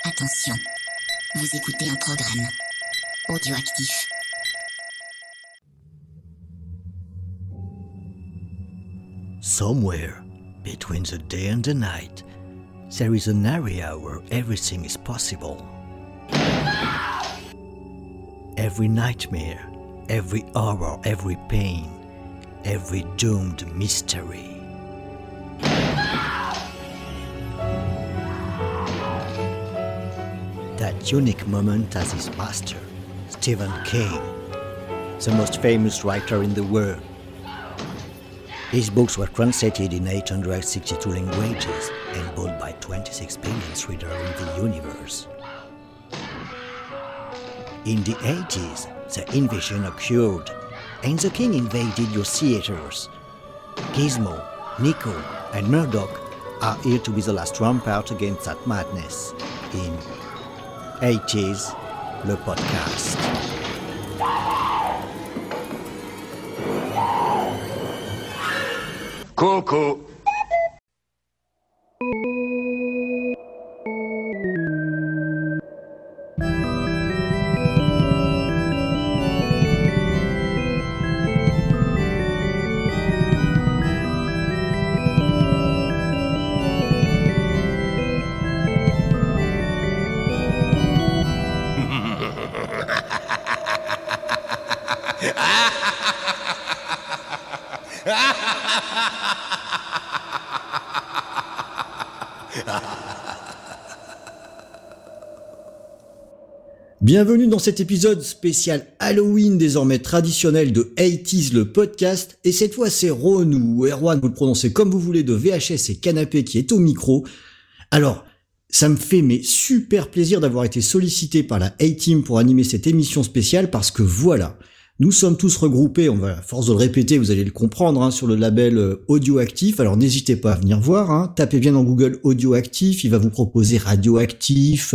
Attention, vous écoutez un programme audioactif. Somewhere between the day and the night, there is an area where everything is possible. Every nightmare, every horror, every pain, every doomed mystery. That unique moment has his master, Stephen King, the most famous writer in the world. His books were translated in 862 languages and bought by 26 billion readers in the universe. In the 80s, the invasion occurred, and the King invaded your theaters. Gizmo, Nico, and Murdoch are here to be the last rampart against that madness in 80s, le podcast. Coco. Bienvenue dans cet épisode spécial Halloween, désormais traditionnel de 80s le podcast, et cette fois c'est Ron ou Erwan, vous le prononcez comme vous voulez, de VHS et Canapé qui est au micro. Alors, ça me fait super plaisir d'avoir été sollicité par la A-Team pour animer cette émission spéciale parce que voilà, nous sommes tous regroupés, on va, à force de le répéter, vous allez le comprendre, sur le label Audioactif. Alors n'hésitez pas à venir voir, tapez bien dans Google Audioactif, il va vous proposer Radioactif,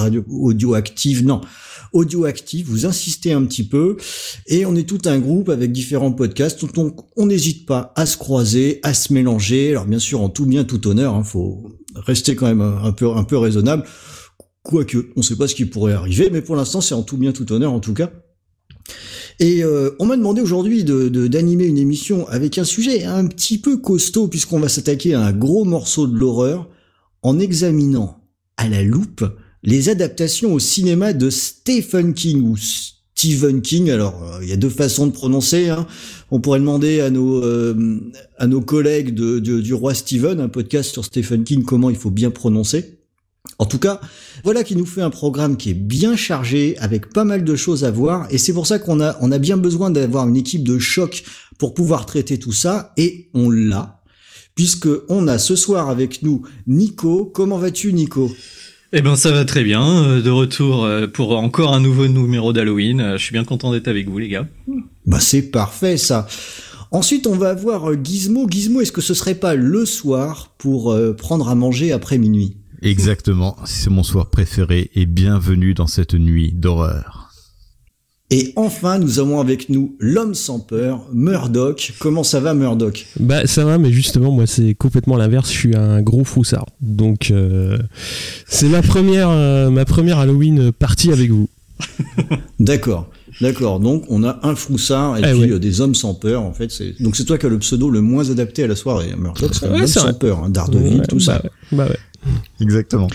Audioactif, vous insistez un petit peu, et on est tout un groupe avec différents podcasts, donc on n'hésite pas à se croiser, à se mélanger, alors bien sûr en tout bien tout honneur, faut rester quand même un peu raisonnable, quoique on sait pas ce qui pourrait arriver, mais pour l'instant c'est en tout bien tout honneur en tout cas. Et on m'a demandé aujourd'hui d'animer une émission avec un sujet un petit peu costaud, puisqu'on va s'attaquer à un gros morceau de l'horreur en examinant à la loupe les adaptations au cinéma de Stephen King ou Stephen King. Alors il y a deux façons de prononcer, On pourrait demander à nos collègues du Roi Stephen, un podcast sur Stephen King, comment il faut bien prononcer. En tout cas, voilà qui nous fait un programme qui est bien chargé, avec pas mal de choses à voir, et c'est pour ça qu'on a bien besoin d'avoir une équipe de choc pour pouvoir traiter tout ça, et on l'a, puisque on a ce soir avec nous Nico. Comment vas-tu, Nico ? Eh ben ça va très bien, de retour pour encore un nouveau numéro d'Halloween, je suis bien content d'être avec vous les gars. Bah c'est parfait ça. Ensuite on va avoir Gizmo. Gizmo, est-ce que ce serait pas le soir pour prendre à manger après minuit ? Exactement, c'est mon soir préféré et bienvenue dans cette nuit d'horreur. Et enfin, nous avons avec nous l'homme sans peur, Murdoch. Comment ça va, Murdoch ? Bah ça va, mais justement moi c'est complètement l'inverse, je suis un gros froussard. Donc c'est ma première Halloween partie avec vous. D'accord. Donc on a un froussard et puis des hommes sans peur en fait. Donc c'est toi qui as le pseudo le moins adapté à la soirée. Murdoch, c'est un homme sans peur, Daredevil, tout ça. Bah ouais. Exactement.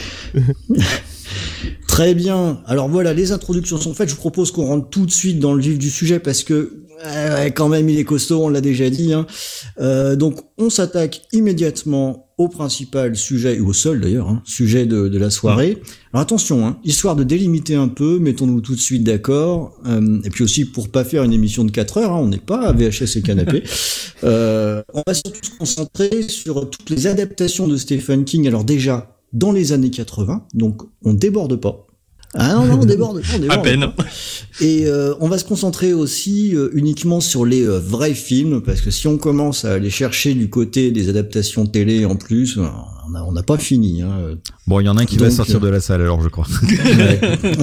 Très bien. Alors voilà, les introductions sont faites. Je vous propose qu'on rentre tout de suite dans le vif du sujet parce que quand même il est costaud, on l'a déjà dit. Donc on s'attaque immédiatement au principal sujet, ou au seul d'ailleurs, sujet de la soirée. Alors attention, histoire de délimiter un peu, mettons-nous tout de suite d'accord, et puis aussi pour pas faire une émission de 4 heures, on n'est pas à VHS et Canapé. On va surtout se concentrer sur toutes les adaptations de Stephen King, alors déjà dans les années 80, donc on déborde pas. Ah non, on déborde à peine. Pas. Et on va se concentrer aussi uniquement sur les vrais films, parce que si on commence à aller chercher du côté des adaptations télé en plus, on n'a pas fini. Bon, il y en a un qui va sortir de la salle alors, je crois.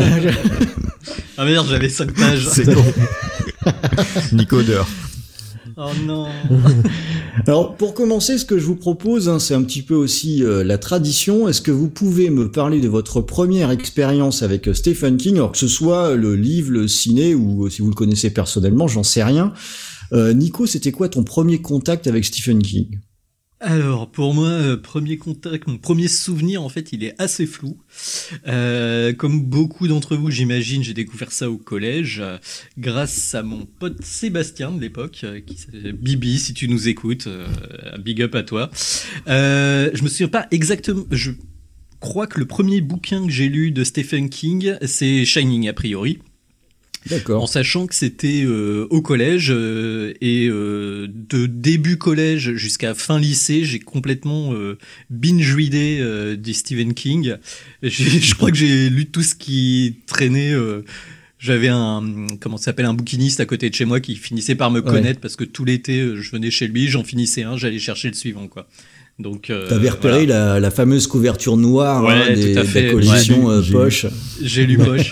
Ah merde, j'avais 5 pages. C'est bon. Nico dehors. Oh non. Alors, pour commencer, ce que je vous propose, c'est un petit peu aussi la tradition. Est-ce que vous pouvez me parler de votre première expérience avec Stephen King, alors que ce soit le livre, le ciné, ou si vous le connaissez personnellement, j'en sais rien. Nico, c'était quoi ton premier contact avec Stephen King ? Alors, pour moi, premier contact, mon premier souvenir, en fait, il est assez flou. Comme beaucoup d'entre vous, j'imagine, j'ai découvert ça au collège, grâce à mon pote Sébastien de l'époque, qui s'appelait Bibi, si tu nous écoutes, un big up à toi. Je me souviens pas exactement, je crois que le premier bouquin que j'ai lu de Stephen King, c'est Shining, a priori. D'accord. En sachant que c'était au collège et de début collège jusqu'à fin lycée, j'ai complètement binge-readé du Stephen King. Je crois que j'ai lu tout ce qui traînait. J'avais un bouquiniste à côté de chez moi qui finissait par me connaître parce que tout l'été je venais chez lui, j'en finissais un, j'allais chercher le suivant, quoi. Donc, t'avais repéré la fameuse couverture noire de la collection Poche. J'ai lu Poche.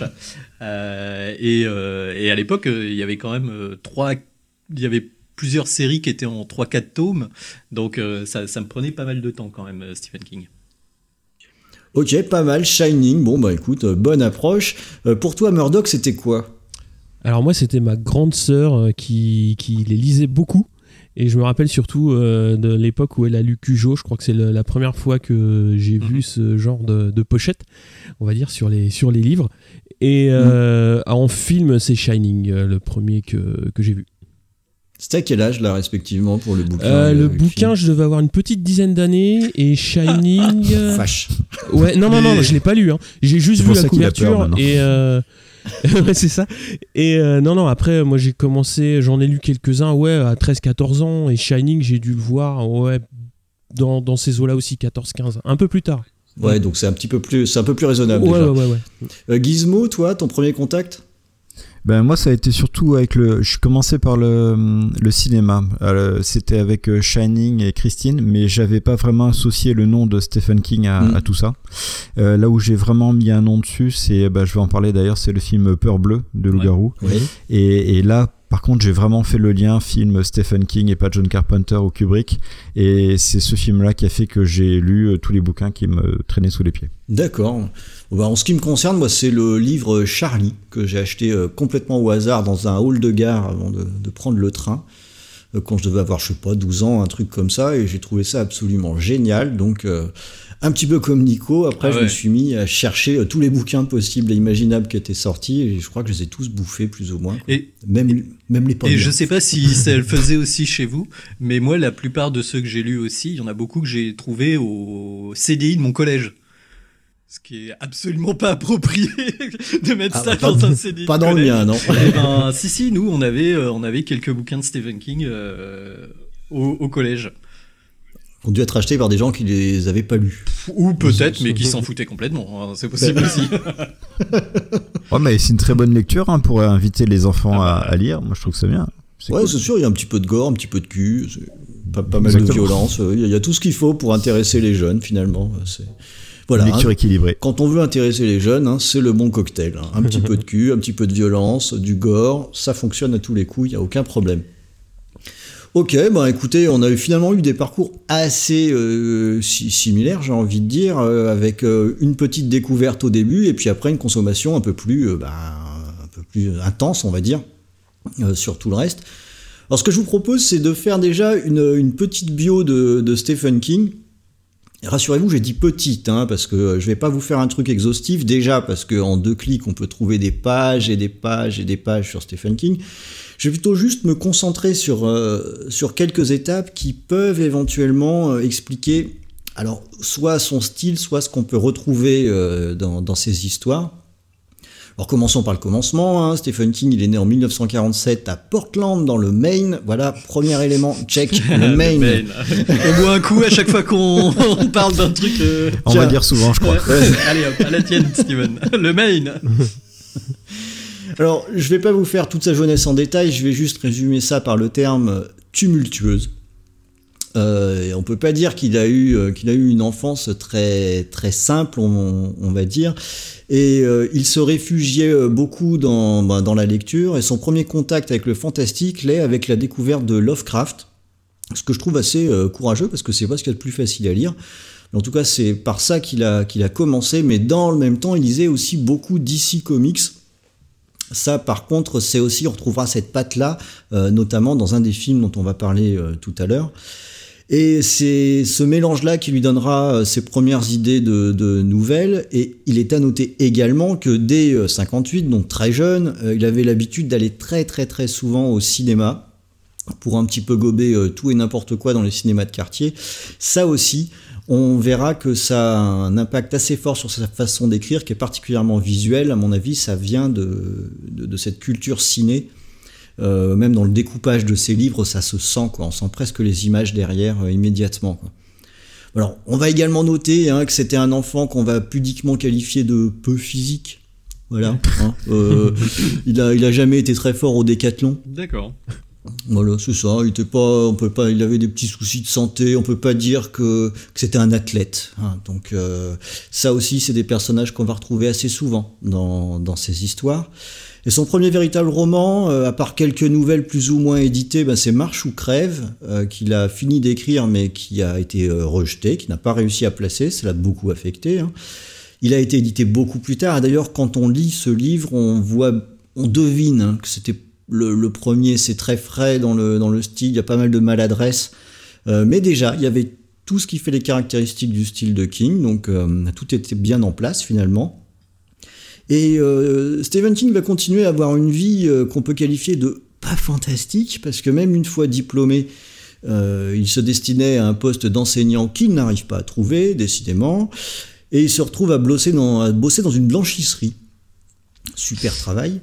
Et à l'époque, il y avait quand même il y avait plusieurs séries qui étaient en 3-4 tomes, donc ça me prenait pas mal de temps quand même, Stephen King. Ok, pas mal. Shining, bon bah écoute, bonne approche. Pour toi, Murdoch, c'était quoi ? Alors moi, c'était ma grande sœur qui les lisait beaucoup. Et je me rappelle surtout de l'époque où elle a lu Cujo. Je crois que c'est la première fois que j'ai vu ce genre de pochette, on va dire, sur les livres. Et en film, c'est Shining, le premier que j'ai vu. C'était à quel âge, là, respectivement, pour le bouquin Le bouquin, je devais avoir une petite dizaine d'années. Et Shining... Vache. Ouais, non, je l'ai pas lu. Hein. J'ai juste vu la couverture. Et... ouais, c'est ça. Et non, après, moi, j'ai commencé... J'en ai lu quelques-uns, à 13-14 ans. Et Shining, j'ai dû le voir, dans ces eaux-là aussi, 14-15. Un peu plus tard. Ouais, donc c'est un peu plus raisonnable. Ouais. Gizmo, toi, ton premier contact ? Ben moi ça a été surtout avec je commençais par le cinéma. C'était avec Shining et Christine, mais j'avais pas vraiment associé le nom de Stephen King à tout ça. Là où j'ai vraiment mis un nom dessus, c'est je vais en parler d'ailleurs, c'est le film Peur bleue de Loup-garou. Ouais. Et là par contre j'ai vraiment fait le lien film Stephen King et pas John Carpenter ou Kubrick, et c'est ce film là qui a fait que j'ai lu tous les bouquins qui me traînaient sous les pieds. D'accord. En ce qui me concerne, moi, c'est le livre Charlie que j'ai acheté complètement au hasard dans un hall de gare avant de prendre le train, quand je devais avoir, 12 ans, un truc comme ça, et j'ai trouvé ça absolument génial. Donc, un petit peu comme Nico, après, je me suis mis à chercher tous les bouquins possibles et imaginables qui étaient sortis, et je crois que je les ai tous bouffés, plus ou moins. Même les pommes. Et je sais pas si ça le faisait aussi chez vous, mais moi, la plupart de ceux que j'ai lus aussi, il y en a beaucoup que j'ai trouvés au CDI de mon collège. Ce qui est absolument pas approprié de mettre ça dans un CDI. Pas dans le mien, non. Si, nous, on avait quelques bouquins de Stephen King au collège. Ont dû être achetés par des gens qui les avaient pas lus. Ou peut-être, mais qui s'en foutaient complètement. C'est possible aussi. Ouais, mais c'est une très bonne lecture pour inviter les enfants à lire. Moi, je trouve que c'est bien. Cool. C'est sûr, il y a un petit peu de gore, un petit peu de cul, pas mal de violence. Il y a tout ce qu'il faut pour intéresser les jeunes, finalement. Voilà, lecture équilibrée. Quand on veut intéresser les jeunes, c'est le bon cocktail. Un petit peu de cul, un petit peu de violence, du gore, ça fonctionne à tous les coups, il n'y a aucun problème. Ok, écoutez, on a finalement eu des parcours assez similaires, j'ai envie de dire, avec une petite découverte au début, et puis après une consommation un peu plus intense, on va dire, sur tout le reste. Alors ce que je vous propose, c'est de faire déjà une petite bio de Stephen King. Rassurez-vous, j'ai dit petite, parce que je vais pas vous faire un truc exhaustif, déjà parce qu'en 2 clics, on peut trouver des pages et des pages et des pages sur Stephen King. Je vais plutôt juste me concentrer sur quelques étapes qui peuvent éventuellement expliquer, alors, soit son style, soit ce qu'on peut retrouver dans ses histoires. Alors commençons par le commencement, Stephen King, il est né en 1947 à Portland dans le Maine. Voilà, premier élément, check, le Maine. On boit un coup à chaque fois qu'on parle d'un truc. On va dire souvent, je crois. Allez hop, à la tienne, Steven. Le Maine. Alors, je vais pas vous faire toute sa jeunesse en détail, je vais juste résumer ça par le terme tumultueuse. On peut pas dire qu'il a eu une enfance très très simple, on va dire. Et il se réfugiait beaucoup dans la lecture. Et son premier contact avec le fantastique l'est avec la découverte de Lovecraft, ce que je trouve assez courageux parce que c'est pas ce qu'il y a de plus facile à lire. Mais en tout cas, c'est par ça qu'il a commencé. Mais dans le même temps, il lisait aussi beaucoup DC Comics. Ça, par contre, c'est aussi, on retrouvera cette patte-là, notamment dans un des films dont on va parler tout à l'heure. Et c'est ce mélange-là qui lui donnera ses premières idées de nouvelles. Et il est à noter également que dès 58, donc très jeune, il avait l'habitude d'aller très très très souvent au cinéma pour un petit peu gober tout et n'importe quoi dans les cinémas de quartier. Ça aussi, on verra que ça a un impact assez fort sur sa façon d'écrire, qui est particulièrement visuelle. À mon avis, ça vient de cette culture ciné. Même dans le découpage de ses livres, ça se sent, quoi. On sent presque les images derrière immédiatement, quoi. Alors, on va également noter que c'était un enfant qu'on va pudiquement qualifier de peu physique. Voilà. Il a jamais été très fort au décathlon. D'accord. Voilà, c'est ça. Il avait des petits soucis de santé. On peut pas dire que c'était un athlète. Donc, ça aussi, c'est des personnages qu'on va retrouver assez souvent dans ces histoires. Et son premier véritable roman, à part quelques nouvelles plus ou moins éditées, c'est Marche ou crève, qu'il a fini d'écrire mais qui a été rejeté, qui n'a pas réussi à placer, ça l'a beaucoup affecté. Il a été édité beaucoup plus tard, et d'ailleurs quand on lit ce livre, on devine que c'était le premier, c'est très frais dans le style, il y a pas mal de maladresse, mais déjà, il y avait tout ce qui fait les caractéristiques du style de King, donc tout était bien en place finalement. Et Stephen King va continuer à avoir une vie qu'on peut qualifier de pas fantastique, parce que même une fois diplômé, il se destinait à un poste d'enseignant qu'il n'arrive pas à trouver, décidément, et il se retrouve à bosser dans une blanchisserie. Super travail.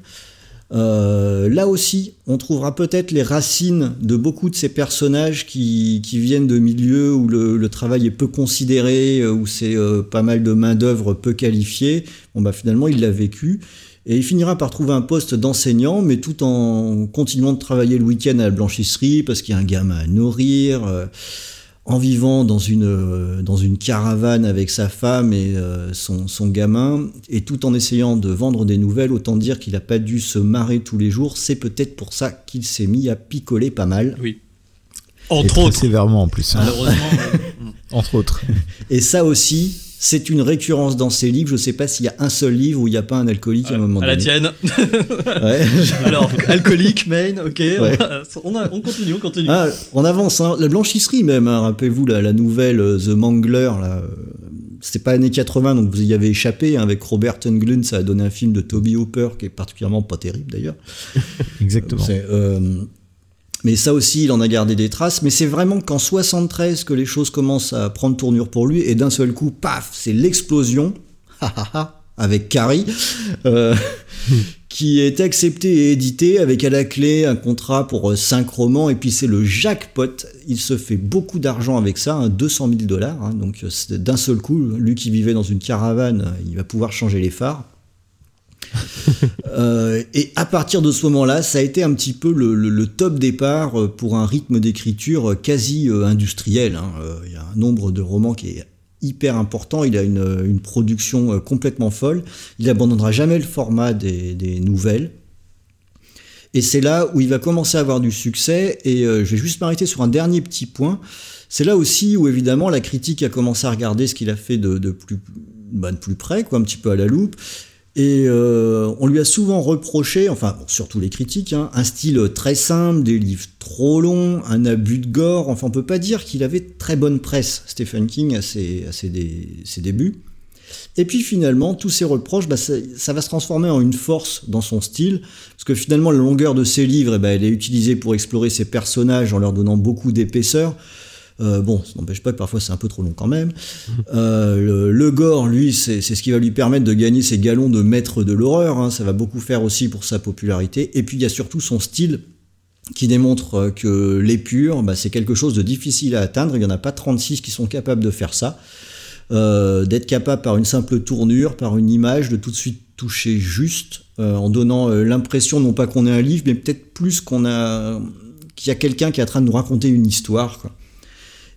Là aussi, on trouvera peut-être les racines de beaucoup de ces personnages qui viennent de milieux où le travail est peu considéré, où c'est pas mal de main-d'œuvre peu qualifiée. Finalement, il l'a vécu. Et il finira par trouver un poste d'enseignant, mais tout en continuant de travailler le week-end à la blanchisserie, parce qu'il y a un gamin à nourrir, en vivant dans une caravane avec sa femme et son gamin, et tout en essayant de vendre des nouvelles. Autant dire qu'il n'a pas dû se marrer tous les jours. C'est peut-être pour ça qu'il s'est mis à picoler pas mal. Oui. Entre autres. Sévèrement en plus. Malheureusement. Entre autres. Et ça aussi, c'est une récurrence dans ses livres. Je ne sais pas s'il y a un seul livre où il n'y a pas un alcoolique à un moment donné. À la tienne. Ouais. Alors, alcoolique, main, ok. Ouais. On continue. On avance. La blanchisserie même. Rappelez-vous la nouvelle The Mangler. C'était pas années 80, donc vous y avez échappé. Avec Robert Englund, ça a donné un film de Toby Hooper qui est particulièrement pas terrible d'ailleurs. Exactement. Mais ça aussi, il en a gardé des traces. Mais c'est vraiment qu'en 73 que les choses commencent à prendre tournure pour lui. Et d'un seul coup, paf, c'est l'explosion. Avec Carrie. Qui est accepté et édité avec à la clé un contrat pour 5 romans. Et puis c'est le jackpot. Il se fait beaucoup d'argent avec ça, $200 000. Donc d'un seul coup, lui qui vivait dans une caravane, il va pouvoir changer les phares. Et à partir de ce moment-là, ça a été un petit peu le top départ pour un rythme d'écriture quasi industriel. Il y a un nombre de romans qui est hyper important. Il a une production complètement folle. Il n'abandonnera jamais le format des nouvelles. Et c'est là où il va commencer à avoir du succès. Et je vais juste m'arrêter sur un dernier petit point. C'est là aussi où évidemment la critique a commencé à regarder ce qu'il a fait de plus près, un petit peu à la loupe. Et on lui a souvent reproché, surtout les critiques, un style très simple, des livres trop longs, un abus de gore. On peut pas dire qu'il avait très bonne presse, Stephen King, à ses débuts. Et puis finalement, tous ces reproches, ça va se transformer en une force dans son style, parce que finalement la longueur de ses livres, elle est utilisée pour explorer ses personnages en leur donnant beaucoup d'épaisseur. Ça n'empêche pas que parfois c'est un peu trop long quand même. Le gore, lui, c'est ce qui va lui permettre de gagner ses galons de maître de l'horreur. Ça va beaucoup faire aussi pour sa popularité. Et puis il y a surtout son style qui démontre que l'épure, c'est quelque chose de difficile à atteindre. Il n'y en a pas 36 qui sont capables de faire ça. D'être capable par une simple tournure, par une image, de tout de suite toucher juste, en donnant l'impression non pas qu'on ait un livre, mais peut-être plus qu'il y a quelqu'un qui est en train de nous raconter une histoire, quoi.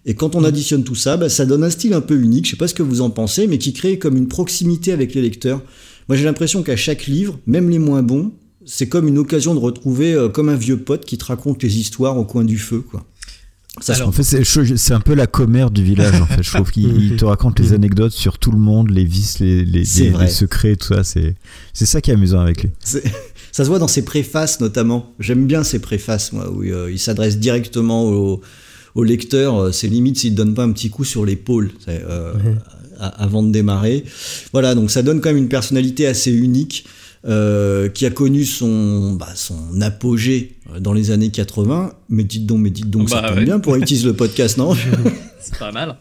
Et quand on additionne tout ça, bah, ça donne un style un peu unique, je sais pas ce que vous en pensez, mais qui crée comme une proximité avec les lecteurs. Moi, j'ai l'impression qu'à chaque livre, même les moins bons, c'est comme une occasion de retrouver comme un vieux pote qui te raconte les histoires au coin du feu, quoi. En fait, c'est un peu la commère du village, en fait. Je trouve qu'il te raconte les anecdotes sur tout le monde, les vices, les secrets, tout ça. C'est ça qui est amusant avec lui. Ça se voit dans ses préfaces, notamment. J'aime bien ses préfaces, moi, où il s'adresse directement au lecteur. C'est limite s'il ne donne pas un petit coup sur l'épaule avant de démarrer. Voilà, donc ça donne quand même une personnalité assez unique. Qui a connu son apogée dans les années 80, mais dites donc, ça tombe bien pour It Is le podcast, non? C'est pas mal.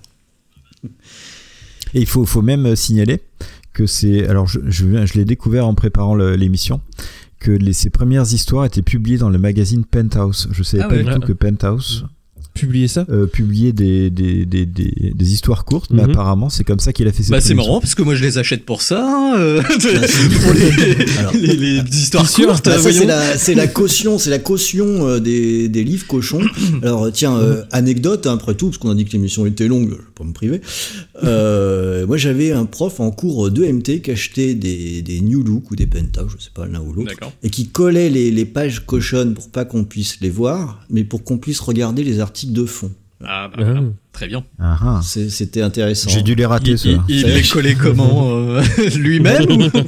Et il faut même signaler que c'est... Alors, je l'ai découvert en préparant l'émission, que ces premières histoires étaient publiées dans le magazine Penthouse. Je savais pas du tout que Penthouse... Publier ça publier des histoires courtes, mais apparemment c'est comme ça qu'il a fait ses c'est marrant parce que moi je les achète pour ça pour les histoires courtes. C'est la caution des livres cochons. Alors tiens, anecdote après tout, parce qu'on a dit que l'émission était longue, je vais pas me priver. Moi j'avais un prof en cours d'EMT qui achetait des New Look ou des Penthouse, je sais pas l'un ou l'autre. D'accord. Et qui collait les pages cochonnes pour pas qu'on puisse les voir, mais pour qu'on puisse regarder les articles de fond. Très bien. C'était intéressant. J'ai dû les rater, ça. Il les collait comment lui-même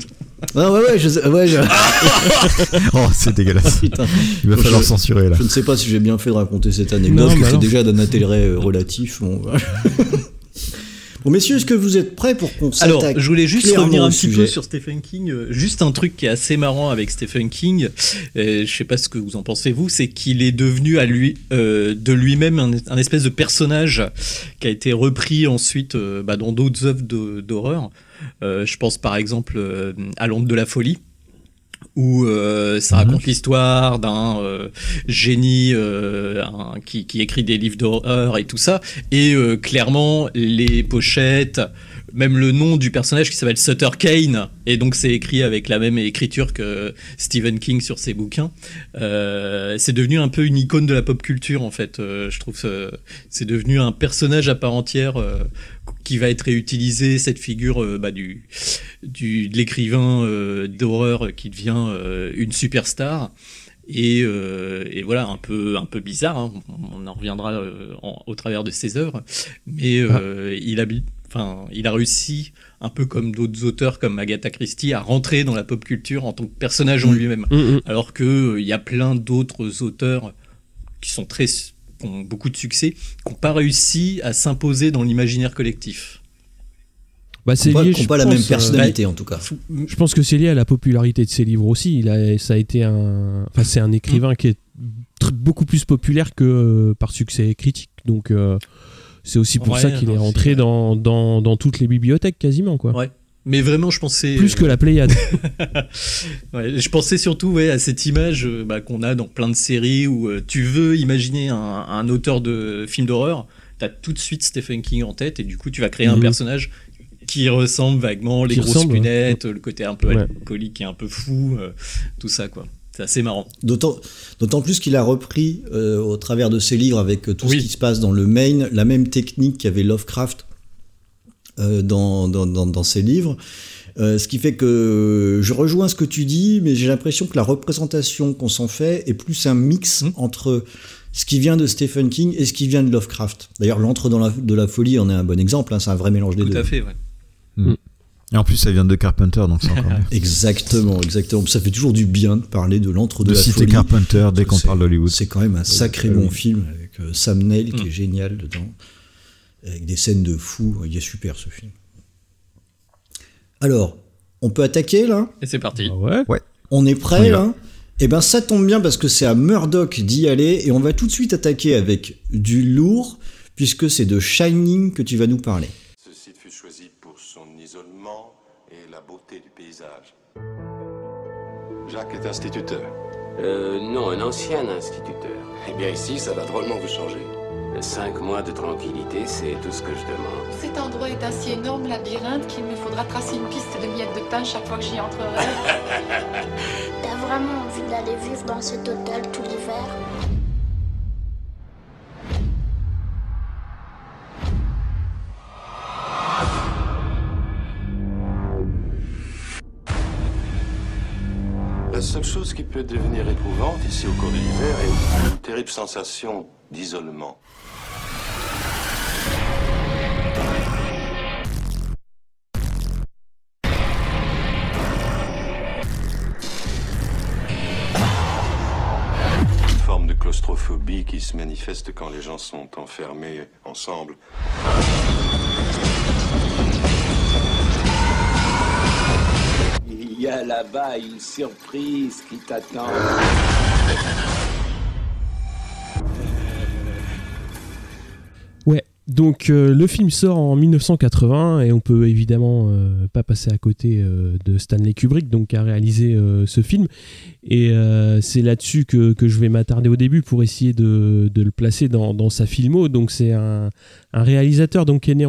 Oh, c'est dégueulasse. Putain. Il va falloir censurer là. Je ne sais pas si j'ai bien fait de raconter cette anecdote, parce que c'est déjà d'un intérêt relatif. Bon, messieurs, est-ce que vous êtes prêts pour qu'on s'attaque? Alors, je voulais juste revenir un petit peu sur Stephen King. Juste un truc qui est assez marrant avec Stephen King, je sais pas ce que vous en pensez vous, c'est qu'il est devenu de lui-même un espèce de personnage qui a été repris ensuite dans d'autres œuvres d'horreur. Je pense par exemple à L'Onde de la folie, où ça raconte l'histoire d'un génie qui écrit des livres d'horreur et tout ça, et clairement les pochettes, même le nom du personnage qui s'appelle Sutter Kane, et donc c'est écrit avec la même écriture que Stephen King sur ses bouquins. C'est devenu un peu une icône de la pop culture en fait. Je trouve que c'est devenu un personnage à part entière qui va être réutilisé, cette figure de l'écrivain d'horreur qui devient une superstar. Et voilà, un peu bizarre, hein. On en reviendra au travers de ses œuvres, mais il a réussi, un peu comme d'autres auteurs comme Agatha Christie, à rentrer dans la pop culture en tant que personnage en lui-même. Alors que il y a plein d'autres auteurs qui ont beaucoup de succès, qui n'ont pas réussi à s'imposer dans l'imaginaire collectif. C'est lié, qui n'ont pas la même personnalité en tout cas. Je pense que c'est lié à la popularité de ses livres aussi. Ça a été c'est un écrivain qui est beaucoup plus populaire que par succès critique. Donc c'est aussi pour ça qu'il est rentré dans toutes les bibliothèques quasiment, quoi. Ouais. Mais vraiment, je pensais... Plus que la Pléiade. Je pensais surtout à cette image qu'on a dans plein de séries où tu veux imaginer un auteur de film d'horreur, t'as tout de suite Stephen King en tête, et du coup tu vas créer un personnage qui ressemble vaguement, les grosses lunettes, le côté un peu alcoolique et un peu fou, tout ça, quoi. C'est assez marrant. D'autant plus qu'il a repris au travers de ses livres, avec tout ce qui se passe dans le Maine, la même technique qu'avait Lovecraft dans ses livres. Ce qui fait que je rejoins ce que tu dis, mais j'ai l'impression que la représentation qu'on s'en fait est plus un mix entre ce qui vient de Stephen King et ce qui vient de Lovecraft. D'ailleurs, L'Antre de la folie en est un bon exemple, hein, c'est un vrai mélange des deux. Tout à fait, ouais. Et en plus, ça vient de Carpenter, donc c'est encore mieux. Exactement. Ça fait toujours du bien de parler de L'Antre de la folie. De citer Carpenter dès qu'on parle d'Hollywood. C'est quand même un sacré bon film, avec Sam Neill qui est génial dedans, avec des scènes de fou. Il est super, ce film. Alors, on peut attaquer, là ? Et c'est parti. Ouais. On est prêt, là ? Eh ben, ça tombe bien, parce que c'est à Murdoch d'y aller, et on va tout de suite attaquer avec du lourd, puisque c'est de Shining que tu vas nous parler. Ce site fut choisi pour son isolement et la beauté du paysage. Jacques est instituteur. Non, un ancien instituteur. Eh bien ici, ça va drôlement vous changer. 5 mois de tranquillité, c'est tout ce que je demande. Cet endroit est un si énorme labyrinthe qu'il me faudra tracer une piste de miettes de pain chaque fois que j'y entrerai. T'as vraiment envie d'aller vivre dans cet hôtel tout l'hiver ? La seule chose qui peut devenir éprouvante ici au cours de l'hiver est une terrible sensation d'isolement. Une forme de claustrophobie qui se manifeste quand les gens sont enfermés ensemble. Il y a là-bas une surprise qui t'attend. Ouais, donc le film sort en 1980 et on peut évidemment pas passer à côté de Stanley Kubrick, donc qui a réalisé ce film. Et c'est là-dessus que je vais m'attarder au début pour essayer de le placer dans sa filmo. Donc c'est un réalisateur donc, qui est né en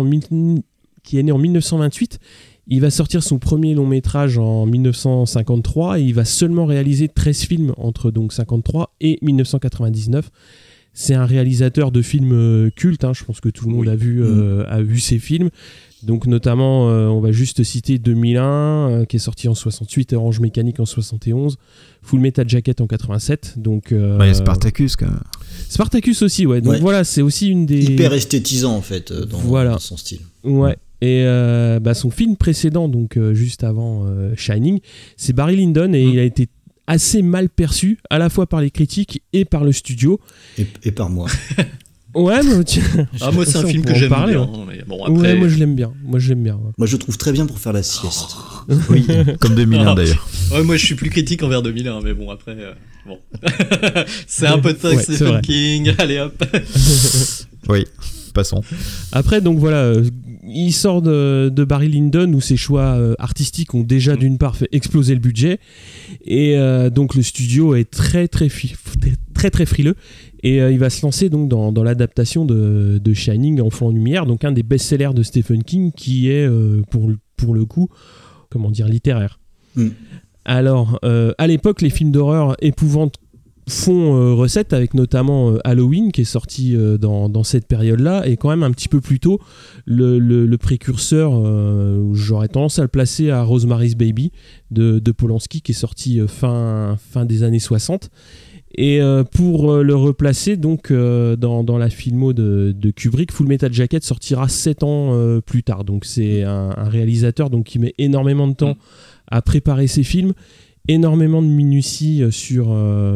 1928. Il va sortir son premier long métrage en 1953 et il va seulement réaliser 13 films entre donc 53 et 1999. C'est un réalisateur de films cultes, hein, je pense que tout le monde a vu ses films. Donc notamment, on va juste citer 2001, qui est sorti en 68, Orange Mécanique en 71, Full Metal Jacket en 87. Donc, il y a Spartacus quand même. Spartacus aussi, ouais. Donc voilà, c'est aussi une des... Hyper esthétisant en fait, dans son style. Ouais. Et son film précédent, donc juste avant Shining, c'est Barry Lyndon et il a été assez mal perçu à la fois par les critiques et par le studio. Et par moi. Ouais, mais tiens, moi c'est un film que j'aime bien. Hein. Mais bon, après... Ouais, moi je l'aime bien. Ouais. Moi je le trouve très bien pour faire la sieste. Oui, comme 2001 d'ailleurs. Ouais, moi je suis plus critique envers 2001, mais bon après, bon, c'est un peu de Stephen King. Allez hop. Oui, passons. Après donc voilà. Il sort de Barry Lyndon où ses choix artistiques ont déjà d'une part fait exploser le budget et donc le studio est très frileux et il va se lancer donc dans l'adaptation de Shining en fond en lumière, donc un des best-sellers de Stephen King qui est pour le coup comment dire littéraire. Alors à l'époque les films d'horreur épouvantes font recette avec notamment Halloween qui est sorti dans cette période-là et quand même un petit peu plus tôt le précurseur, j'aurais tendance à le placer à Rosemary's Baby de Polanski qui est sorti fin des années 60 et pour le replacer donc dans la filmo de Kubrick, Full Metal Jacket sortira 7 ans plus tard, donc c'est un réalisateur donc, qui met énormément de temps à préparer ses films, énormément de minutie sur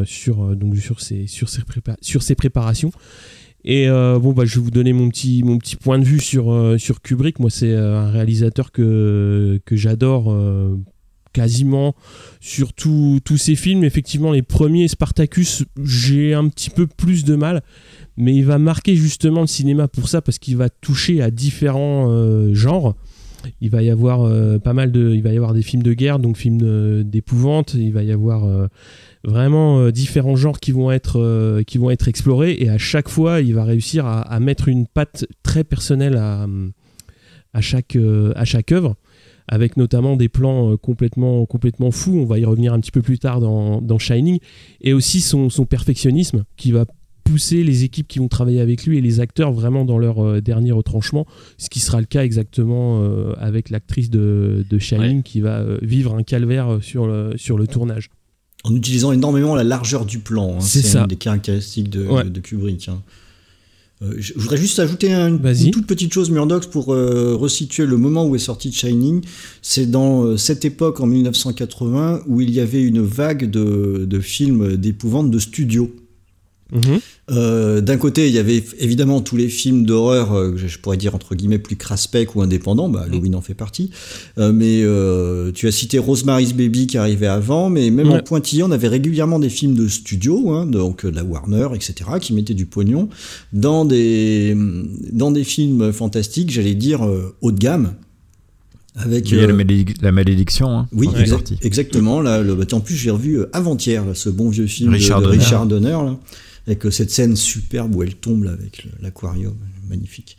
ses préparations. Et je vais vous donner mon petit point de vue sur Kubrick. Moi, c'est un réalisateur que j'adore quasiment sur tous ses films. Effectivement, les premiers, Spartacus, j'ai un petit peu plus de mal, mais il va marquer justement le cinéma pour ça, parce qu'il va toucher à différents genres. Il va y avoir il va y avoir des films de guerre, donc films d'épouvante. Il va y avoir vraiment différents genres qui vont être explorés, et à chaque fois, il va réussir à mettre une patte très personnelle à chaque œuvre, avec notamment des plans complètement fous. On va y revenir un petit peu plus tard dans Shining, et aussi son perfectionnisme qui va pousser les équipes qui vont travailler avec lui et les acteurs vraiment dans leur dernier retranchement, ce qui sera le cas exactement avec l'actrice de Shining qui va vivre un calvaire sur le tournage. En utilisant énormément la largeur du plan, c'est ça. Une des caractéristiques de Kubrick. Je voudrais juste ajouter une toute petite chose, Murdoch, pour resituer le moment où est sorti Shining. C'est dans cette époque, en 1980, où il y avait une vague de films d'épouvante de studio. D'un côté, il y avait évidemment tous les films d'horreur, je pourrais dire entre guillemets plus craspec ou indépendants, Halloween en fait partie, mais tu as cité Rosemary's Baby qui arrivait avant, mais même en pointillé, on avait régulièrement des films de studio, donc de la Warner, etc., qui mettaient du pognon dans des films fantastiques, j'allais dire haut de gamme. Avec, il y a la malédiction. Hein, oui, exactement. Là, en plus, j'ai revu avant-hier ce bon vieux film de Richard Donner, là, avec cette scène superbe où elle tombe là, avec l'aquarium. Magnifique.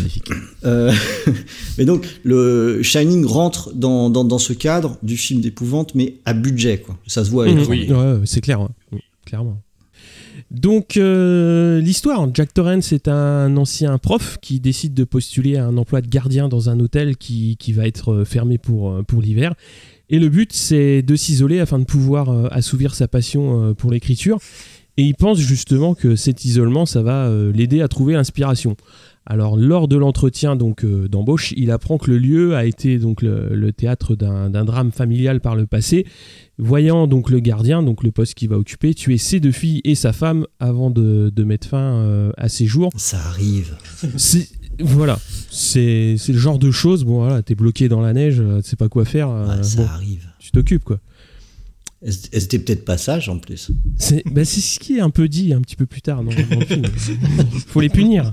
Mais donc, le Shining rentre dans ce cadre du film d'épouvante, mais à budget, quoi. Ça se voit. Oui, c'est clair, clairement. Donc l'histoire, Jack Torrance est un ancien prof qui décide de postuler à un emploi de gardien dans un hôtel qui va être fermé pour l'hiver. Et le but, c'est de s'isoler afin de pouvoir assouvir sa passion pour l'écriture. Et il pense justement que cet isolement, ça va l'aider à trouver l'inspiration. Alors lors de l'entretien d'embauche, il apprend que le lieu a été donc le théâtre d'un drame familial par le passé, voyant donc le gardien, donc le poste qu'il va occuper, tuer ses 2 filles et sa femme avant de mettre fin à ses jours. Ça arrive. Voilà, c'est le genre de choses, bon voilà, t'es bloqué dans la neige, tu sais pas quoi faire. Ça arrive. Tu t'occupes quoi. Elles étaient peut-être pas sages en plus. C'est ce qui est un peu dit un petit peu plus tard dans le film. Faut les punir.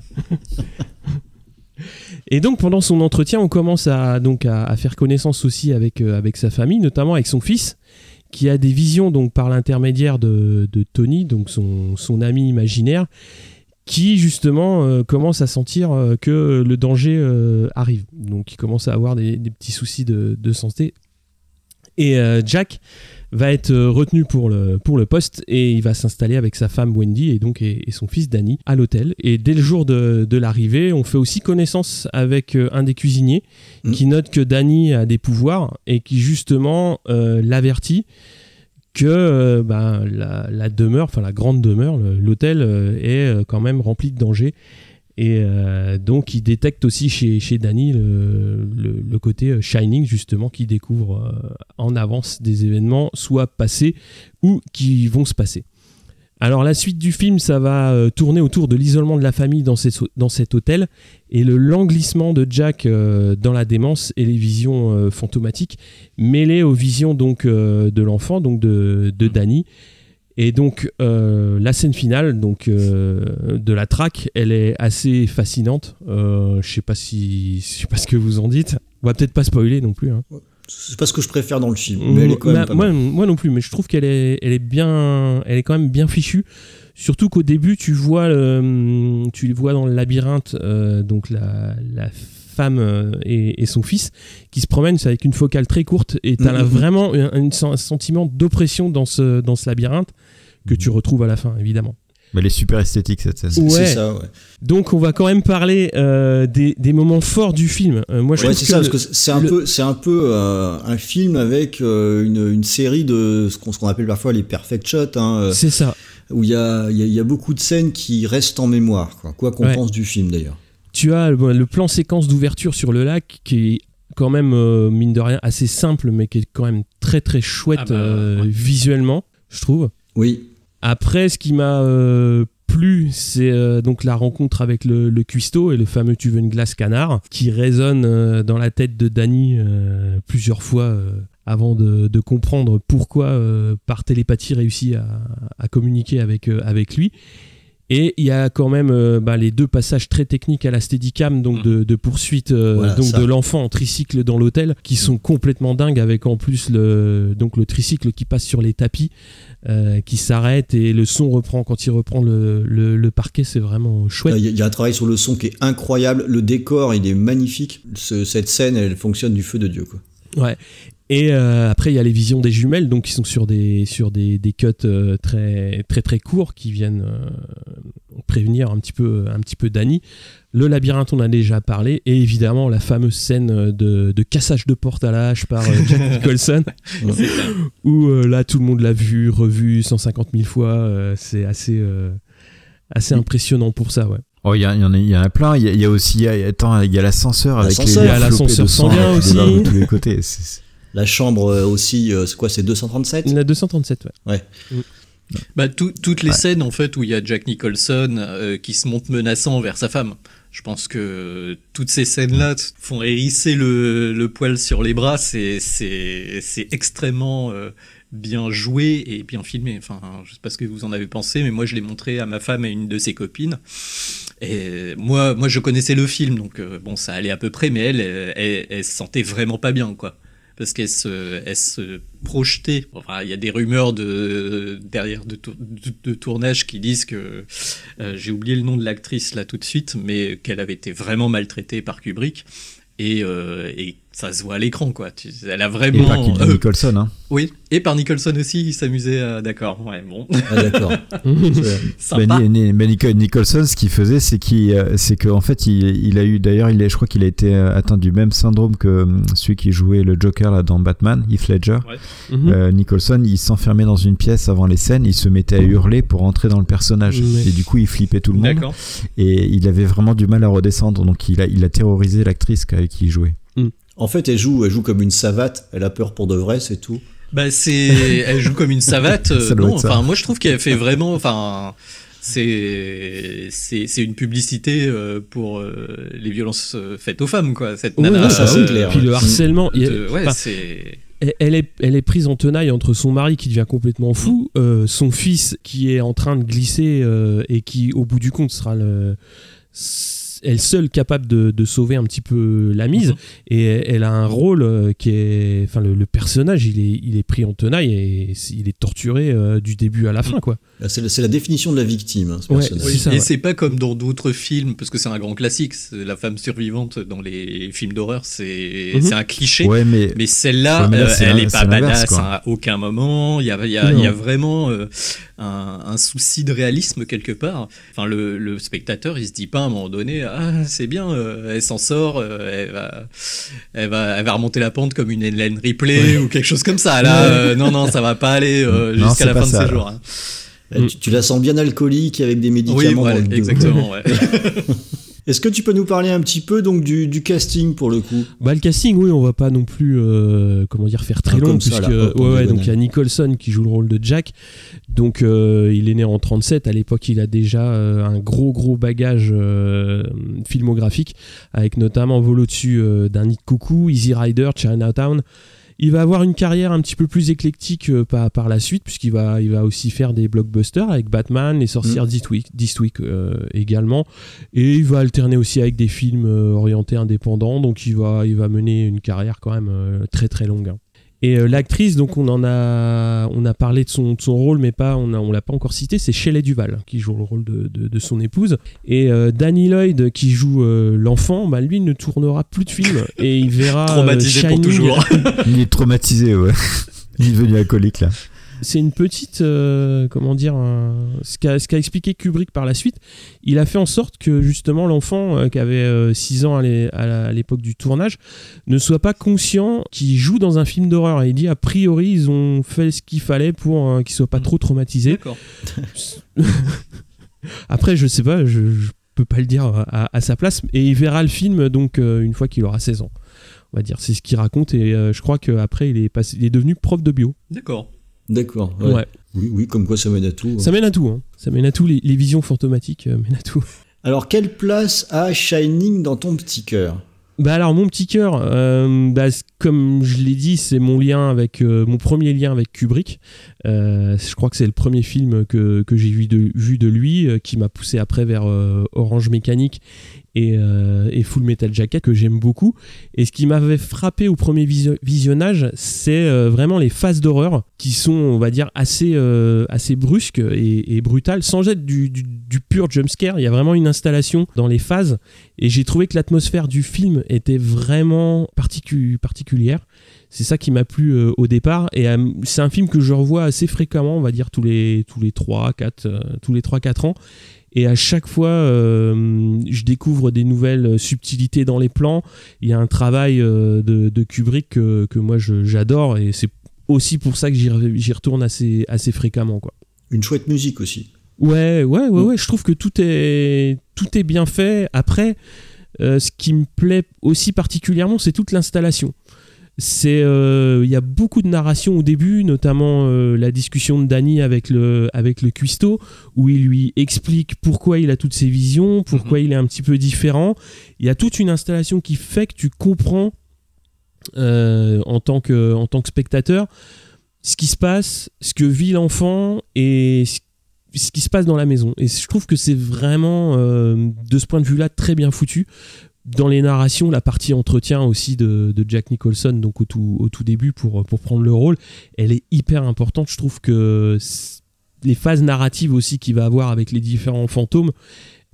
Et donc pendant son entretien, on commence à faire connaissance aussi avec sa famille, notamment avec son fils, qui a des visions donc par l'intermédiaire de Tony, donc son ami imaginaire, qui justement commence à sentir que le danger arrive. Donc il commence à avoir des petits soucis de santé. Et Jack va être retenu pour le poste et il va s'installer avec sa femme Wendy et son fils Danny à l'hôtel. Et dès le jour de l'arrivée, on fait aussi connaissance avec un des cuisiniers qui note que Danny a des pouvoirs et qui justement l'avertit que la demeure, enfin la grande demeure, l'hôtel est quand même rempli de dangers. Et donc il détecte aussi chez Danny le côté Shining justement, qui découvre en avance des événements soit passés ou qui vont se passer. Alors la suite du film, ça va tourner autour de l'isolement de la famille dans cet hôtel et le languissement de Jack dans la démence et les visions fantomatiques mêlées aux visions donc de l'enfant, donc de Danny. Et donc la scène finale de la traque, elle est assez fascinante. Je sais pas ce que vous en dites. On va peut-être pas spoiler non plus. Hein. C'est pas ce que je préfère dans le film, mais elle est quand même pas mal. Moi non plus, mais je trouve qu'elle est quand même bien fichue. Surtout qu'au début, tu les vois dans le labyrinthe, donc la femme et son fils qui se promènent avec une focale très courte et t'as vraiment un sentiment d'oppression dans ce labyrinthe que tu retrouves à la fin évidemment. Mais elle est super esthétique cette scène. Ouais. C'est ça, ouais. Donc on va quand même parler des moments forts du film. Moi je trouve c'est ça, parce que c'est un peu un film avec une série de ce qu'on appelle parfois les perfect shots. Hein, c'est ça. Où il y a beaucoup de scènes qui restent en mémoire, quoi qu'on pense du film d'ailleurs. Tu as le plan séquence d'ouverture sur le lac qui est quand même, mine de rien, assez simple, mais qui est quand même très très chouette visuellement, je trouve. Oui. Après, ce qui m'a plu, c'est donc la rencontre avec le cuistot et le fameux tu veux une glace canard, qui résonne dans la tête de Danny plusieurs fois avant de comprendre pourquoi par télépathie réussit à communiquer avec lui. Et il y a quand même les 2 passages très techniques à la Steadicam, donc de poursuite de l'enfant en tricycle dans l'hôtel, qui sont complètement dingues, avec en plus le tricycle qui passe sur les tapis, qui s'arrête et le son reprend quand il reprend le parquet. C'est vraiment chouette. Il y a un travail sur le son qui est incroyable, le décor il est magnifique, cette scène elle fonctionne du feu de Dieu quoi. Ouais. Et après il y a les visions des jumelles, donc qui sont sur des cuts très très très courts qui viennent prévenir un petit peu Danny. Le labyrinthe on a déjà parlé, et évidemment la fameuse scène de cassage de porte à la hache par Jack Nicholson où là tout le monde l'a revu 150 000 fois. C'est assez impressionnant pour ça, ouais. Oh, il y a un plein. Il y a aussi, il y a l'ascenseur avec l'ascenseur sanguin aussi. De tous les côtés. La chambre aussi, c'est quoi, c'est 237 ? La 237, ouais. Toutes les scènes en fait où il y a Jack Nicholson qui se montre menaçant vers sa femme. Je pense que toutes ces scènes-là font hérisser le poil sur les bras. C'est extrêmement bien joué et bien filmé. Enfin, je sais pas ce que vous en avez pensé, mais moi je l'ai montré à ma femme et une de ses copines. Et moi je connaissais le film, donc ça allait à peu près, mais elle se sentait vraiment pas bien, quoi. Parce qu'elle se projetait. Enfin, il y a des rumeurs derrière de tournage qui disent que j'ai oublié le nom de l'actrice là tout de suite, mais qu'elle avait été vraiment maltraitée par Kubrick et ça se voit à l'écran, quoi. Elle a vraiment. Et par Kid Nicholson, hein. Oui, et par Nicholson aussi, il s'amusait. D'accord, ouais, bon. Ah, d'accord. Sympa. Mais Nicholson, ce qu'il faisait, c'est qu'en fait, il a eu, d'ailleurs, je crois qu'il a été atteint du même syndrome que celui qui jouait le Joker là, dans Batman, Heath Ledger. Ouais. Nicholson, il s'enfermait dans une pièce avant les scènes, il se mettait à hurler pour entrer dans le personnage. Et du coup, il flippait tout le monde. D'accord. Et il avait vraiment du mal à redescendre, donc il a terrorisé l'actrice avec qui il jouait. En fait, elle joue comme une savate, elle a peur pour de vrai, c'est tout. Bah elle joue comme une savate. Non, enfin moi je trouve qu'elle fait vraiment, enfin c'est une publicité pour les violences faites aux femmes, quoi. Cette nana. Ça c'est clair. Puis le harcèlement. C'est. Elle est prise en tenaille entre son mari qui devient complètement fou, son fils qui est en train de glisser et qui au bout du compte sera elle seule capable de sauver un petit peu la mise, et elle a un rôle qui est, enfin le personnage il est pris en tenaille et il est torturé du début à la fin, quoi. C'est la définition de la victime, ce personnage. Oui, et c'est pas comme dans d'autres films, parce que c'est un grand classique, la femme survivante dans les films d'horreur, c'est un cliché, mais celle-là, elle est pas badass à aucun moment. Il y a vraiment un souci de réalisme quelque part. Enfin, le spectateur, il se dit pas à un moment donné, c'est bien, elle s'en sort, elle va remonter la pente comme une Ellen Ripley ou quelque chose comme ça. Là, non, ça va pas aller jusqu'à la fin de ses jours. Hein. Tu la sens bien alcoolique avec des médicaments. Oui, voilà, exactement. Ouais. Est-ce que tu peux nous parler un petit peu donc du casting pour le coup ? Bah le casting, oui, on va pas non plus faire très long, puisque donc il y a Nicholson qui joue le rôle de Jack. Donc il est né en 37, à l'époque il a déjà un gros bagage filmographique, avec notamment Vol au-dessus d'un nid de coucou, Easy Rider, Chinatown. Il va avoir une carrière un petit peu plus éclectique par la suite, puisqu'il va aussi faire des blockbusters avec Batman, Les Sorcières d'Eastwick également, et il va alterner aussi avec des films orientés indépendants, donc il va mener une carrière quand même très très longue. Hein. Et l'actrice, donc on a parlé de son rôle, mais on l'a pas encore cité, c'est Shelley Duvall qui joue le rôle de son épouse. Et Danny Lloyd qui joue l'enfant, bah lui ne tournera plus de films et il verra traumatisé Shining. pour toujours. Il est traumatisé, ouais. Il est devenu alcoolique là. C'est une petite, ce qu'a expliqué Kubrick par la suite. Il a fait en sorte que justement l'enfant qui avait 6 ans à l'époque du tournage ne soit pas conscient qu'il joue dans un film d'horreur. Et il dit a priori ils ont fait ce qu'il fallait pour qu'il soit pas trop traumatisé. D'accord. Après je sais pas, je peux pas le dire à sa place. Et il verra le film donc une fois qu'il aura 16 ans. On va dire, c'est ce qu'il raconte, et je crois qu'après il est devenu prof de bio. D'accord. Ouais. Ouais. Oui, comme quoi ça mène à tout. Ça mène à tout, hein. Ça mène à tout, les visions fantomatiques mènent à tout. Alors, quelle place a Shining dans ton petit cœur ? Bah alors, mon petit cœur, comme je l'ai dit, c'est mon premier lien avec Kubrick. Je crois que c'est le premier film que j'ai vu de lui, qui m'a poussé après vers Orange Mécanique et Full Metal Jacket, que j'aime beaucoup. Et ce qui m'avait frappé au premier visionnage, c'est vraiment les phases d'horreur qui sont, on va dire, assez brusques et brutales, sans être du pur jumpscare. Il y a vraiment une installation dans les phases, et j'ai trouvé que l'atmosphère du film était vraiment particulière. C'est ça qui m'a plu au départ, et c'est un film que je revois assez fréquemment, on va dire tous les 3-4 ans. Et à chaque fois, je découvre des nouvelles subtilités dans les plans. Il y a un travail de Kubrick que moi j'adore, et c'est aussi pour ça que j'y retourne assez fréquemment, quoi. Une chouette musique aussi. Ouais. Je trouve que tout est bien fait. Après, ce qui me plaît aussi particulièrement, c'est toute l'installation. Il y a beaucoup de narration au début, notamment la discussion de Danny avec le cuistot, où il lui explique pourquoi il a toutes ces visions, pourquoi il est un petit peu différent. Il y a toute une installation qui fait que tu comprends en tant que spectateur ce qui se passe, ce que vit l'enfant et ce qui se passe dans la maison. Et je trouve que c'est vraiment de ce point de vue-là très bien foutu. Dans les narrations, la partie entretien aussi de Jack Nicholson, donc au tout début pour prendre le rôle, elle est hyper importante. Je trouve que les phases narratives aussi qu'il va avoir avec les différents fantômes,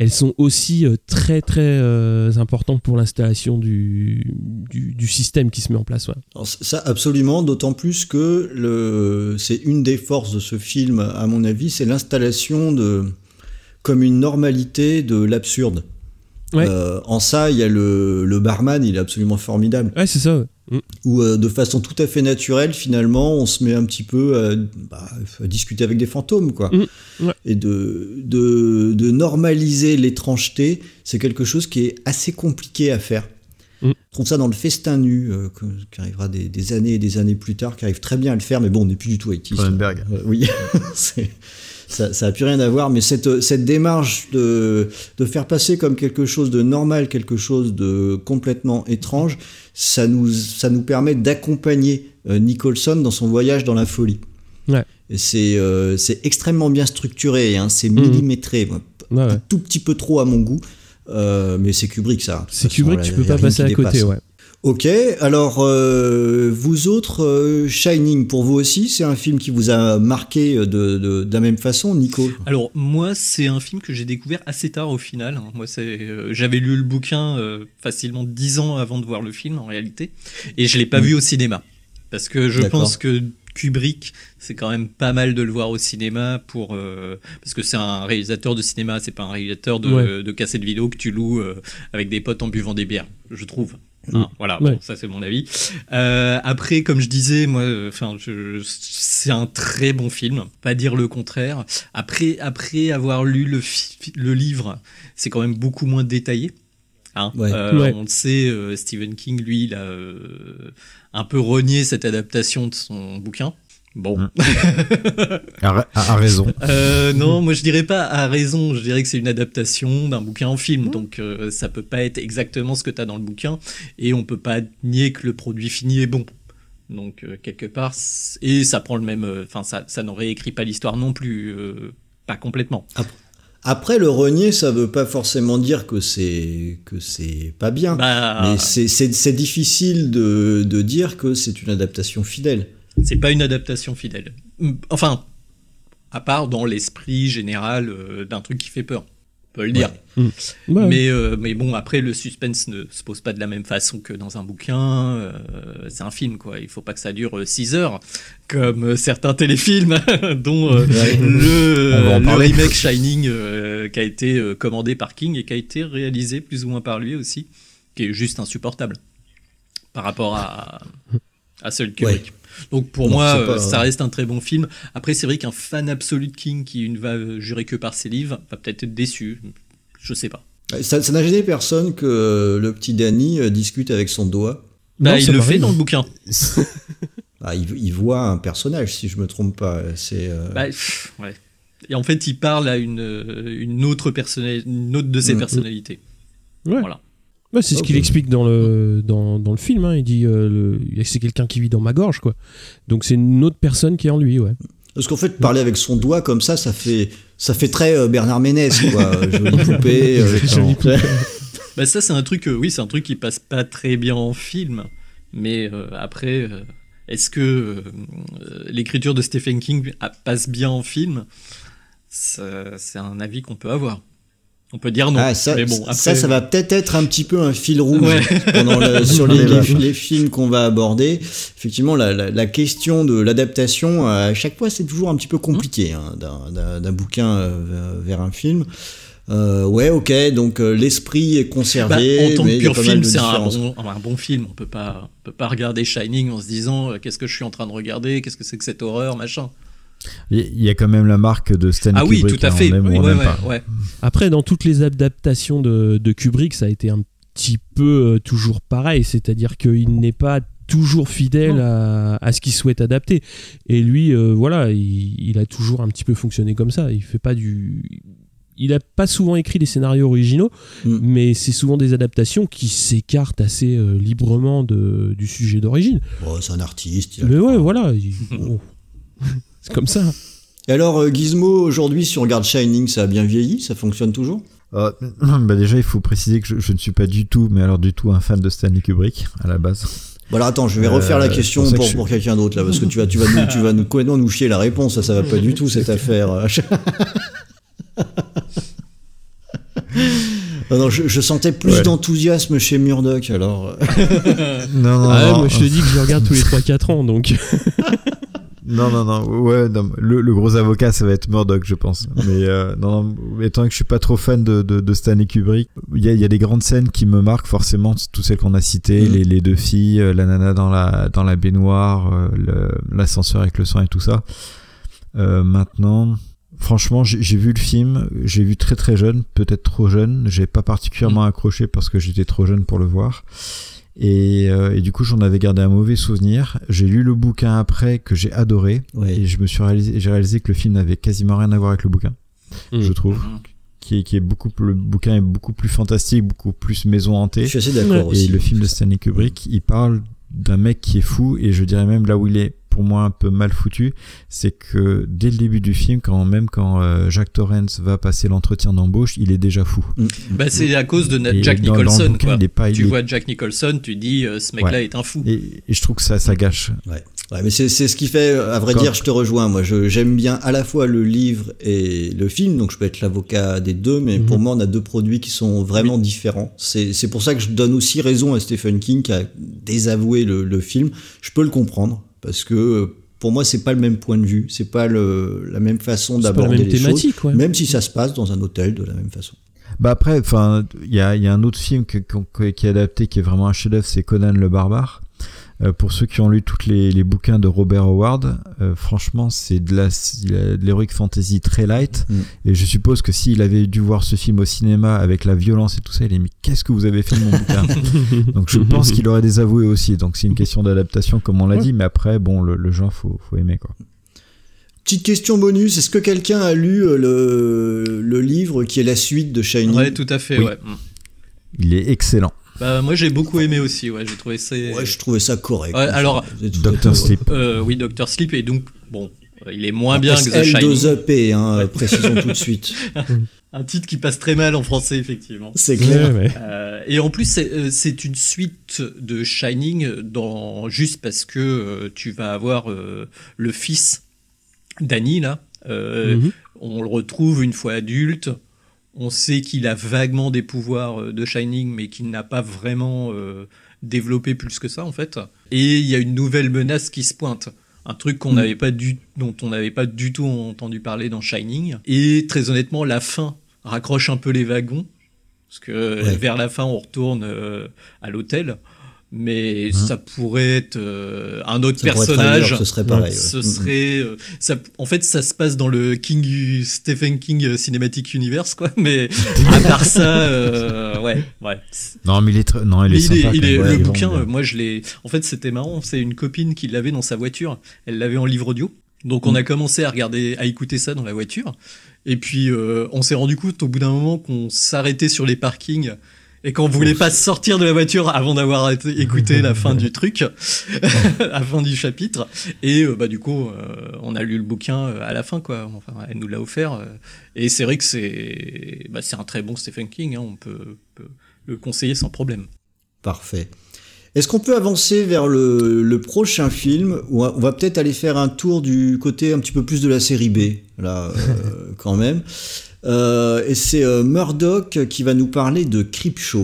elles sont aussi très très importantes pour l'installation du système qui se met en place. Ouais. Alors ça, absolument, d'autant plus que c'est une des forces de ce film, à mon avis, c'est l'installation comme une normalité de l'absurde. Ouais. En ça, il y a le barman, il est absolument formidable. Ouais, c'est ça. Ouais. Où de façon tout à fait naturelle, finalement, on se met un petit peu à discuter avec des fantômes, quoi. Ouais. Et de normaliser l'étrangeté, c'est quelque chose qui est assez compliqué à faire. Je trouve ça dans le Festin nu, qui arrivera des années et des années plus tard, qui arrive très bien à le faire, mais bon, on n'est plus du tout avec Cronenberg. Oui, ça a plus rien à voir, mais cette démarche de faire passer comme quelque chose de normal, quelque chose de complètement étrange, ça nous permet d'accompagner Nicholson dans son voyage dans la folie. Ouais. Et c'est extrêmement bien structuré, hein, c'est millimétré, un tout petit peu trop à mon goût, mais c'est Kubrick ça. C'est Kubrick, tu peux pas passer à côté, ouais. Ok, alors vous autres, Shining, pour vous aussi, c'est un film qui vous a marqué de la même façon, Nico? Alors moi, c'est un film que j'ai découvert assez tard au final. Moi, j'avais lu le bouquin facilement 10 ans avant de voir le film en réalité, et je l'ai pas vu au cinéma parce que je pense que Kubrick, c'est quand même pas mal de le voir au cinéma parce que c'est un réalisateur de cinéma, c'est pas un réalisateur de cassette vidéo que tu loues avec des potes en buvant des bières, je trouve. Voilà, bon, ça c'est mon avis. Après, comme je disais, moi, c'est un très bon film, pas dire le contraire. Après avoir lu le livre, c'est quand même beaucoup moins détaillé. Hein. On le sait, Stephen King, lui, il a un peu renié cette adaptation de son bouquin. Bon. A raison. Non, moi je dirais pas à raison, je dirais que c'est une adaptation d'un bouquin en film, donc ça peut pas être exactement ce que t'as dans le bouquin, et on peut pas nier que le produit fini est bon. Donc quelque part, et ça prend le même, ça n'en réécrit pas l'histoire non plus, pas complètement. Après, le renier, ça veut pas forcément dire que c'est pas bien, mais c'est difficile de dire que c'est une adaptation fidèle. C'est pas une adaptation fidèle. Enfin, à part dans l'esprit général d'un truc qui fait peur. On peut le dire. Mais bon, après, le suspense ne se pose pas de la même façon que dans un bouquin. C'est un film, quoi. Il faut pas que ça dure 6 heures, comme certains téléfilms, dont le remake Shining, qui a été commandé par King et qui a été réalisé plus ou moins par lui aussi, qui est juste insupportable par rapport à celui de Kubrick. Ouais. Donc pour moi, ça reste un très bon film. Après, c'est vrai qu'un fan absolu de King qui ne va jurer que par ses livres va peut-être être déçu. Je sais pas. Ça n'a gêné personne que le petit Danny discute avec son doigt. Il le fait dans le bouquin. Il voit un personnage, si je me trompe pas. Ouais. Et en fait, il parle à une autre de ses personnalités. Ouais. Voilà. Ouais, c'est ce qu'il explique dans le film. Hein. Il dit c'est quelqu'un qui vit dans ma gorge, quoi. Donc c'est une autre personne qui est en lui, ouais. Parce qu'en fait, parler avec son doigt comme ça fait très Bernard Ménez, quoi. Jolie poupée. Ça, c'est un truc, c'est un truc qui passe pas très bien en film. Mais après, est-ce que l'écriture de Stephen King passe bien en film ? C'est un avis qu'on peut avoir. On peut dire non, mais bon, après... ça va peut-être être un petit peu un fil rouge sur les films qu'on va aborder. Effectivement, la question de l'adaptation, à chaque fois, c'est toujours un petit peu compliqué, d'un bouquin vers un film. Donc l'esprit est conservé. En tant que pur film, c'est un bon film. On peut pas regarder Shining en se disant qu'est-ce que je suis en train de regarder, qu'est-ce que c'est que cette horreur, machin. Il y a quand même la marque de Stanley Kubrick. Oui, tout à fait. Ouais. Après, dans toutes les adaptations de Kubrick, ça a été un petit peu toujours pareil, c'est-à-dire qu'il n'est pas toujours fidèle à ce qu'il souhaite adapter. Et lui, il a toujours un petit peu fonctionné comme ça. Il n'a pas souvent écrit des scénarios originaux, mais c'est souvent des adaptations qui s'écartent assez librement du sujet d'origine. C'est un artiste. C'est comme ça. Et alors, Gizmo, aujourd'hui, si on regarde Shining, ça a bien vieilli? Ça fonctionne toujours? Déjà, il faut préciser que je ne suis pas du tout un fan de Stanley Kubrick, à la base. Bon alors attends, je vais refaire la question pour quelqu'un d'autre, là, parce que tu vas nous complètement nous chier la réponse, ça va pas du tout, cette affaire. Non, je sentais plus d'enthousiasme chez Murdoch, alors. Non. Moi, je te dis que je le regarde tous les 3-4 ans, donc. Non. Ouais, non, le gros avocat, ça va être Murdoch, je pense. Mais non, étant que je suis pas trop fan de Stanley Kubrick, il y a des grandes scènes qui me marquent forcément, toutes celles qu'on a citées, les deux filles, la nana dans la baignoire, l'ascenseur avec le sang et tout ça. Maintenant, franchement, j'ai vu le film, j'ai vu très très jeune, peut-être trop jeune. J'ai pas particulièrement accroché parce que j'étais trop jeune pour le voir. Et du coup, j'en avais gardé un mauvais souvenir. J'ai lu le bouquin après, que j'ai adoré, et j'ai réalisé que le film n'avait quasiment rien à voir avec le bouquin, je trouve. Le bouquin est beaucoup plus fantastique, beaucoup plus maison hantée. Je suis assez d'accord aussi. Et le film de Stanley Kubrick, il parle d'un mec qui est fou, et je dirais même là où il est pour moi un peu mal foutu, c'est que dès le début du film, quand Jack Torrance va passer l'entretien d'embauche, il est déjà fou. Bah, c'est à cause de Jack Nicholson, quoi. Tu vois Jack Nicholson, tu dis ce mec-là est un fou. Et je trouve que ça gâche. Ouais, mais c'est ce qui fait, à vrai dire, je te rejoins. Moi, j'aime bien à la fois le livre et le film, donc je peux être l'avocat des deux, mais pour moi, on a deux produits qui sont vraiment différents. C'est pour ça que je donne aussi raison à Stephen King qui a désavoué le film. Je peux le comprendre, parce que pour moi, c'est pas le même point de vue, c'est pas la même façon d'aborder les choses, même si ça se passe dans un hôtel de la même façon. Bah après, enfin, il y a un autre film qui est adapté, qui est vraiment un chef-d'œuvre, c'est Conan le Barbare. Pour ceux qui ont lu tous les bouquins de Robert Howard, franchement, c'est de l'heroic fantasy très light. Et je suppose que s'il avait dû voir ce film au cinéma avec la violence et tout ça, il a dit « Qu'est-ce que vous avez fait de mon bouquin ?» Donc je pense qu'il aurait désavoué aussi. Donc c'est une question d'adaptation, comme on l'a dit. Mais après, bon, le genre, faut aimer, quoi. Petite question bonus, est-ce que quelqu'un a lu le livre qui est la suite de Shining ? Ouais, tout à fait, oui. Il est excellent. Bah, moi j'ai beaucoup aimé aussi, j'ai trouvé ça... Ouais, je trouvais ça correct. Alors, Dr. Sleep. Oui, Dr. Sleep, et donc, bon, il est moins bien que The Shining. L2EP, précisons tout de suite. Un titre qui passe très mal en français, effectivement. C'est clair. Et en plus, c'est une suite de Shining, juste parce que tu vas avoir le fils Danny, là. On le retrouve une fois adulte. On sait qu'il a vaguement des pouvoirs de Shining, mais qu'il n'a pas vraiment développé plus que ça, en fait. Et il y a une nouvelle menace qui se pointe. Un truc dont on n'avait pas du tout entendu parler dans Shining. Et très honnêtement, la fin raccroche un peu les wagons. Parce que vers la fin, on retourne à l'hôtel. Mais ça pourrait être un autre personnage. Ce serait pareil. Ce serait, en fait, ça se passe dans le Stephen King Cinematic Universe, quoi. Mais à part ça, ouais. Non, mais il est sympa. Le bouquin, moi, je l'ai. En fait, c'était marrant. C'est une copine qui l'avait dans sa voiture. Elle l'avait en livre audio. Donc, on a commencé à écouter ça dans la voiture. Et puis, on s'est rendu compte au bout d'un moment qu'on s'arrêtait sur les parkings. Et qu'on voulait pas sortir de la voiture avant d'avoir écouté la fin du truc, la fin du chapitre. Et du coup, on a lu le bouquin à la fin, quoi. Enfin, elle nous l'a offert. Et c'est vrai que c'est un très bon Stephen King. On peut le conseiller sans problème. Parfait. Est-ce qu'on peut avancer vers le prochain film, où on va peut-être aller faire un tour du côté un petit peu plus de la série B, là, quand même. Et c'est Murdoch qui va nous parler de Creepshow.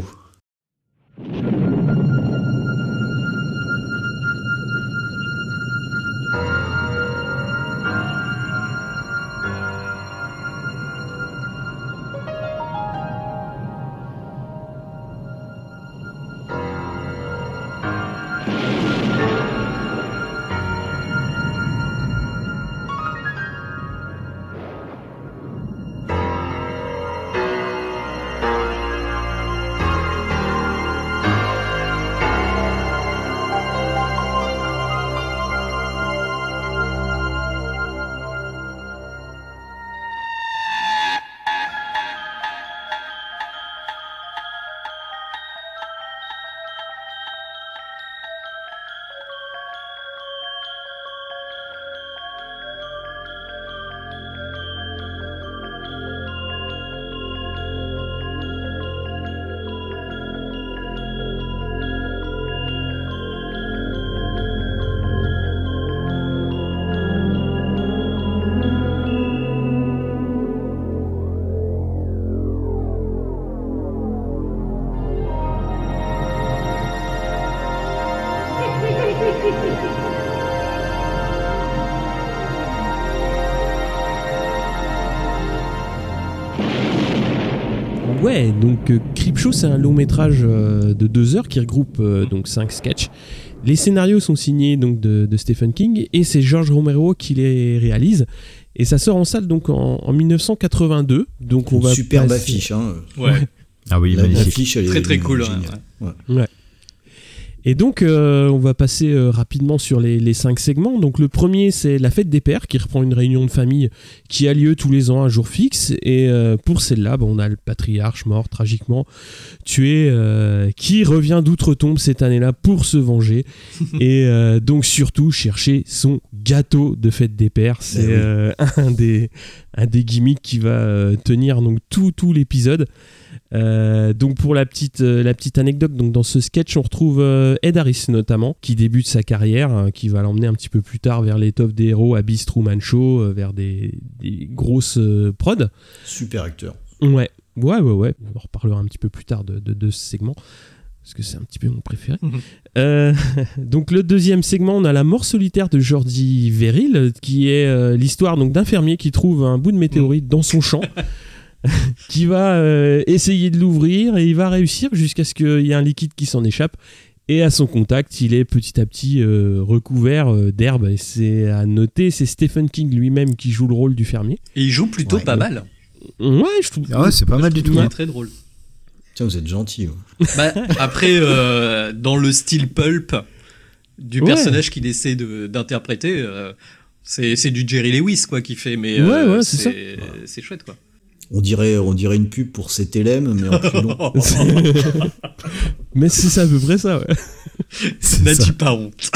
Ouais, donc Creepshow, c'est un long métrage de 2 heures qui regroupe donc 5 sketchs. Les scénarios sont signés donc de Stephen King et c'est George Romero qui les réalise. Et ça sort en salle donc en 1982. Donc on va superbe affiche, hein. Ouais. Ah oui, magnifique. L'affiche, elle est Très cool. Ouais. Et donc, on va passer rapidement sur les 5 segments. Donc, le premier, c'est la fête des pères, qui reprend une réunion de famille qui a lieu tous les ans à un jour fixe. Et pour celle-là, on a le patriarche mort tragiquement tué, qui revient d'outre-tombe cette année-là pour se venger. Et donc, surtout, chercher son gâteau de fête des pères. C'est un des gimmicks qui va tenir donc tout l'épisode. Donc pour la petite anecdote, donc dans ce sketch on retrouve Ed Harris notamment, qui débute sa carrière, qui va l'emmener un petit peu plus tard vers l'étoffe des héros, Abyss, Truman Show, vers des grosses prods. Super acteur. Ouais. On en reparlera un petit peu plus tard de ce segment, parce que c'est un petit peu mon préféré. Donc le deuxième segment, on a la mort solitaire de Jordi Verrill, qui est l'histoire donc d'un fermier qui trouve un bout de météorite dans son champ. Qui va essayer de l'ouvrir et il va réussir jusqu'à ce qu'il y ait un liquide qui s'en échappe et à son contact il est petit à petit recouvert d'herbe. Et c'est à noter, c'est Stephen King lui-même qui joue le rôle du fermier et il joue plutôt pas mal. Ouais, je trouve. Ah ouais, c'est pas mal du tout. Il est très drôle. Tiens, vous êtes gentil. Bah, après dans le style pulp du personnage qu'il essaie d'interpréter, c'est du Jerry Lewis quoi qu'il fait, mais c'est chouette quoi. On dirait une pub pour CTLM, mais en plus long. Mais c'est à peu près ça, ouais. N'as-tu pas honte?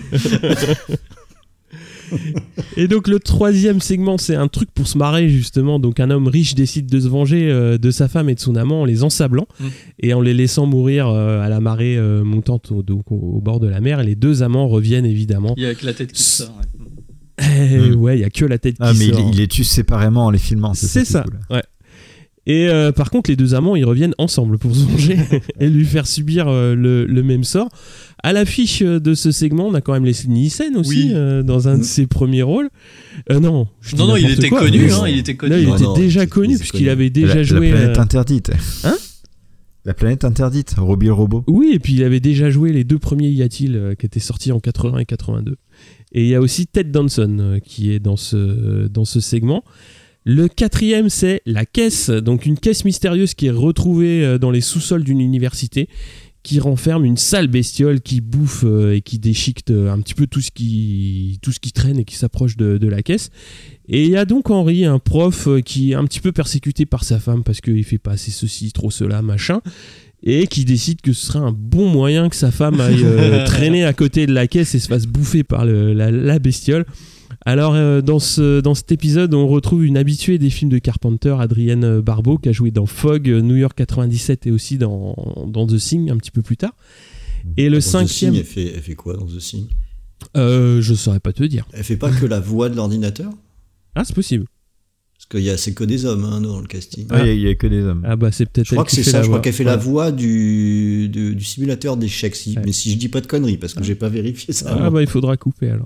Et donc le troisième segment, c'est un truc pour se marrer justement. Donc un homme riche décide de se venger de sa femme et de son amant en les ensablant et en les laissant mourir à la marée montante au bord de la mer. Et les deux amants reviennent évidemment. Il y a que la tête qui sort. Ouais, il y a que la tête qui sort. Mais il les tue séparément en les filmant. C'est ça. Cool. Ouais. Et par contre, les deux amants, ils reviennent ensemble pour se venger et lui faire subir le même sort. À l'affiche de ce segment, on a quand même Leslie Nielsen aussi dans un de ses premiers rôles. Non, il était connu. Il était connu. Là, il était déjà connu puisqu'il avait déjà joué. La planète interdite. Hein? La planète interdite, Robbie le robot. Oui, et puis il avait déjà joué les 2 premiers Y a-t-il qui étaient sortis en 80 et 82. Et il y a aussi Ted Danson qui est dans ce segment. Le 4e, c'est la caisse, donc une caisse mystérieuse qui est retrouvée dans les sous-sols d'une université, qui renferme une sale bestiole qui bouffe et qui déchiquette un petit peu tout ce qui traîne et qui s'approche de la caisse. Et il y a donc Henry, un prof qui est un petit peu persécuté par sa femme parce qu'il fait pas assez ceci, trop cela, machin, et qui décide que ce serait un bon moyen que sa femme aille traîner à côté de la caisse et se fasse bouffer par la bestiole. Alors dans cet épisode, on retrouve une habituée des films de Carpenter, Adrienne Barbeau, qui a joué dans Fog, New York 97 et aussi dans The Thing un petit peu plus tard. Et le 5e... The Thing, elle fait quoi dans The Thing? Je saurais pas te dire. Elle fait pas que la voix de l'ordinateur? Ah, c'est possible. Parce que c'est que des hommes dans le casting. Ouais, il y a que des hommes. Ah bah c'est peut-être. Je crois que c'est ça. Je crois qu'elle fait la voix du simulateur d'échecs. Mais si je dis pas de conneries, parce que j'ai pas vérifié ça. Ah bah il faudra couper alors.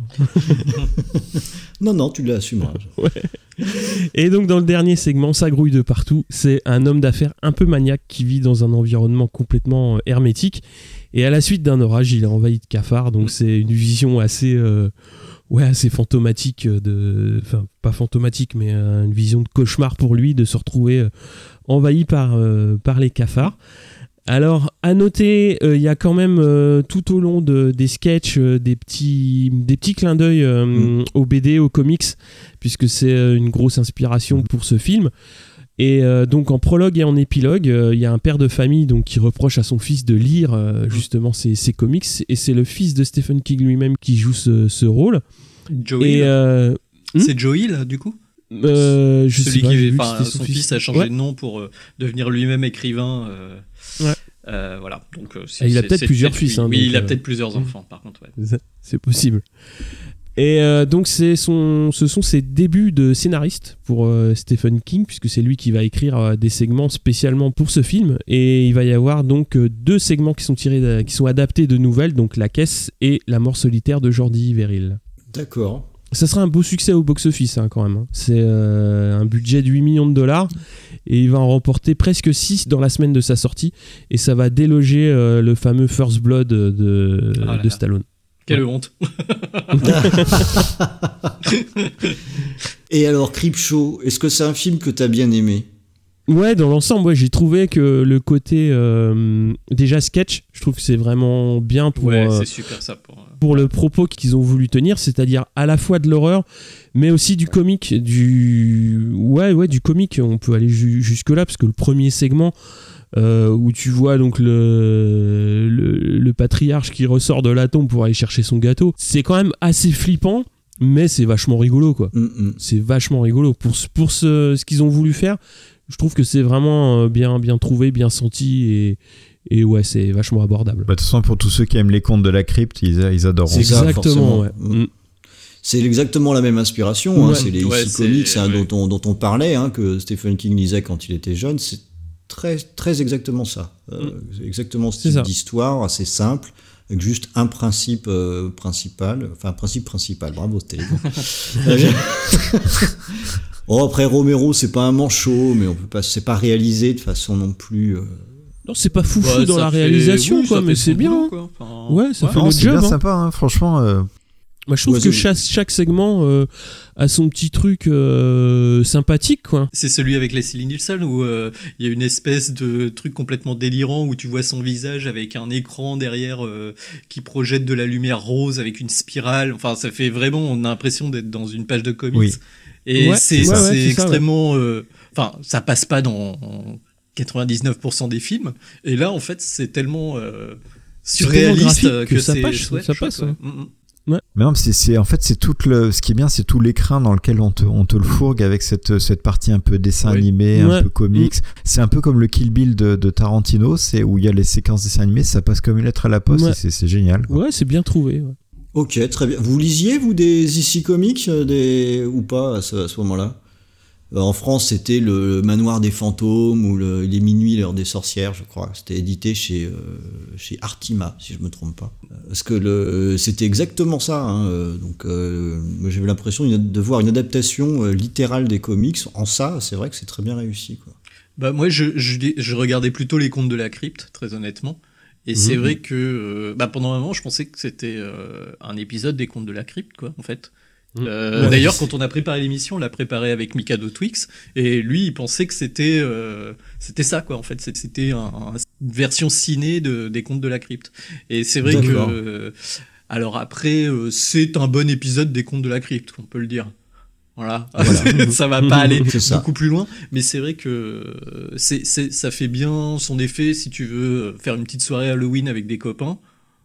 non, tu l'assumeras. Ouais. Et donc dans le dernier segment, ça grouille de partout. C'est un homme d'affaires un peu maniaque qui vit dans un environnement complètement hermétique. Et à la suite d'un orage, il est envahi de cafards. Donc c'est une vision assez fantomatique, enfin pas fantomatique, mais une vision de cauchemar pour lui de se retrouver envahi par les cafards. Alors à noter, il y a quand même tout au long des sketchs des petits clins d'œil aux BD, aux comics, puisque c'est une grosse inspiration pour ce film. Et donc en prologue et en épilogue, il y a un père de famille donc qui reproche à son fils de lire justement ses comics, et c'est le fils de Stephen King lui-même qui joue ce rôle. Joey. C'est Joey là du coup. Je sais pas. Son fils a changé de nom pour devenir lui-même écrivain. Voilà. Donc il a peut-être plusieurs fils. Oui, il a peut-être plusieurs enfants. Par contre, ouais. C'est possible. Et donc ce sont ses débuts de scénariste pour Stephen King, puisque c'est lui qui va écrire des segments spécialement pour ce film. Et il va y avoir donc 2 segments qui sont adaptés de nouvelles, donc La Caisse et La Mort solitaire de Jordi Verrill. D'accord. Ça sera un beau succès au box-office quand même. Hein. C'est un budget de $8 millions et il va en remporter presque 6 dans la semaine de sa sortie. Et ça va déloger le fameux First Blood de Stallone. Quelle honte. Et alors, Creepshow, est-ce que c'est un film que t'as bien aimé ? Ouais, dans l'ensemble, j'ai trouvé que le côté déjà sketch, je trouve que c'est vraiment bien pour, c'est super ça pour le propos qu'ils ont voulu tenir, c'est-à-dire à la fois de l'horreur, mais aussi du comique, du comique. On peut aller jusque là parce que le premier segment où tu vois donc le patriarche qui ressort de la tombe pour aller chercher son gâteau, c'est quand même assez flippant. Mais c'est vachement rigolo, quoi. C'est vachement rigolo pour ce qu'ils ont voulu faire. Je trouve que c'est vraiment bien trouvé, bien senti et ouais, c'est vachement abordable. De toute façon, pour tous ceux qui aiment les contes de la crypte, ils adoreront. C'est exactement, ouais. C'est exactement la même inspiration. C'est les comics dont on parlait, que Stephen King lisait quand il était jeune. C'est très, très exactement ça. C'est exactement ce type d'histoire, assez simple, avec juste un principe principal. Enfin, un principe principal. Bravo, c'était après Romero, c'est pas un manchot, mais c'est pas réalisé de façon non plus. Non, c'est pas foufou dans la réalisation, quoi, mais c'est bien. Boulot, quoi. Ça fait le job. C'est bien sympa, franchement. Moi, je trouve que chaque segment a son petit truc sympathique, quoi. C'est celui avec Leslie Nielsen où il y a une espèce de truc complètement délirant où tu vois son visage avec un écran derrière qui projette de la lumière rose avec une spirale. Enfin, ça fait vraiment, on a l'impression d'être dans une page de comics. Oui. Et c'est extrêmement... Enfin, ça passe pas dans 99% des films. Et là, en fait, c'est tellement surréaliste que ça passe. Ouais. Mais non, c'est tout ce qui est bien, c'est tout l'écran dans lequel on te le fourgue avec cette partie un peu dessin animé, un peu comics. C'est un peu comme le Kill Bill de Tarantino, c'est où il y a les séquences dessin animé, ça passe comme une lettre à la poste et c'est génial, quoi. Ouais, c'est bien trouvé. Ouais. Ok, très bien. Vous lisiez, vous, des EC Comics ou pas à ce moment-là ? En France, c'était le Manoir des fantômes ou les Minuit, l'heure des sorcières, je crois. C'était édité chez Artima, si je me trompe pas. Parce que c'était exactement ça. Donc, j'avais l'impression de voir une adaptation littérale des comics. En ça, c'est vrai que c'est très bien réussi, quoi. Bah moi, je regardais plutôt les Contes de la Crypte, très honnêtement. Et c'est vrai que pendant un moment, je pensais que c'était un épisode des Contes de la Crypte, quoi, en fait. D'ailleurs, quand on a préparé l'émission, on l'a préparé avec Mikado Twix, et lui, il pensait que c'était ça, quoi. En fait, c'était une version ciné des Contes de la Crypte. Et c'est vrai que, alors après, c'est un bon épisode des Contes de la Crypte, on peut le dire. Voilà. Ça va pas aller beaucoup plus loin, mais c'est vrai que ça fait bien son effet si tu veux faire une petite soirée Halloween avec des copains.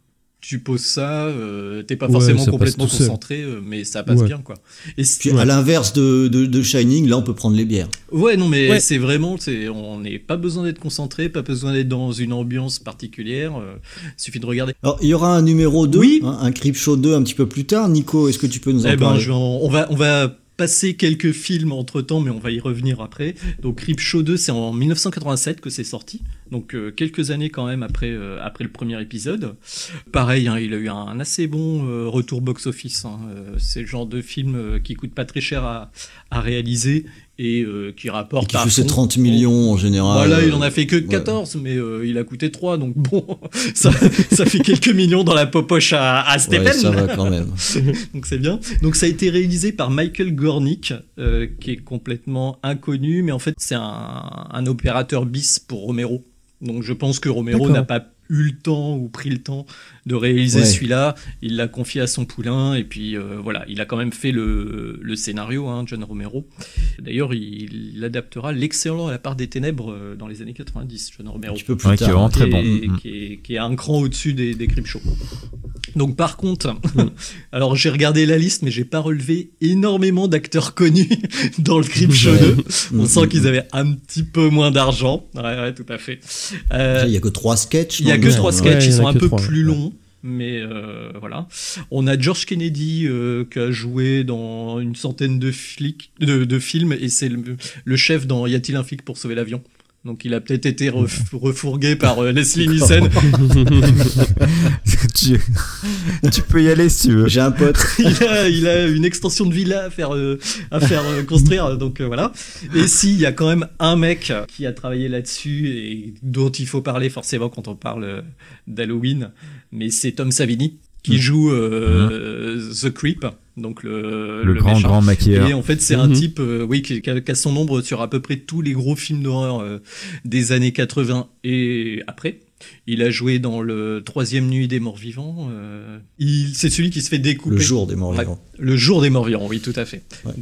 Tu poses ça, t'es pas forcément complètement concentré, mais ça passe bien, quoi. Et puis à l'inverse de Shining, là on peut prendre les bières. Ouais, non, mais c'est vraiment, on n'est pas besoin d'être concentré, pas besoin d'être dans une ambiance particulière, suffit de regarder. Alors il y aura un numéro 2, un Creepshow 2 un petit peu plus tard. Nico, est-ce que tu peux nous en parler ? On va passer quelques films entre temps, mais on va y revenir après. Donc Creepshow 2, c'est en 1987 que c'est sorti, donc quelques années quand même après le premier épisode. Pareil, il a eu un assez bon retour box-office. C'est le genre de film qui coûte pas très cher à réaliser et qui rapporte. Et qui fait 30 millions en général. Voilà, il en a fait que 14, mais il a coûté 3, donc bon, ça fait quelques millions dans la poche à Stephen. Ouais, ça va quand même. Donc c'est bien. Donc ça a été réalisé par Michael Gornick, qui est complètement inconnu, mais en fait c'est un opérateur bis pour Romero. Donc je pense que Romero n'a pas eu le temps ou pris le temps de réaliser celui-là. Il l'a confié à son poulain et puis voilà, il a quand même fait le scénario, John Romero. D'ailleurs, il adaptera l'excellent À la part des ténèbres dans les années 90, John Romero. Un petit peu plus tard. Qui est vraiment très bon. Qui est un cran au-dessus des Creepshow. Donc par contre, alors j'ai regardé la liste, mais j'ai pas relevé énormément d'acteurs connus dans le Creepshow 2. On sent qu'ils avaient un petit peu moins d'argent. Ouais, tout à fait. Il y a que 3 sketchs. Il y a que 3 sketchs, ils sont un peu plus longs. Mais voilà. On a George Kennedy qui a joué dans une centaine de films et c'est le chef dans Y a-t-il un flic pour sauver l'avion? Donc il a peut-être été refourgué par Leslie Nielsen. tu peux y aller si tu veux. J'ai un pote. il a une extension de villa à faire construire, donc voilà. Et si, il y a quand même un mec qui a travaillé là-dessus et dont il faut parler forcément quand on parle d'Halloween, mais c'est Tom Savini qui joue The Creep, donc le grand maquilleur. Et en fait, c'est un type qui a son ombre sur à peu près tous les gros films d'horreur des années 80 et après. Il a joué dans le 3e Nuit des Morts Vivants. C'est celui qui se fait découper. Le Jour des Morts Vivants. Le Jour des Morts Vivants, oui, tout à fait. Ouais.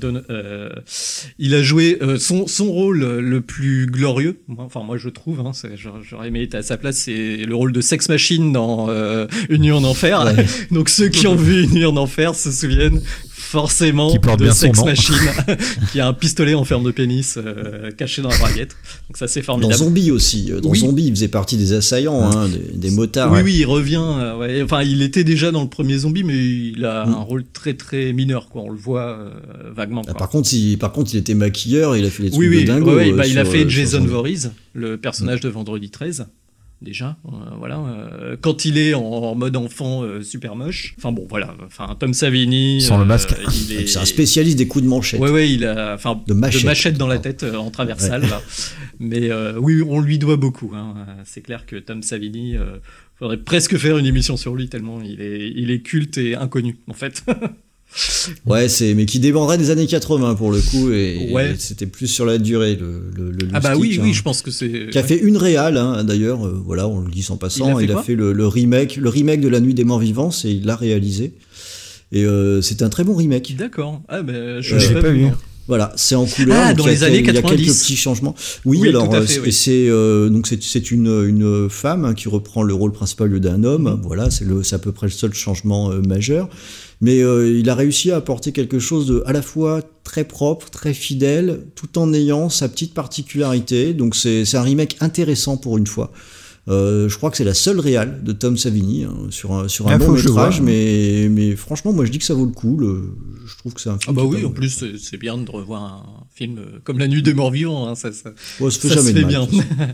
Il a joué son rôle le plus glorieux. Moi, je trouve. J'aurais aimé être à sa place. C'est le rôle de Sex Machine dans Une Nuit en Enfer. Ouais. Donc ceux qui ont vu Une Nuit en Enfer se souviennent forcément de Sex Machine qui a un pistolet en forme de pénis caché dans la braguette. Donc ça, c'est formidable. Dans Zombie aussi. Zombie, il faisait partie des assaillants, des motards. Oui, il revient. Enfin, il était déjà dans le premier Zombie, mais il a un rôle très très mineur, quoi. On le voit vaguement. Quoi. Par contre, il était maquilleur, il a fait des trucs de dingo. Il a fait Jason Voorhees, le personnage de Vendredi 13. Déjà, quand il est en mode enfant super moche. Enfin bon, voilà. Enfin, Tom Savini. Sans le masque. C'est un spécialiste des coups de manchette. Ouais, il a, de machette dans la tête en traversale. Là. Mais oui, on lui doit beaucoup. C'est clair que Tom Savini, faudrait presque faire une émission sur lui tellement il est culte et inconnu en fait. Ouais, mais qui dépendrait des années 80 pour le coup, et c'était plus sur la durée le stick, oui, je pense que c'est. Qui a fait une réal, d'ailleurs, on le dit sans passant, il a fait le remake de La Nuit des Morts Vivants, et il l'a réalisé. Et c'est un très bon remake. D'accord. Je l'ai pas vu. Voilà, c'est en couleur. Dans les années 90. Il y a quelques petits changements. Oui, alors et c'est une femme qui reprend le rôle principal d'un homme. Voilà, c'est à peu près le seul changement majeur. Mais il a réussi à apporter quelque chose de à la fois très propre, très fidèle, tout en ayant sa petite particularité. Donc c'est un remake intéressant pour une fois. Je crois que c'est la seule réal de Tom Savini sur un long métrage, mais franchement, moi je dis que ça vaut le coup. Je trouve que c'est un film. En plus c'est bien de revoir un film comme La Nuit des Morts Vivants. Ça se fait bien.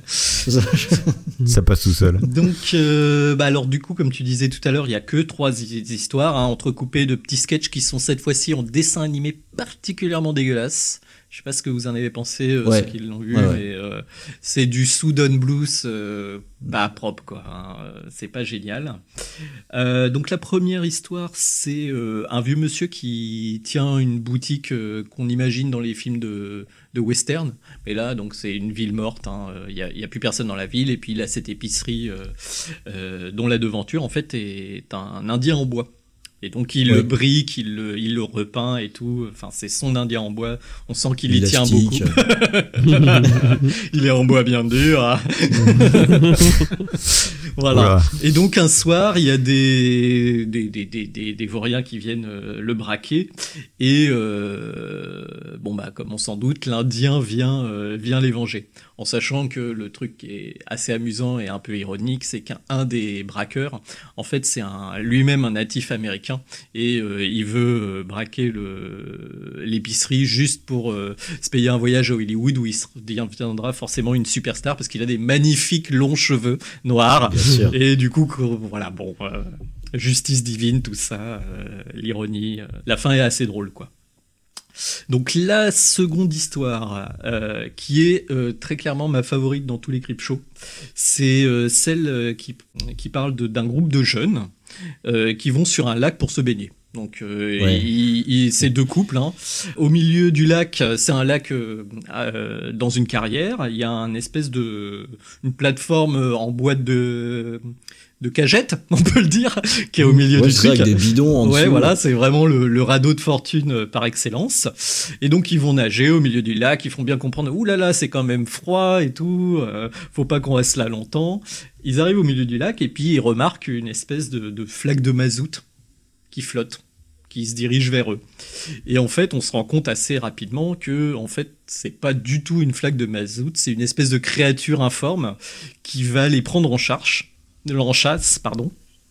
Ça passe tout seul. Donc, alors du coup, comme tu disais tout à l'heure, il y a que 3 histoires entrecoupées de petits sketchs qui sont cette fois-ci en dessin animé particulièrement dégueulasse. Je sais pas ce que vous en avez pensé, ceux qui l'ont vu, mais c'est du Southern Blues propre, quoi. C'est pas génial. Donc la première histoire, c'est un vieux monsieur qui tient une boutique qu'on imagine dans les films de western. Mais là, donc c'est une ville morte. Il y a plus personne dans la ville, et puis il a cette épicerie dont la devanture en fait est un Indien en bois. Et donc il le brique, il le repeint et tout. Enfin, c'est son Indien en bois. On sent qu'il y tient beaucoup. Il est en bois bien dur. Voilà. Et donc un soir, il y a des vauriens qui viennent le braquer. Et comme on s'en doute, l'Indien vient les venger. En sachant que le truc qui est assez amusant et un peu ironique, c'est qu'un des braqueurs, en fait, c'est lui-même un natif américain, et il veut braquer l'épicerie juste pour se payer un voyage à Hollywood où il deviendra forcément une superstar parce qu'il a des magnifiques longs cheveux noirs. Et du coup, justice divine, tout ça, l'ironie, la fin est assez drôle, quoi. Donc la seconde histoire, qui est très clairement ma favorite dans tous les Creepshows, c'est celle qui parle d'un groupe de jeunes qui vont sur un lac pour se baigner. Donc c'est 2 couples. Au milieu du lac, c'est un lac dans une carrière. Il y a une plateforme en boîte de cagette, on peut le dire, qui est au milieu du truc. Avec des bidons en dessous. Ouais, voilà, c'est vraiment le radeau de fortune par excellence. Et donc ils vont nager au milieu du lac, ils font bien comprendre, ouh là là, c'est quand même froid et tout, faut pas qu'on reste là longtemps. Ils arrivent au milieu du lac et puis ils remarquent une espèce de flaque de mazout qui flotte, qui se dirige vers eux. Et en fait, on se rend compte assez rapidement que, en fait, c'est pas du tout une flaque de mazout, c'est une espèce de créature informe qui va les prendre en chasse,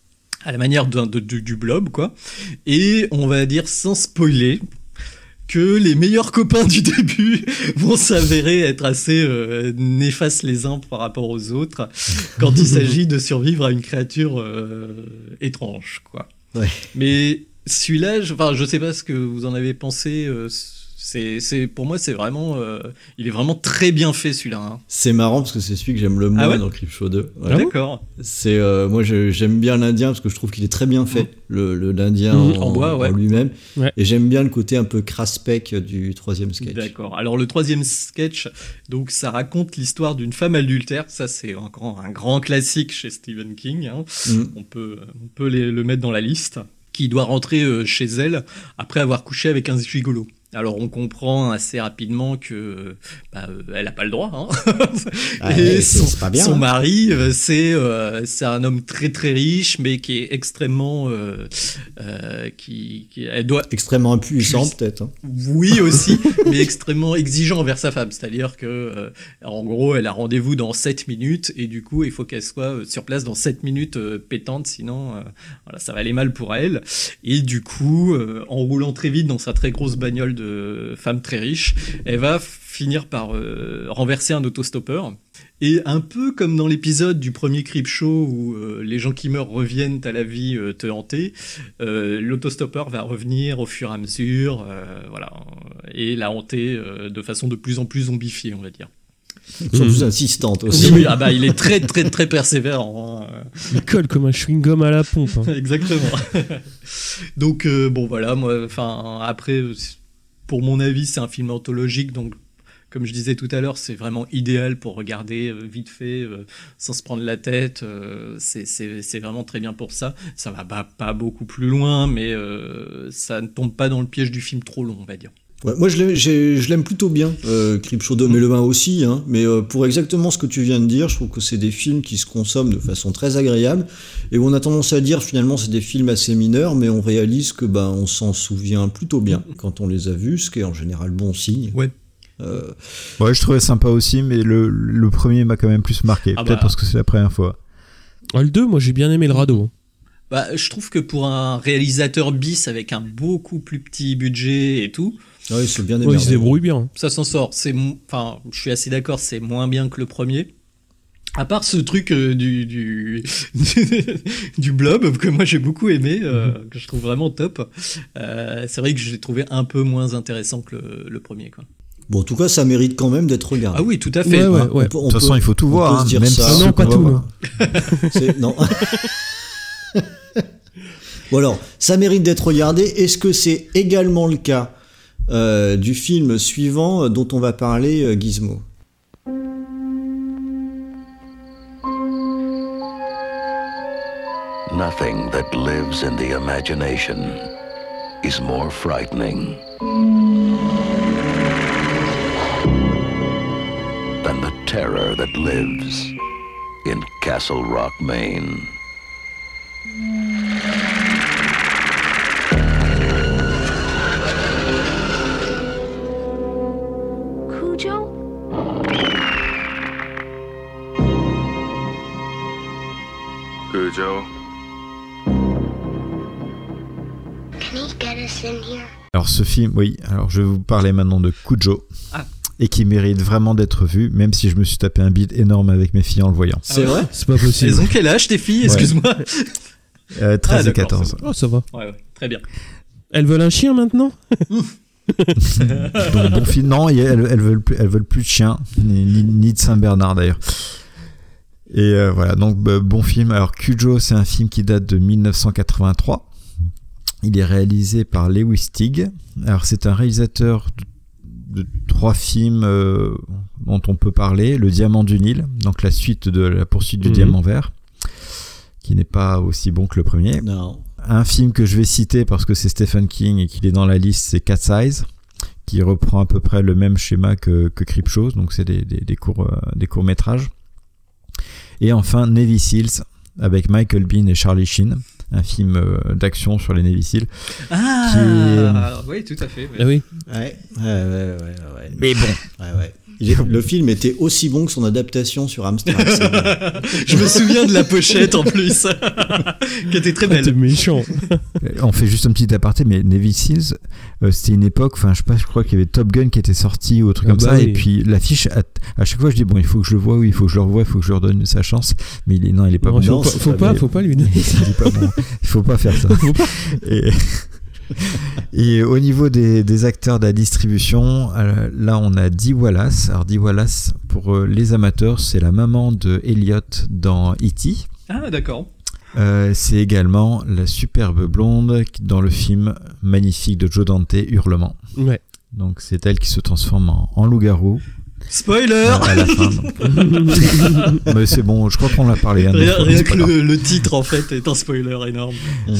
à la manière du Blob, quoi. Et on va dire sans spoiler que les meilleurs copains du début vont s'avérer être assez néfastes les uns par rapport aux autres quand il s'agit de survivre à une créature étrange, quoi. Ouais. Mais celui-là, je sais pas ce que vous en avez pensé. Pour moi, c'est vraiment, il est vraiment très bien fait celui-là. Hein. C'est marrant parce que c'est celui que j'aime le moins dans Creepshow 2. Ouais. D'accord. C'est moi j'aime bien l'Indien parce que je trouve qu'il est très bien fait, l'Indien en bois, en lui-même. Ouais. Et j'aime bien le côté un peu crasse-pec du 3e sketch. D'accord. Alors le 3e sketch, donc ça raconte l'histoire d'une femme adultère. Ça c'est encore un grand classique chez Stephen King. Hein. On peut le mettre dans la liste. Qui doit rentrer chez elle après avoir couché avec un gigolo. Alors on comprend assez rapidement que elle a pas le droit. Hein. Et son mari, c'est un homme très très riche, mais qui est extrêmement elle doit extrêmement impuissant peut-être. Hein. Oui aussi, mais extrêmement exigeant envers sa femme. C'est-à-dire que en gros, elle a rendez-vous dans 7 minutes et du coup, il faut qu'elle soit sur place dans 7 minutes pétante, sinon voilà, ça va aller mal pour elle. Et du coup, en roulant très vite dans sa très grosse bagnole de femme très riche, elle va finir par renverser un autostoppeur. Et un peu comme dans l'épisode du premier Creepshow où les gens qui meurent reviennent à la vie te hanter, l'autostoppeur va revenir au fur et à mesure, voilà, et la hanter de façon de plus en plus zombifiée, on va dire. Plus insistante aussi. Oui, il est très très très persévérant. Il colle comme un chewing-gum à la pompe. Hein. Exactement. Donc bon voilà, moi, après, pour mon avis, c'est un film anthologique, donc comme je disais tout à l'heure, c'est vraiment idéal pour regarder vite fait, sans se prendre la tête. C'est vraiment très bien pour ça. Ça va pas beaucoup plus loin, mais ça ne tombe pas dans le piège du film trop long, on va dire. Ouais, moi, je l'aime plutôt bien, Creepshow 2, mais le 1 aussi. Hein, mais pour exactement ce que tu viens de dire, je trouve que c'est des films qui se consomment de façon très agréable et où on a tendance à dire finalement c'est des films assez mineurs, mais on réalise que on s'en souvient plutôt bien quand on les a vus, ce qui est en général bon signe. Ouais. Ouais, je trouvais sympa aussi, mais le premier m'a quand même plus marqué, peut-être parce que c'est la première fois. Le 2, moi j'ai bien aimé le radeau. Je trouve que pour un réalisateur bis avec un beaucoup plus petit budget et tout, ouais, c'est bien il se débrouille bien. Ça s'en sort. Je suis assez d'accord, c'est moins bien que le premier. À part ce truc du blob que moi j'ai beaucoup aimé, que je trouve vraiment top. C'est vrai que je l'ai trouvé un peu moins intéressant que le premier, quoi. Bon, en tout cas, ça mérite quand même d'être regardé. Ah oui, tout à fait. Ouais. De toute façon, il faut tout voir. Hein, même ça. Non, pas tout. Non. Bon alors, ça mérite d'être regardé. Est-ce que c'est également le cas du film suivant dont on va parler, Gizmo? Nothing that lives in the imagination is more frightening than the terror that lives in Castle Rock, Maine. Cujo? Cujo? Can he get us in here? Alors ce film, oui, alors je vais vous parler maintenant de Cujo. Et qui mérite vraiment d'être vu, même si je me suis tapé un bide énorme avec mes filles en le voyant. C'est vrai ? C'est pas possible. Elles ont quel âge tes filles ? Excuse-moi. 13 et 14. Oh, ça va. Ouais, très bien. Elles veulent un chien maintenant ? Donc, bon film, non, elles veulent plus de chien, ni de Saint-Bernard d'ailleurs. Et voilà, donc bon film. Alors Cujo, c'est un film qui date de 1983. Il est réalisé par Lewis Teague. Alors c'est un réalisateur de 3 films dont on peut parler. Le Diamant du Nil, donc la suite de La poursuite du diamant vert, qui n'est pas aussi bon que le premier. Non. Un film que je vais citer parce que c'est Stephen King et qu'il est dans la liste, c'est Cat's Eyes, qui reprend à peu près le même schéma que Creepshow, donc c'est des courts-métrages. Et enfin Navy Seals avec Michael Biehn et Charlie Sheen, un film d'action sur les Navy Seals. Ah, oui, tout à fait. Oui. Ah oui. Ouais. Mais bon. Ouais. Le film était aussi bon que son adaptation sur Amstrad. Je me souviens de la pochette en plus, qui était très belle. T'es méchant. On fait juste un petit aparté, mais Navy Seals, c'était une époque, enfin je sais pas, je crois qu'il y avait Top Gun qui était sorti ou autre comme ça, oui. et puis l'affiche, à chaque fois je dis bon, il faut que je le voie, oui, il faut que je le revoie, il faut que je leur donne sa chance, mais il est pas Non, bon. faut pas lui donner. Il est pas bon. Il faut pas faire ça. Et au niveau des acteurs de la distribution, là on a Dee Wallace. Alors Dee Wallace, pour les amateurs, c'est la maman de Elliot dans E.T. Ah d'accord. C'est également la superbe blonde dans le film magnifique de Joe Dante, Hurlement. Ouais. Donc c'est elle qui se transforme en loup-garou. Spoiler à la fin. Mais c'est bon, je crois qu'on l'a parlé. Hein, rien que le titre en fait est un spoiler énorme.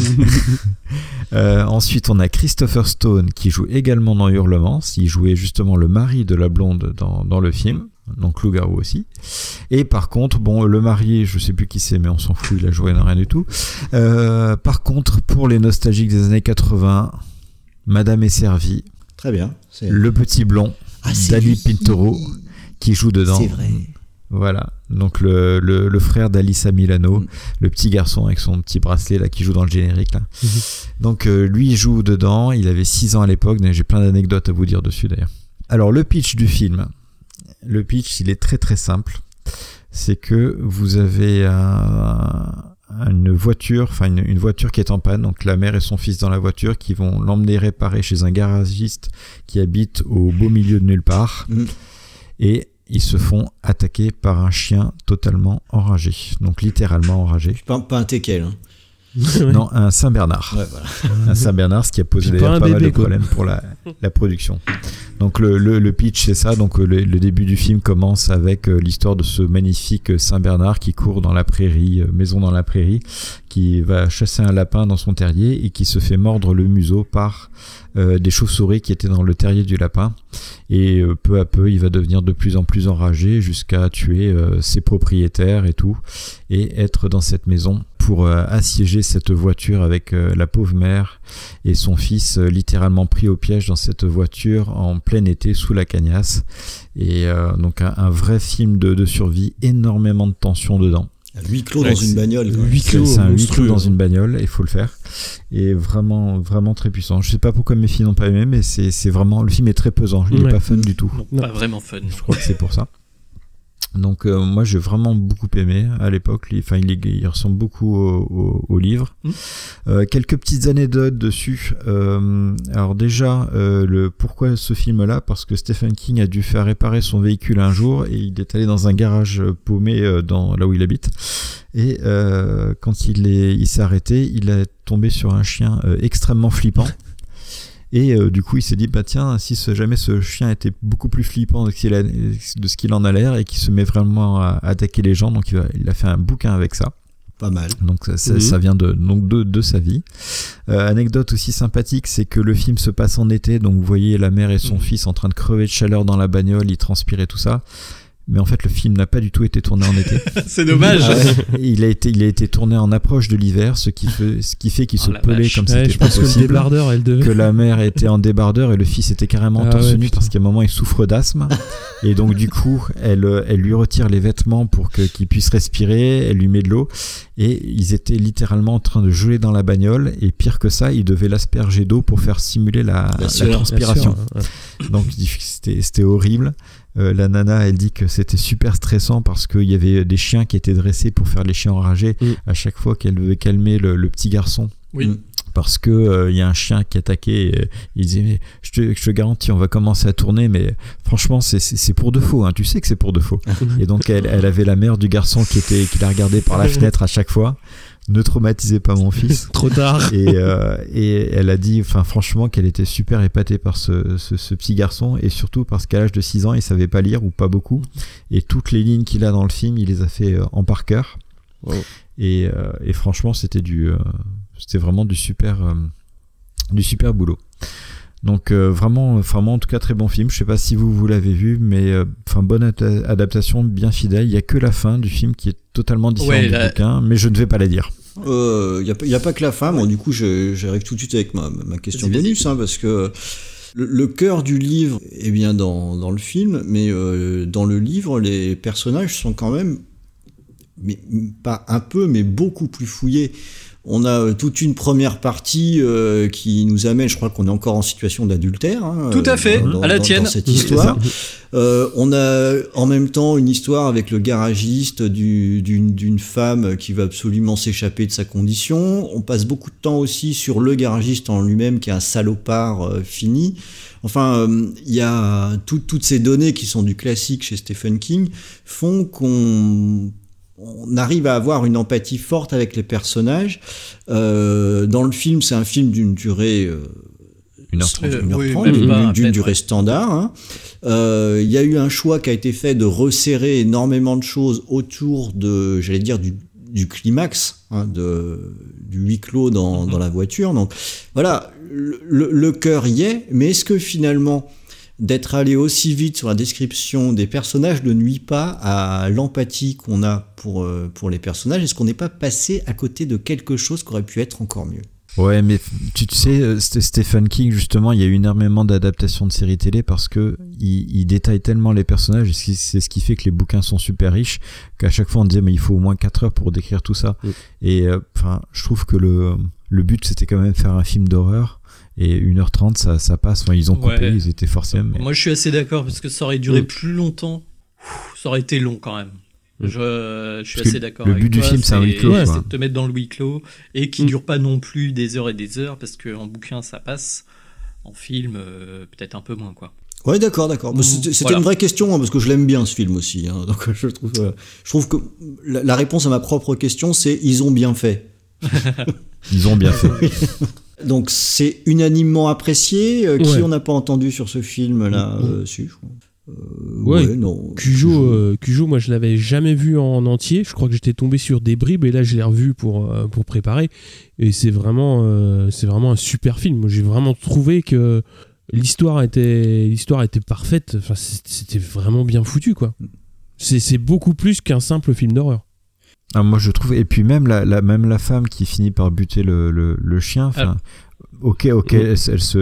Ensuite, on a Christopher Stone qui joue également dans Hurlement. Il jouait justement le mari de la blonde dans le film. Donc loup-garou aussi. Et par contre, bon, le marié, je sais plus qui c'est, mais on s'en fout, il a joué dans rien du tout. Par contre, pour les nostalgiques des années 80, Madame est servie. Très bien. Le petit blond, Danny Pinto, qui joue dedans. C'est vrai. Voilà, donc le frère d'Alyssa Milano, le petit garçon avec son petit bracelet là qui joue dans le générique là. Donc lui il joue dedans, il avait 6 ans à l'époque, j'ai plein d'anecdotes à vous dire dessus d'ailleurs. Alors le pitch du film, il est très très simple. C'est que vous avez une voiture qui est en panne, donc la mère et son fils dans la voiture qui vont l'emmener réparer chez un garagiste qui habite au beau milieu de nulle part. Et ils se font attaquer par un chien totalement enragé. Donc littéralement enragé. Pas un teckel. Hein. Non, un Saint-Bernard. Ouais, voilà. Un Saint-Bernard, ce qui a posé d'ailleurs pas mal de problèmes pour la production. Donc le pitch, c'est ça. Donc le début du film commence avec l'histoire de ce magnifique Saint-Bernard qui court dans la prairie, maison dans la prairie, qui va chasser un lapin dans son terrier et qui se fait mordre le museau par des chauves-souris qui étaient dans le terrier du lapin. Et peu à peu, il va devenir de plus en plus enragé jusqu'à tuer ses propriétaires et tout, et être dans cette maison pour assiéger cette voiture avec la pauvre mère et son fils littéralement pris au piège dans cette voiture en plein été sous la cagnasse. Et donc un vrai film de survie, énormément de tension dedans. Un huis clos dans une bagnole. C'est un huis clos dans une bagnole, il faut le faire. Et vraiment, vraiment très puissant. Je sais pas pourquoi mes filles n'ont pas aimé, mais c'est vraiment, le film est très pesant. Il n'est pas fun du tout. Non, pas vraiment fun. Je crois que c'est pour ça. Donc moi j'ai vraiment beaucoup aimé à l'époque. Il ressemble beaucoup au livre. Quelques petites anecdotes dessus. Alors déjà pourquoi ce film-là, parce que Stephen King a dû faire réparer son véhicule un jour et il est allé dans un garage paumé là où il habite. Et quand il s'est arrêté, il est tombé sur un chien extrêmement flippant. Et du coup, il s'est dit, bah tiens, si jamais ce chien était beaucoup plus flippant de ce qu'il en a l'air et qu'il se met vraiment à attaquer les gens, donc il a fait un bouquin avec ça. Pas mal. Donc ça vient de sa vie. Anecdote aussi sympathique, c'est que le film se passe en été, donc vous voyez la mère et son fils en train de crever de chaleur dans la bagnole, ils transpirent et tout ça. Mais en fait, le film n'a pas du tout été tourné en été. C'est dommage. Il a été tourné en approche de l'hiver, ce qui fait qu'il se pelait comme c'était pas possible. Que la mère était en débardeur et le fils était carrément torse nu parce qu'à un moment il souffre d'asthme. Et donc du coup, elle lui retire les vêtements pour qu'il puisse respirer. Elle lui met de l'eau et ils étaient littéralement en train de geler dans la bagnole. Et pire que ça, ils devaient l'asperger d'eau pour faire simuler la transpiration. Donc c'était horrible. La nana, elle dit que c'était super stressant parce qu'il y avait des chiens qui étaient dressés pour faire les chiens enragés à chaque fois qu'elle devait calmer le petit garçon. Oui. Parce que y a un chien qui attaquait et il disait mais je te garantis on va commencer à tourner, mais franchement c'est pour de faux, hein, tu sais que c'est pour de faux. Et donc elle avait la mère du garçon qui la regardait par la fenêtre à chaque fois. Ne traumatisez pas mon fils. Trop tard. Et elle a dit, franchement, qu'elle était super épatée par ce petit garçon, et surtout parce qu'à l'âge de 6 ans, il savait pas lire ou pas beaucoup, et toutes les lignes qu'il a dans le film, il les a fait en par cœur. Wow. Et franchement, c'était vraiment du super boulot. Donc vraiment en tout cas très bon film. Je sais pas si vous l'avez vu, mais bonne adaptation, bien fidèle. Il y a que la fin du film qui est totalement différente du bouquin, mais je ne vais pas la dire. Y a pas que la fin. Bon, du coup j'arrive tout de suite avec ma question bonus, hein, parce que Le cœur du livre est bien dans le film, mais dans le livre, les personnages sont quand même, mais, pas un peu, mais beaucoup plus fouillés. On a toute une première partie qui nous amène, je crois qu'on est encore en situation d'adultère. Hein, tout à fait, à la tienne. Dans cette histoire. On a en même temps une histoire avec le garagiste d'une femme qui va absolument s'échapper de sa condition. On passe beaucoup de temps aussi sur le garagiste en lui-même qui est un salopard fini. Enfin, il y a toutes ces données qui sont du classique chez Stephen King font qu'on arrive à avoir une empathie forte avec les personnages. Dans le film, c'est un film d'une durée 1h30, d'une durée standard. Hein. Il y a eu un choix qui a été fait de resserrer énormément de choses autour de, j'allais dire, du climax, hein, du huis clos dans la voiture. Donc voilà, le cœur y est, mais est-ce que finalement d'être allé aussi vite sur la description des personnages ne nuit pas à l'empathie qu'on a pour les personnages? Est-ce qu'on n'est pas passé à côté de quelque chose qui aurait pu être encore mieux? Ouais, mais tu sais, Stephen King, justement, il y a eu énormément d'adaptations de séries télé parce que il détaille tellement les personnages, et c'est ce qui fait que les bouquins sont super riches, qu'à chaque fois on disait, mais il faut au moins 4 heures pour décrire tout ça. Et je trouve que le but, c'était quand même faire un film d'horreur. Et 1h30, ça passe. Enfin, ils ont coupé, ils étaient forcés. Mais... Moi, je suis assez d'accord parce que ça aurait duré plus longtemps. Ça aurait été long quand même. Je suis assez d'accord. Le but du film, c'est un huis clos. C'est de te mettre dans le huis clos et qui dure pas non plus des heures et des heures parce qu'en bouquin, ça passe. En film, peut-être un peu moins, quoi. Ouais, d'accord. C'était une vraie question, hein, parce que je l'aime bien ce film aussi. Hein, donc je trouve que la réponse à ma propre question, c'est ils ont bien fait. Ils ont bien fait. Donc c'est unanimement apprécié. Qui on n'a pas entendu sur ce film-là si, non. Cujo, moi je l'avais jamais vu en entier. Je crois que j'étais tombé sur des bribes et là je l'ai revu pour préparer. Et c'est vraiment un super film. Moi j'ai vraiment trouvé que l'histoire était parfaite. Enfin, c'était vraiment bien foutu, quoi. C'est beaucoup plus qu'un simple film d'horreur. Ah, moi je trouve, et puis même la femme qui finit par buter le chien, enfin ok, elle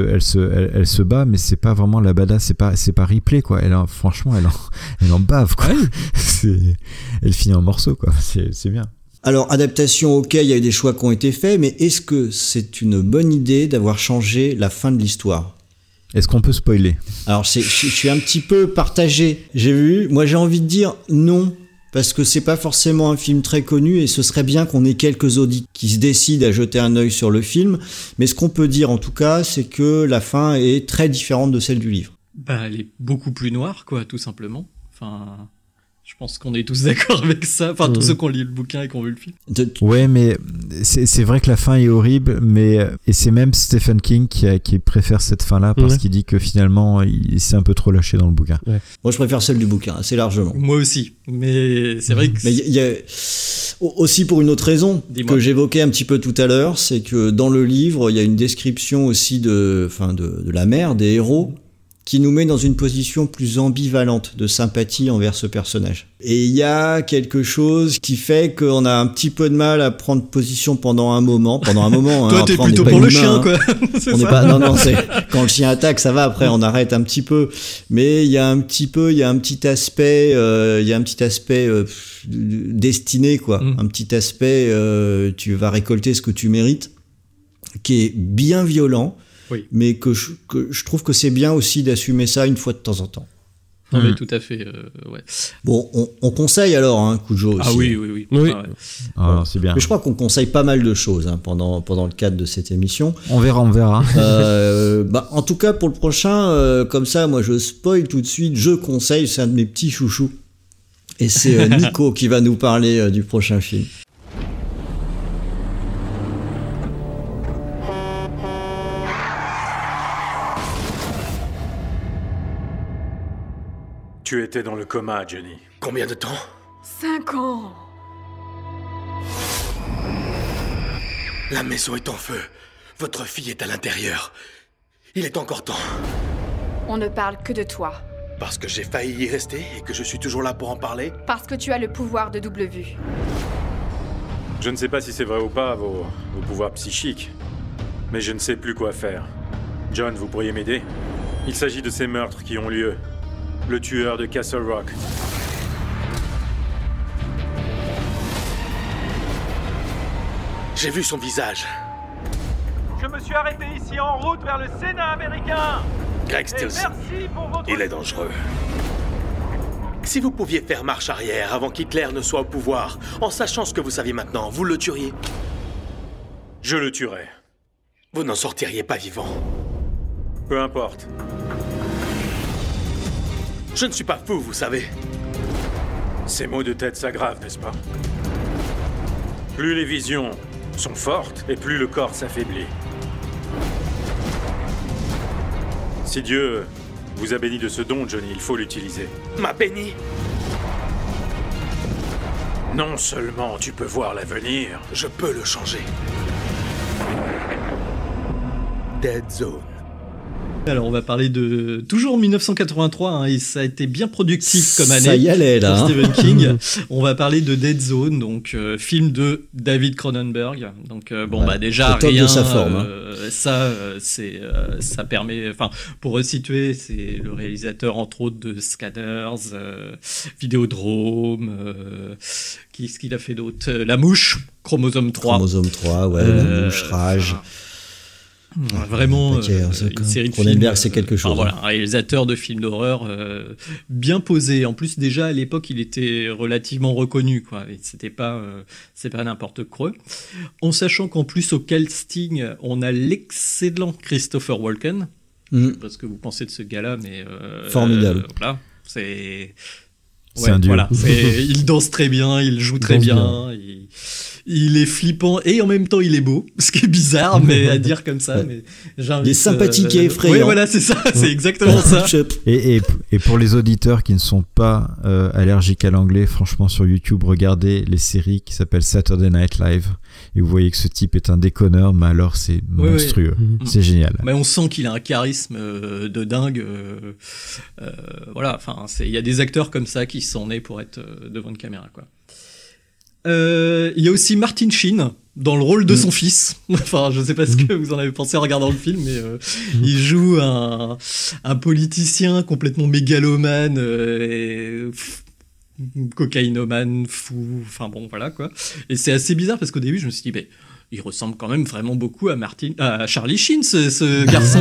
se bat, mais c'est pas vraiment la badass, c'est pas Ripley, quoi. Franchement elle en bave, quoi. Elle finit en morceaux, quoi. C'est bien. Alors, adaptation, ok, il y a eu des choix qui ont été faits, mais est-ce que c'est une bonne idée d'avoir changé la fin de l'histoire? Est-ce qu'on peut spoiler? Alors je suis un petit peu partagé. Moi j'ai envie de dire non. Parce que c'est pas forcément un film très connu et ce serait bien qu'on ait quelques auditeurs qui se décident à jeter un œil sur le film. Mais ce qu'on peut dire en tout cas, c'est que la fin est très différente de celle du livre. Elle est beaucoup plus noire, quoi, tout simplement. Enfin, je pense qu'on est tous d'accord avec ça. Enfin, tous ceux qui ont lu le bouquin et qui ont vu le film. Ouais, mais c'est vrai que la fin est horrible, et c'est même Stephen King qui préfère cette fin-là parce qu'il dit que finalement, il s'est un peu trop lâché dans le bouquin. Ouais. Moi, je préfère celle du bouquin, assez largement. Moi aussi, mais c'est vrai que... Mais il y a aussi pour une autre raison que j'évoquais un petit peu tout à l'heure, c'est que dans le livre, il y a une description aussi de la mère, des héros, qui nous met dans une position plus ambivalente de sympathie envers ce personnage. Et il y a quelque chose qui fait qu'on a un petit peu de mal à prendre position pendant un moment. Toi, t'es plutôt pour le chien, quoi. On n'est pas, non, c'est quand le chien attaque, ça va. Après, on arrête un petit peu. Mais il y a un petit aspect destiné, quoi. Un petit aspect, tu vas récolter ce que tu mérites, qui est bien violent. Oui. Mais que je trouve que c'est bien aussi d'assumer ça une fois de temps en temps. Non, mais tout à fait, ouais. Bon, on conseille alors, Cujo aussi. Ah oui. Ah, c'est bien. Mais je crois qu'on conseille pas mal de choses pendant le cadre de cette émission. On verra. En tout cas, pour le prochain, comme ça, moi je spoil tout de suite, je conseille, c'est un de mes petits chouchous. Et c'est Nico qui va nous parler du prochain film. Tu étais dans le coma, Jenny. Combien de temps? 5 ans. La maison est en feu. Votre fille est à l'intérieur. Il est encore temps. On ne parle que de toi. Parce que j'ai failli y rester et que je suis toujours là pour en parler? Parce que tu as le pouvoir de double vue. Je ne sais pas si c'est vrai ou pas, vos pouvoirs psychiques. Mais je ne sais plus quoi faire. John, vous pourriez m'aider? Il s'agit de ces meurtres qui ont lieu. Le tueur de Castle Rock. J'ai vu son visage. Je me suis arrêté ici en route vers le Sénat américain. Greg Stilson, il est dangereux. Si vous pouviez faire marche arrière avant qu'Hitler ne soit au pouvoir, en sachant ce que vous savez maintenant, vous le tueriez? Je le tuerais. Vous n'en sortiriez pas vivant. Peu importe. Je ne suis pas fou, vous savez. Ces maux de tête s'aggravent, n'est-ce pas? Plus les visions sont fortes, et plus le corps s'affaiblit. Si Dieu vous a béni de ce don, Johnny, il faut l'utiliser. M'a béni? Non seulement tu peux voir l'avenir, je peux le changer. Dead Zone. Alors on va parler de toujours 1983, hein, et ça a été bien productif comme année. Ça y allait là. Pour Stephen King. On va parler de Dead Zone, donc film de David Cronenberg. Donc bon bah déjà rien. De sa forme. Ça permet, enfin pour resituer, c'est le réalisateur entre autres de Scanners, Vidéodrome. Qu'est-ce qu'il a fait d'autre? La Mouche, Chromosome 3. Chromosome 3, ouais, La Mouche, Rage. Vraiment une série de films, c'est quelque chose. Voilà, un réalisateur de films d'horreur bien posé. En plus déjà à l'époque il était relativement reconnu, quoi. Et c'est pas n'importe quoi. En sachant qu'en plus au casting on a l'excellent Christopher Walken. Parce que vous pensez de ce gars-là, mais formidable. Voilà, c'est un dieu. Voilà, il danse très bien, il joue très bien. Il est flippant et en même temps il est beau, ce qui est bizarre mais à dire comme ça. Mais il est sympathique et effrayant. Oui, voilà, c'est ça, c'est exactement ça. Et pour les auditeurs qui ne sont pas allergiques à l'anglais, franchement sur YouTube, regardez les séries qui s'appellent Saturday Night Live et vous voyez que ce type est un déconneur, mais alors c'est monstrueux, c'est génial. Mais on sent qu'il a un charisme de dingue. Voilà, enfin, il y a des acteurs comme ça qui sont nés pour être devant une caméra, quoi. Il y a aussi Martin Sheen dans le rôle de son fils. Enfin, je sais pas ce que vous en avez pensé en regardant le film, mais il joue un politicien complètement mégalomane, cocaïnomane, fou. Enfin bon, voilà quoi. Et c'est assez bizarre parce qu'au début, je me suis dit, il ressemble quand même vraiment beaucoup à Charlie Sheen, ce garçon.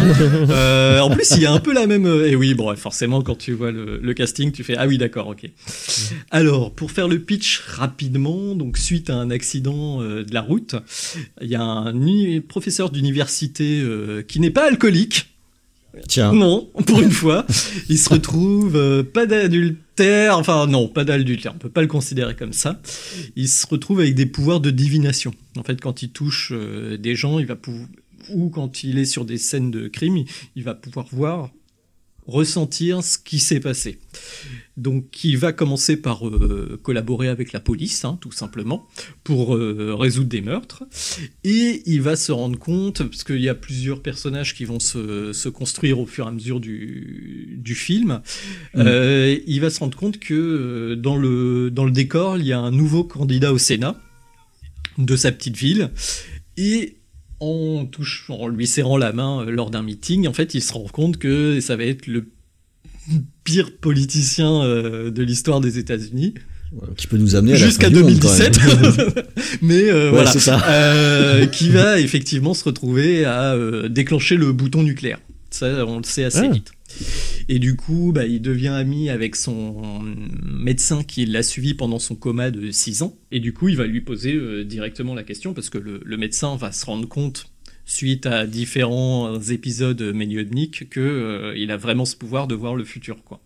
En plus, il y a un peu la même. Et oui, bon, forcément, quand tu vois le casting, tu fais ah oui, d'accord, ok. Alors, pour faire le pitch rapidement, donc suite à un accident de la route, il y a un professeur d'université qui n'est pas alcoolique. Tiens. Non, pour une fois, il se retrouve pas d'adultère, enfin non, pas d'adultère, on peut pas le considérer comme ça. Il se retrouve avec des pouvoirs de divination. En fait, quand il touche des gens, il va pouvoir, ou quand il est sur des scènes de crime, il va pouvoir ressentir ce qui s'est passé. Donc, il va commencer par collaborer avec la police, hein, tout simplement, pour résoudre des meurtres. Et il va se rendre compte, parce qu'il y a plusieurs personnages qui vont se construire au fur et à mesure du film, il va se rendre compte que dans le décor, il y a un nouveau candidat au Sénat de sa petite ville. Et en lui serrant la main lors d'un meeting, en fait, il se rend compte que ça va être le pire politicien de l'histoire des États-Unis. Qui peut nous amener à jusqu'à 2017. Mais voilà, c'est ça. Qui va effectivement se retrouver à déclencher le bouton nucléaire. Ça, on le sait assez vite. Et du coup, il devient ami avec son médecin qui l'a suivi pendant son coma de 6 ans. Et du coup, il va lui poser directement la question parce que le médecin va se rendre compte, suite à différents épisodes médiumniques, qu'il a vraiment ce pouvoir de voir le futur, quoi.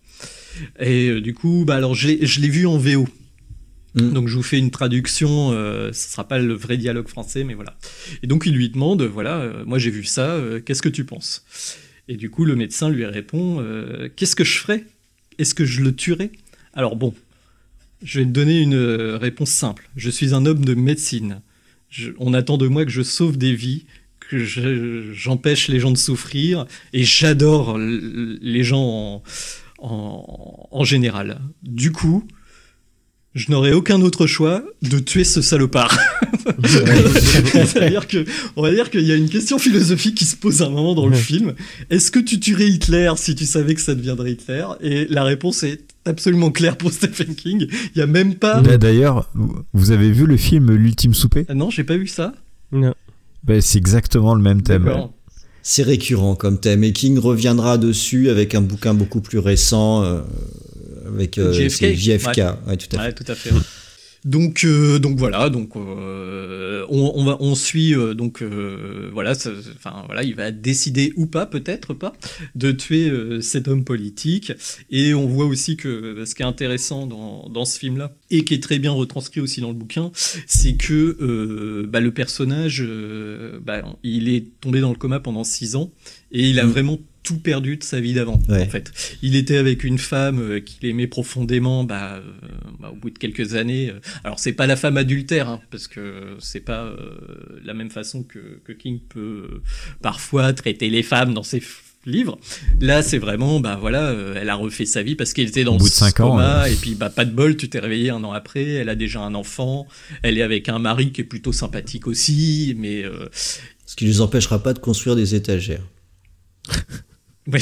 Et du coup, alors je l'ai vu en VO. Donc je vous fais une traduction, ce sera pas le vrai dialogue français, mais voilà. Et donc il lui demande, moi j'ai vu ça, qu'est-ce que tu penses ? Et du coup le médecin lui répond, qu'est-ce que je ferais ? Est-ce que je le tuerais ? Alors bon, je vais te donner une réponse simple. Je suis un homme de médecine. On attend de moi que je sauve des vies, que j'empêche les gens de souffrir, et j'adore les gens en général. Du coup, je n'aurais aucun autre choix de tuer ce salopard. C'est-à-dire on va dire qu'il y a une question philosophique qui se pose à un moment dans le film. Est-ce que tu tuerais Hitler si tu savais que ça deviendrait Hitler ? Et la réponse est absolument claire pour Stephen King. Il y a même pas... D'ailleurs, vous avez vu le film L'Ultime Souper ? Non, j'ai pas vu ça. Non. C'est exactement le même thème. D'accord. C'est récurrent comme thème, et King reviendra dessus avec un bouquin beaucoup plus récent, avec JFK. Ouais, tout à fait. Ouais, tout à fait. Donc voilà, on suit voilà, il va décider ou pas, peut-être pas, de tuer cet homme politique. Et on voit aussi que ce qui est intéressant dans ce film-là, et qui est très bien retranscrit aussi dans le bouquin, c'est que le personnage, il est tombé dans le coma pendant 6 ans, et il a vraiment tout perdu de sa vie d'avant, en fait. Il était avec une femme qu'il aimait profondément, au bout de quelques années. Alors, c'est pas la femme adultère, hein, parce que c'est pas la même façon que King peut parfois traiter les femmes dans ses livres. Là, c'est vraiment, elle a refait sa vie parce qu'elle était dans ce coma, et puis, pas de bol, tu t'es réveillé 1 an après, elle a déjà un enfant, elle est avec un mari qui est plutôt sympathique aussi, mais... Ce qui ne les empêchera pas de construire des étagères. Oui.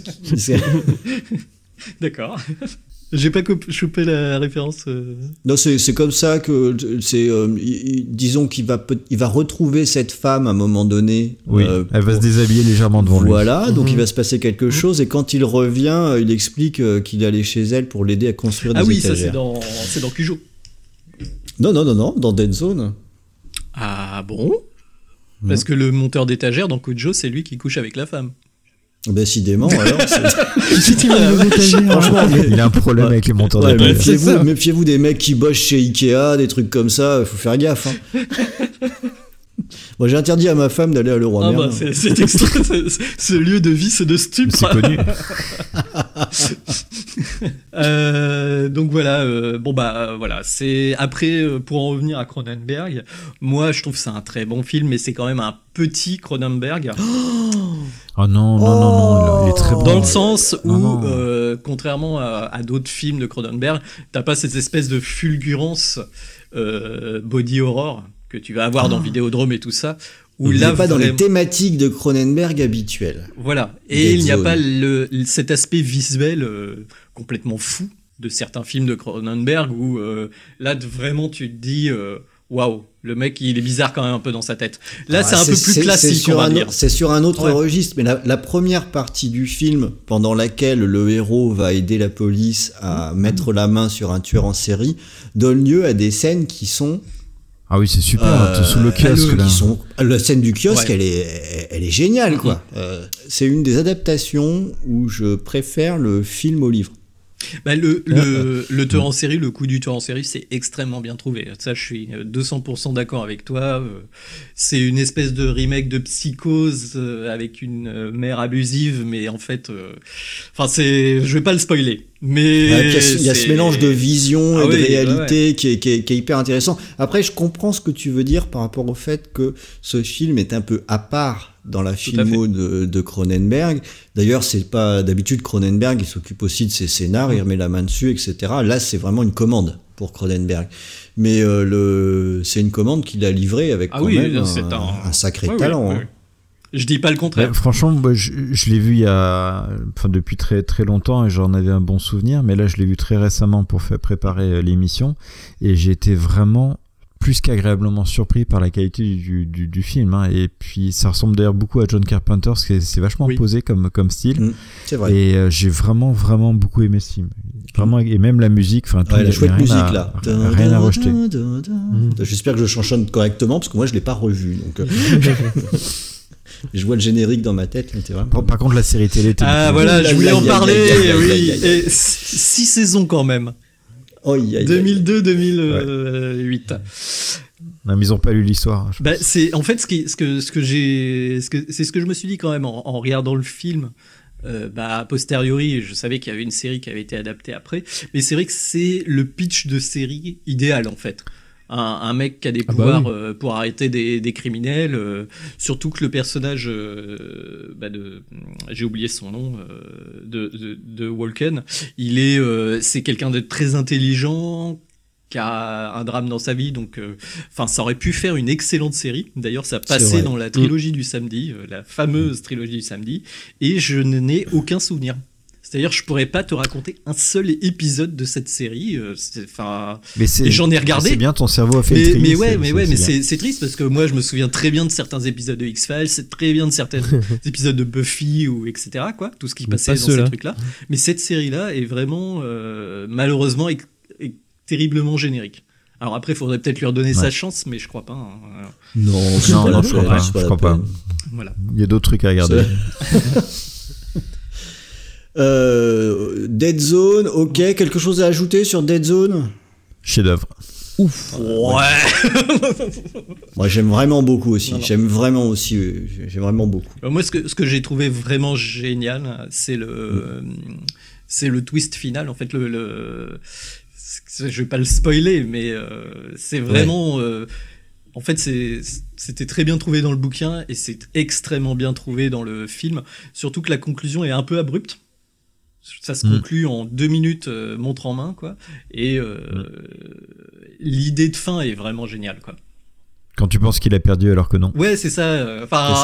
D'accord. J'ai pas chopé la référence. Non, c'est comme ça que disons qu'il va retrouver cette femme à un moment donné. Oui. Elle va se déshabiller légèrement devant lui. Voilà, donc il va se passer quelque chose, et quand il revient, il explique qu'il est allé chez elle pour l'aider à construire des étagères. Ah oui, ça c'est dans Cujo. Non, dans Dead Zone. Ah bon ? Parce que le monteur d'étagères dans Cujo, c'est lui qui couche avec la femme. Décidément, alors. Franchement, il a un problème avec les monteurs d'étagères. Méfiez-vous des mecs qui bossent chez Ikea, des trucs comme ça, faut faire gaffe. Hein. Moi, j'ai interdit à ma femme d'aller à Leroy Merlin. C'est extra, ce lieu de vice et de stupre. C'est connu. Donc voilà, voilà. C'est après, pour en revenir à Cronenberg, moi je trouve que c'est un très bon film, mais c'est quand même un petit Cronenberg. Oh non, il est très bon. Dans le sens où, contrairement à d'autres films de Cronenberg, t'as pas cette espèce de fulgurance body horror que tu vas avoir dans Vidéodrome et tout ça. Où il n'est pas dans les thématiques de Cronenberg habituelles. Voilà. Et il n'y a pas cet aspect visuel complètement fou de certains films de Cronenberg où là, vraiment, tu te dis waouh, le mec, il est bizarre quand même un peu dans sa tête. Là, c'est un peu plus classique, on va dire. C'est sur un autre registre, mais la première partie du film, pendant laquelle le héros va aider la police à mettre la main sur un tueur en série, donne lieu à des scènes qui sont... Ah oui, c'est super, sous le kiosque là. La scène du kiosque, elle est géniale, quoi. C'est une des adaptations où je préfère le film au livre. Le tueur en série, le coup du tueur en série, c'est extrêmement bien trouvé. Ça, je suis 200% d'accord avec toi. C'est une espèce de remake de Psychose avec une mère abusive, mais en fait, je vais pas le spoiler. Mais il y a ce mélange de vision et de réalité qui est hyper intéressant. Après, je comprends ce que tu veux dire par rapport au fait que ce film est un peu à part dans la filmo de Cronenberg. D'ailleurs, c'est pas d'habitude Cronenberg, il s'occupe aussi de ses scénars, il remet la main dessus, etc. Là, c'est vraiment une commande pour Cronenberg. Mais c'est une commande qu'il a livrée avec même un sacré talent. Hein. Je dis pas le contraire. Franchement, moi, je l'ai vu depuis très très longtemps et j'en avais un bon souvenir, mais là je l'ai vu très récemment pour préparer l'émission et j'ai été vraiment plus qu'agréablement surpris par la qualité du film, hein. Et puis ça ressemble d'ailleurs beaucoup à John Carpenter, c'est vachement posé comme style. C'est vrai. Et j'ai vraiment beaucoup aimé ce film. Vraiment, et même la musique, la chouette musique là. Rien à rejeter. J'espère que je chantonne correctement parce que moi je l'ai pas revu. Donc je vois le générique dans ma tête. Par contre, la série télé. Je voulais en parler. Oui. 6 saisons quand même. 2002-2008. Non, mais ils n'ont pas lu l'histoire. C'est en fait ce que je me suis dit quand même en regardant le film. A posteriori, je savais qu'il y avait une série qui avait été adaptée après, mais c'est vrai que c'est le pitch de série idéal en fait. Un mec qui a des pouvoirs pour arrêter des criminels, surtout que le personnage j'ai oublié son nom, de Walken, c'est quelqu'un de très intelligent, qui a un drame dans sa vie, donc ça aurait pu faire une excellente série. D'ailleurs, ça passait dans la trilogie du samedi, la fameuse trilogie du samedi, et je n'ai aucun souvenir. C'est-à-dire, je pourrais pas te raconter un seul épisode de cette série. Et j'en ai regardé. C'est bien, ton cerveau a fait le tri. Mais c'est triste parce que moi, je me souviens très bien de certains épisodes de X-Files, c'est très bien de certains épisodes de Buffy ou etc. quoi, tout ce qui passait dans ces trucs-là. Mais cette série-là est vraiment, malheureusement, est terriblement générique. Alors après, il faudrait peut-être lui redonner sa chance, mais je crois pas. Non, je crois pas. Voilà. Il y a d'autres trucs à regarder. Dead Zone, ok. Quelque chose à ajouter sur Dead Zone? Chef-d'œuvre. Ouf. Ouais. Moi, j'aime vraiment beaucoup aussi. J'aime vraiment beaucoup. Moi, ce que j'ai trouvé vraiment génial, c'est le twist final. En fait, je vais pas le spoiler, mais c'est vraiment. En fait, c'était très bien trouvé dans le bouquin et c'est extrêmement bien trouvé dans le film. Surtout que la conclusion est un peu abrupte. Ça se conclut en 2 minutes, montre en main, quoi. Et l'idée de fin est vraiment géniale, quoi. Quand tu penses qu'il a perdu alors que non. Ouais, c'est ça.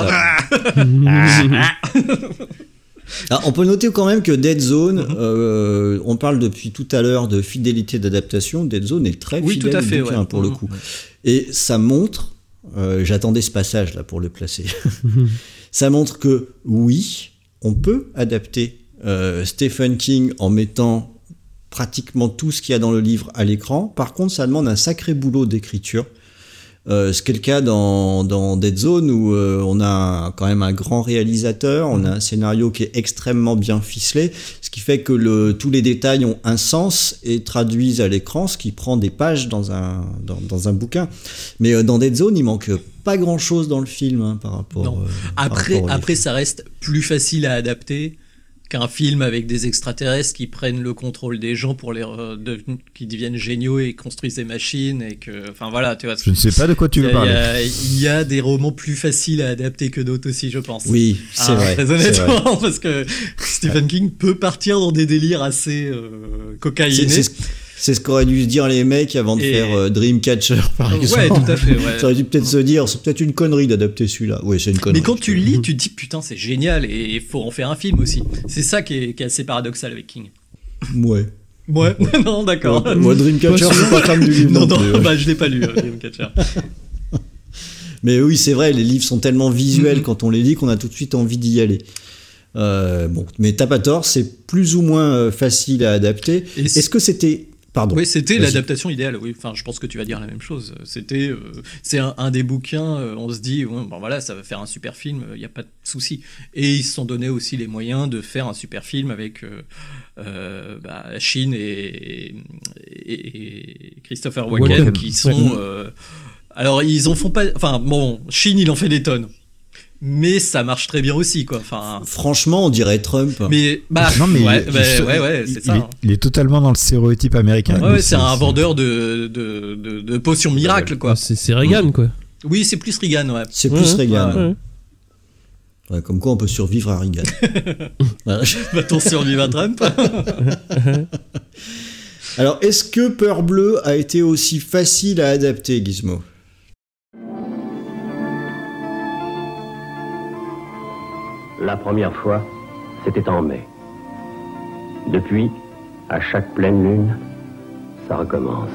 Alors, on peut noter quand même que Dead Zone, on parle depuis tout à l'heure de fidélité d'adaptation. Dead Zone est très fidèle tout à fait, au bouquin, pour le coup. Et ça montre, j'attendais ce passage là pour le placer, ça montre que oui, on peut adapter Stephen King en mettant pratiquement tout ce qu'il y a dans le livre à l'écran. Par contre, ça demande un sacré boulot d'écriture. C'est le cas dans Dead Zone où on a quand même un grand réalisateur, on a un scénario qui est extrêmement bien ficelé, ce qui fait que tous les détails ont un sens et traduisent à l'écran, ce qui prend des pages dans un bouquin. Mais dans Dead Zone, il manque pas grand-chose dans le film par rapport. Non. Après, ça reste plus facile à adapter qu'un film avec des extraterrestres qui prennent le contrôle des gens pour qui deviennent géniaux et construisent des machines et que, enfin voilà, tu vois. Je ne sais pas de quoi tu veux parler. Il y a des romans plus faciles à adapter que d'autres aussi, je pense. Oui, c'est vrai. Très honnêtement, parce que Stephen King peut partir dans des délires assez cocaïnés. C'est ce qu'auraient dû se dire les mecs avant de faire Dreamcatcher, par exemple. Ouais, tout à fait. Ouais. Ça aurait dû peut-être se dire, c'est peut-être une connerie d'adapter celui-là. Oui, c'est une connerie. Mais quand tu le lis, tu te dis, putain, c'est génial, et il faut en faire un film aussi. C'est ça qui est assez paradoxal avec King. Ouais. Non, d'accord. Moi, Dreamcatcher, je suis pas fan du livre non plus. Non, je l'ai pas lu, Dreamcatcher. Mais oui, c'est vrai, les livres sont tellement visuels quand on les lit qu'on a tout de suite envie d'y aller. Mais t'as pas tort, c'est plus ou moins facile à adapter. Est-ce que c'était... Pardon. Oui, c'était l'adaptation idéale. Oui, enfin, je pense que tu vas dire la même chose. C'est un des bouquins. On se dit, voilà, ça va faire un super film. Il n'y a pas de souci. Et ils se sont donné aussi les moyens de faire un super film avec Sheen et Christopher Walken qui sont. Alors, ils en font pas. Enfin, bon, Sheen, il en fait des tonnes. Mais ça marche très bien aussi, quoi. Enfin, franchement, on dirait Trump. Mais non, mais c'est ça. Il est totalement dans le stéréotype américain. Ouais, c'est un vendeur de potions miracles, quoi. C'est Reagan, quoi. Oui, c'est plus Reagan, ouais. C'est plus Reagan. Ouais, comme quoi, on peut survivre à Reagan. Va-t-on survivre à Trump? Alors, est-ce que Peur Bleue a été aussi facile à adapter, Gizmo? La première fois, c'était en mai. Depuis, à chaque pleine lune, ça recommence.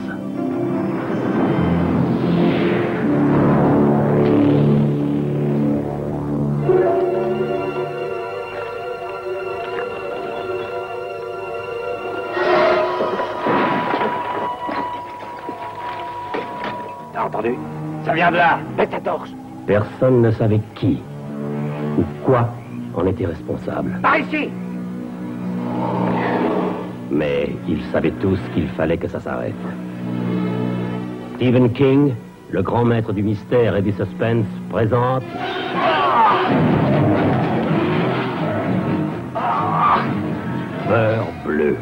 T'as entendu? Ça vient de là. Mets ta torche. Personne ne savait qui ou quoi en était responsable. Par ici! Mais ils savaient tous qu'il fallait que ça s'arrête. Stephen King, le grand maître du mystère et du suspense, présente... Peur Bleue.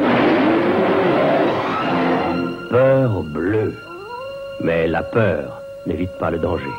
Peur Bleue. Mais la peur n'évite pas le danger.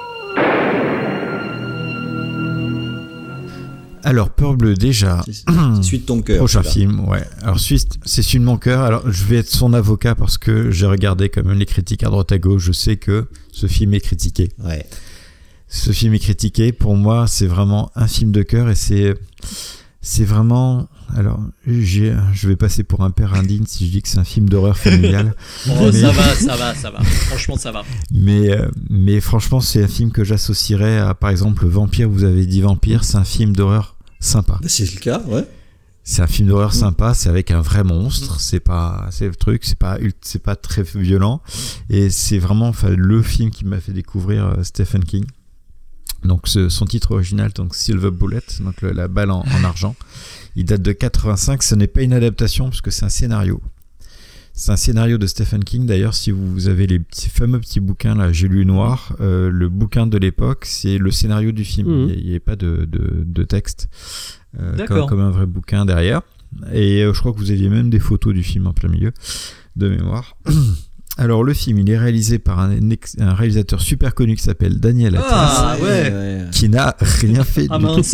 Alors, Peur Bleue, déjà. C'est celui de ton cœur. Prochain celui-là. film, ouais. Alors, c'est celui de mon cœur. Alors, je vais être son avocat parce que j'ai regardé quand même les critiques à droite à gauche. Je sais que ce film est critiqué. Ouais. Ce film est critiqué. Pour moi, c'est vraiment un film de cœur et c'est vraiment. Alors, je vais passer pour un père indigne si je dis que c'est un film d'horreur familiale. Oh, ça va. Franchement, ça va. Mais franchement, c'est un film que j'associerais à, par exemple, Vampire. Vous avez dit Vampire, c'est un film d'horreur sympa. C'est le cas, ouais. C'est un film d'horreur sympa, c'est avec un vrai monstre, c'est le truc, c'est pas très violent, et c'est vraiment le film qui m'a fait découvrir Stephen King. Donc son titre original, donc Silver Bullet, donc la balle en argent. Il date de 85, ce n'est pas une adaptation parce que c'est un scénario. C'est un scénario de Stephen King. D'ailleurs, si vous avez les fameux petits bouquins là, J'ai lu noir, le bouquin de l'époque, c'est le scénario du film. Il n'y a pas de texte, comme un vrai bouquin derrière. Et je crois que vous aviez même des photos du film en plein milieu, de mémoire. Alors le film, il est réalisé par un réalisateur super connu qui s'appelle Daniel Atlas, qui n'a rien fait du tout.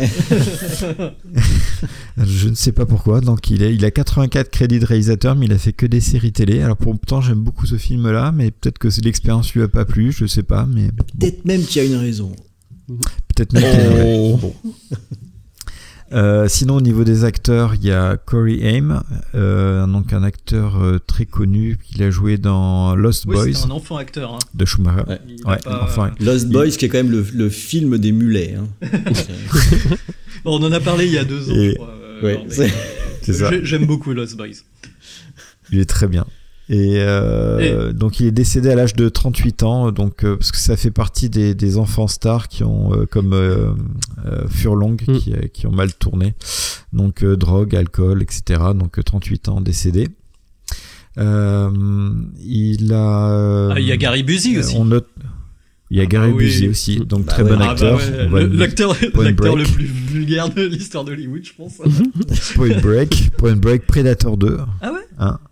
Je ne sais pas pourquoi. Donc il a 84 crédits de réalisateur, mais il a fait que des séries télé. Alors pourtant j'aime beaucoup ce film-là, mais peut-être que l'expérience lui a pas plu, je sais pas. Mais peut-être même qu'il y a une raison. Peut-être même qu'il y a une raison. Bon. Sinon au niveau des acteurs, il y a Corey Haim, donc un acteur très connu. Il a joué dans Lost Boys. C'est un enfant acteur. Hein. De Schumacher. Lost Boys, qui est quand même le film des mulets. Hein. Bon, on en a parlé il y a 2 ans. Je crois, c'est ça. J'aime beaucoup Lost Boys. Il est très bien. Et donc il est décédé à l'âge de 38 ans, donc parce que ça fait partie des enfants stars qui ont comme Furlong qui ont mal tourné, donc drogue, alcool, etc. Donc 38 ans, décédé. Il y a Gary Busey aussi. Il y a Gary Busey aussi, donc très bon acteur. L'acteur le plus vulgaire de l'histoire d'Hollywood, je pense. Point Break, Predator 2. Ah ouais.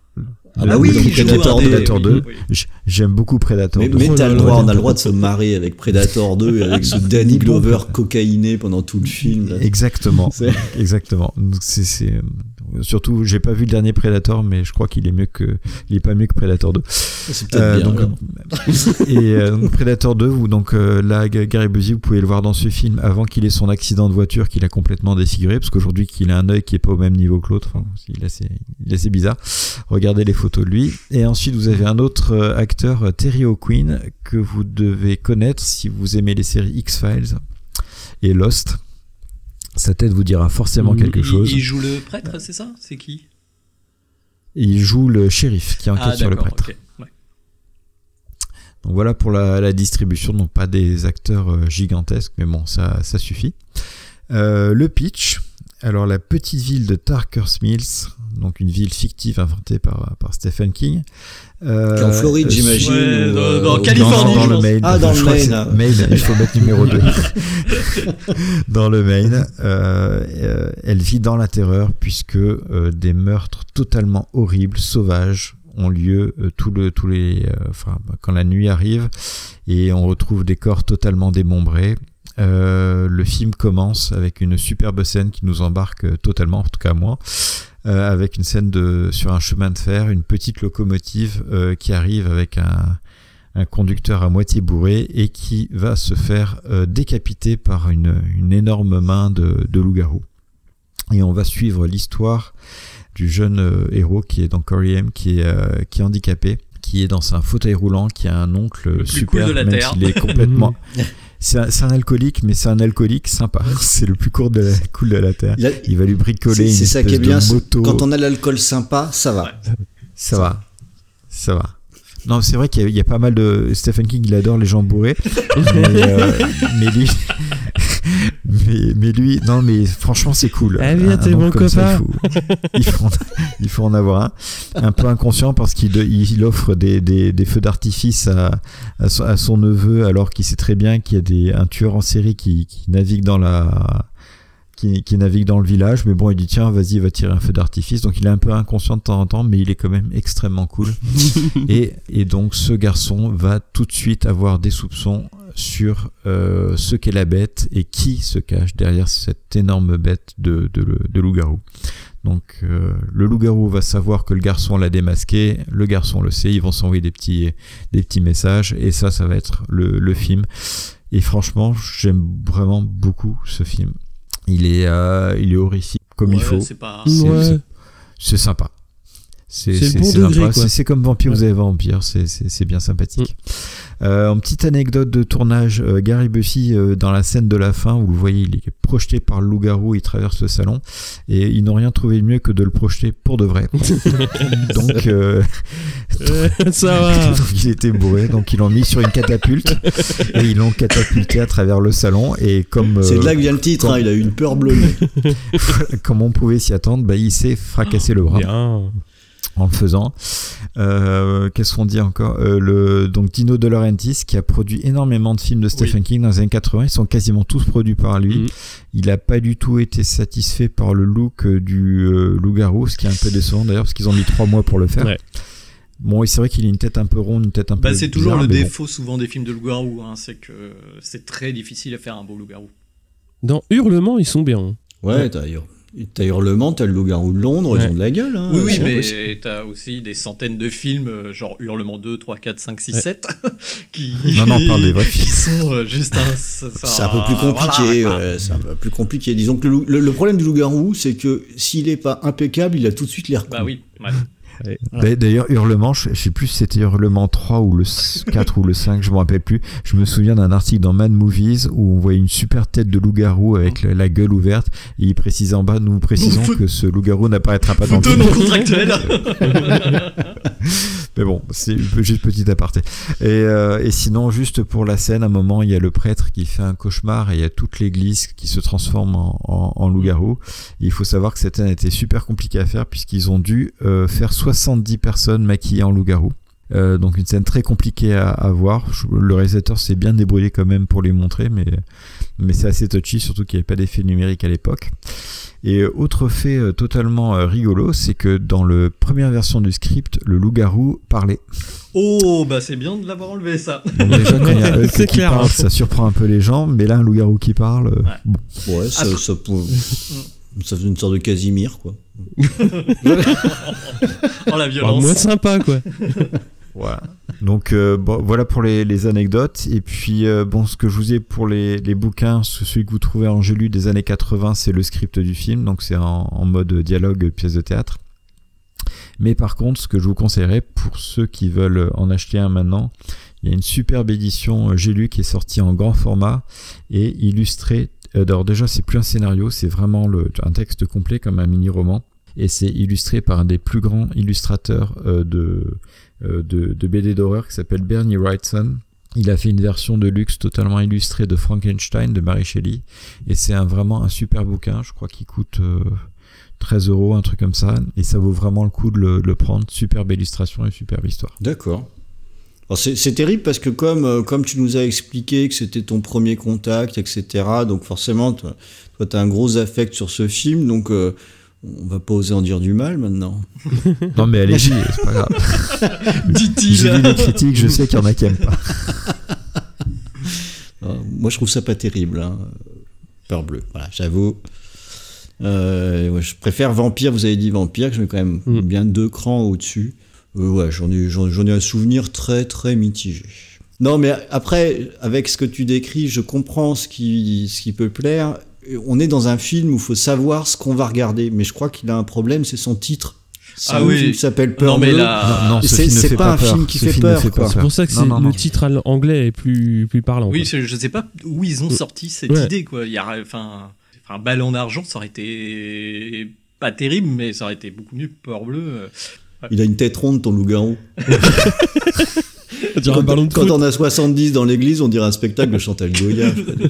Predator 2. J'aime beaucoup Predator 2. Mais on a le droit de se marrer avec Predator 2 et avec ce Danny Glover cocaïné pendant tout le film. Là. Exactement. Donc c'est surtout, j'ai pas vu le dernier Predator, mais je crois qu'il est pas mieux que Predator 2. C'est peut-être bien. Donc Predator 2, là, Gary Busey, vous pouvez le voir dans ce film avant qu'il ait son accident de voiture qu'il a complètement défiguré, parce qu'aujourd'hui qu'il a un œil qui est pas au même niveau que l'autre. Enfin, il est assez bizarre. Regardez les photos de lui. Et ensuite, vous avez un autre acteur, Terry O'Quinn, que vous devez connaître si vous aimez les séries X-Files et Lost. Sa tête vous dira forcément quelque chose. Il joue le prêtre, c'est ça ? C'est qui ? Il joue le shérif qui enquête sur le prêtre. Okay. Ouais. Donc voilà pour la distribution, donc pas des acteurs gigantesques, mais bon, ça suffit. Le pitch, alors la petite ville de Tarker's Mills, donc une ville fictive inventée par Stephen King. En Floride, j'imagine. Dans Californie. Dans le Maine. Ah, dans le Maine. Maine, il faut mettre numéro 2. Dans le Maine. Elle vit dans la terreur puisque des meurtres totalement horribles, sauvages, ont lieu quand la nuit arrive et on retrouve des corps totalement démembrés. Le film commence avec une superbe scène qui nous embarque totalement, en tout cas moi, avec une scène sur un chemin de fer, une petite locomotive qui arrive avec un conducteur à moitié bourré et qui va se faire décapiter par une énorme main de loup-garou. Et on va suivre l'histoire du jeune héros qui est dans Corey Haim, qui est handicapé, qui est dans un fauteuil roulant, qui a un oncle super, cool de la même Terre. s'il est complètement... C'est un alcoolique, mais c'est un alcoolique sympa. C'est le plus cool de la Terre. Il va lui bricoler une espèce de moto. Quand on a l'alcool sympa, ça va. Ça va. Non, c'est vrai qu'il y a pas mal de... Stephen King, il adore les gens bourrés. mais lui... Non, mais franchement, c'est cool. Viens, t'es bon copain. Il faut en avoir un peu inconscient parce qu'il offre des feux d'artifice à son neveu alors qu'il sait très bien qu'il y a un tueur en série qui navigue dans qui navigue dans le village, mais bon, il dit tiens, vas-y, va tirer un feu d'artifice. Donc il est un peu inconscient de temps en temps, mais il est quand même extrêmement cool. et donc ce garçon va tout de suite avoir des soupçons sur ce qu'est la bête et qui se cache derrière cette énorme bête de loup-garou. Donc le loup-garou va savoir que le garçon l'a démasqué, le garçon le sait, ils vont s'envoyer des petits messages, et ça va être le film. Et franchement, j'aime vraiment beaucoup ce film. Il est horrifique comme il faut. C'est sympa. C'est bon degré, quoi. C'est comme Vampire, vous avez Vampire, c'est bien sympathique. En petite anecdote de tournage, Gary Busey, dans la scène de la fin, vous le voyez, il est projeté par le loup-garou, il traverse le salon, et ils n'ont rien trouvé de mieux que de le projeter pour de vrai. Donc, ça va. Donc, il était bourré, donc ils l'ont mis sur une catapulte, et ils l'ont catapulté à travers le salon, et comme... c'est de là que vient le titre, il a eu une peur bleue. Comme on pouvait s'y attendre, il s'est fracassé le bras. Bien. En le faisant. Qu'est-ce qu'on dit encore, donc Dino De Laurentiis, qui a produit énormément de films de Stephen King dans les années 80, ils sont quasiment tous produits par lui. Il n'a pas du tout été satisfait par le look du loup-garou, ce qui est un peu décevant d'ailleurs, parce qu'ils ont mis 3 mois pour le faire. Bon, et c'est vrai qu'il a une tête un peu ronde, une tête un peu c'est bizarre, toujours le défaut souvent des films de loup-garou, c'est que c'est très difficile à faire un beau loup-garou. Dans Hurlement, ils sont bien. Ouais, t'as Hurlement, t'as le loup-garou de Londres, ils ont de la gueule. Oui, mais t'as aussi des centaines de films, genre Hurlement 2, 3, 4, 5, 6, 7, qui... Non, on parle des vrais films. Qui sont juste c'est un peu plus compliqué, c'est un peu plus compliqué. Disons que le problème du loup-garou, c'est que s'il est pas impeccable, il a tout de suite l'air cool. Bah oui, D'ailleurs, Hurlement, je sais plus si c'était Hurlement 3 ou le 4 ou le 5, je me rappelle plus. Je me souviens d'un article dans Mad Movies où on voyait une super tête de loup-garou avec la gueule ouverte, et il précisait en bas, nous précisons que ce loup-garou n'apparaîtra pas dans le film. Non contractuel. Mais bon, c'est juste petit aparté. Et sinon, juste pour la scène, à un moment, il y a le prêtre qui fait un cauchemar, et il y a toute l'église qui se transforme en loup-garou. Et il faut savoir que cette scène a été super compliquée à faire, puisqu'ils ont dû faire 70 personnes maquillées en loup-garou. Donc une scène très compliquée à voir. Le réalisateur s'est bien débrouillé quand même pour les montrer, mais c'est assez touchy, surtout qu'il n'y avait pas d'effet numérique à l'époque. Et autre fait totalement rigolo, c'est que dans la première version du script, le loup-garou parlait. Oh, c'est bien de l'avoir enlevé, ça. Donc déjà, quand il y a Hulk qui parle, ça surprend un peu les gens, mais là, un loup-garou qui parle... bon. Ouais, ça fait une sorte de Casimir, quoi. Oh, la violence. Moins sympa, quoi. Voilà. Donc voilà pour les anecdotes. Et puis ce que je vous ai pour les bouquins, celui que vous trouvez en j'ai lu des années 80, c'est le script du film, donc c'est en mode dialogue, pièce de théâtre. Mais par contre, ce que je vous conseillerais pour ceux qui veulent en acheter un maintenant, il y a une superbe édition j'ai lu qui est sortie en grand format et illustrée. Alors déjà, c'est plus un scénario, c'est vraiment un texte complet comme un mini-roman, et c'est illustré par un des plus grands illustrateurs de BD d'horreur qui s'appelle Bernie Wrightson. Il a fait une version de luxe totalement illustrée de Frankenstein de Mary Shelley, et c'est vraiment un super bouquin. Je crois qu'il coûte 13 €, un truc comme ça, et ça vaut vraiment le coup de le prendre. Superbe illustration et superbe histoire. D'accord. Alors c'est terrible parce que comme tu nous as expliqué que c'était ton premier contact, etc., donc forcément toi t'as un gros affect sur ce film, donc on va pas oser en dire du mal maintenant. Non mais allez-y, c'est pas grave. Dit-il. J'ai lu les critiques, je sais qu'il y en a qui aiment pas. Moi je trouve ça pas terrible, Peur bleue, voilà, j'avoue. Je préfère Vampire, vous avez dit Vampire, que je mets quand même bien 2 crans au-dessus. J'en ai un souvenir très très mitigé. Non, mais après, avec ce que tu décris, je comprends ce qui peut plaire. On est dans un film où il faut savoir ce qu'on va regarder, mais je crois qu'il a un problème, c'est son titre. Il s'appelle Peur Bleue. Non, c'est pas un film qui fait peur. C'est pour ça que le titre anglais est plus parlant. Oui, je sais pas où ils ont sorti cette idée, quoi. Un ballon d'argent, ça aurait été pas terrible, mais ça aurait été beaucoup mieux. Peur Bleue. Il a une tête ronde, ton loup-garou. Quand on a 70 dans l'église, on dirait un spectacle de Chantal Goya.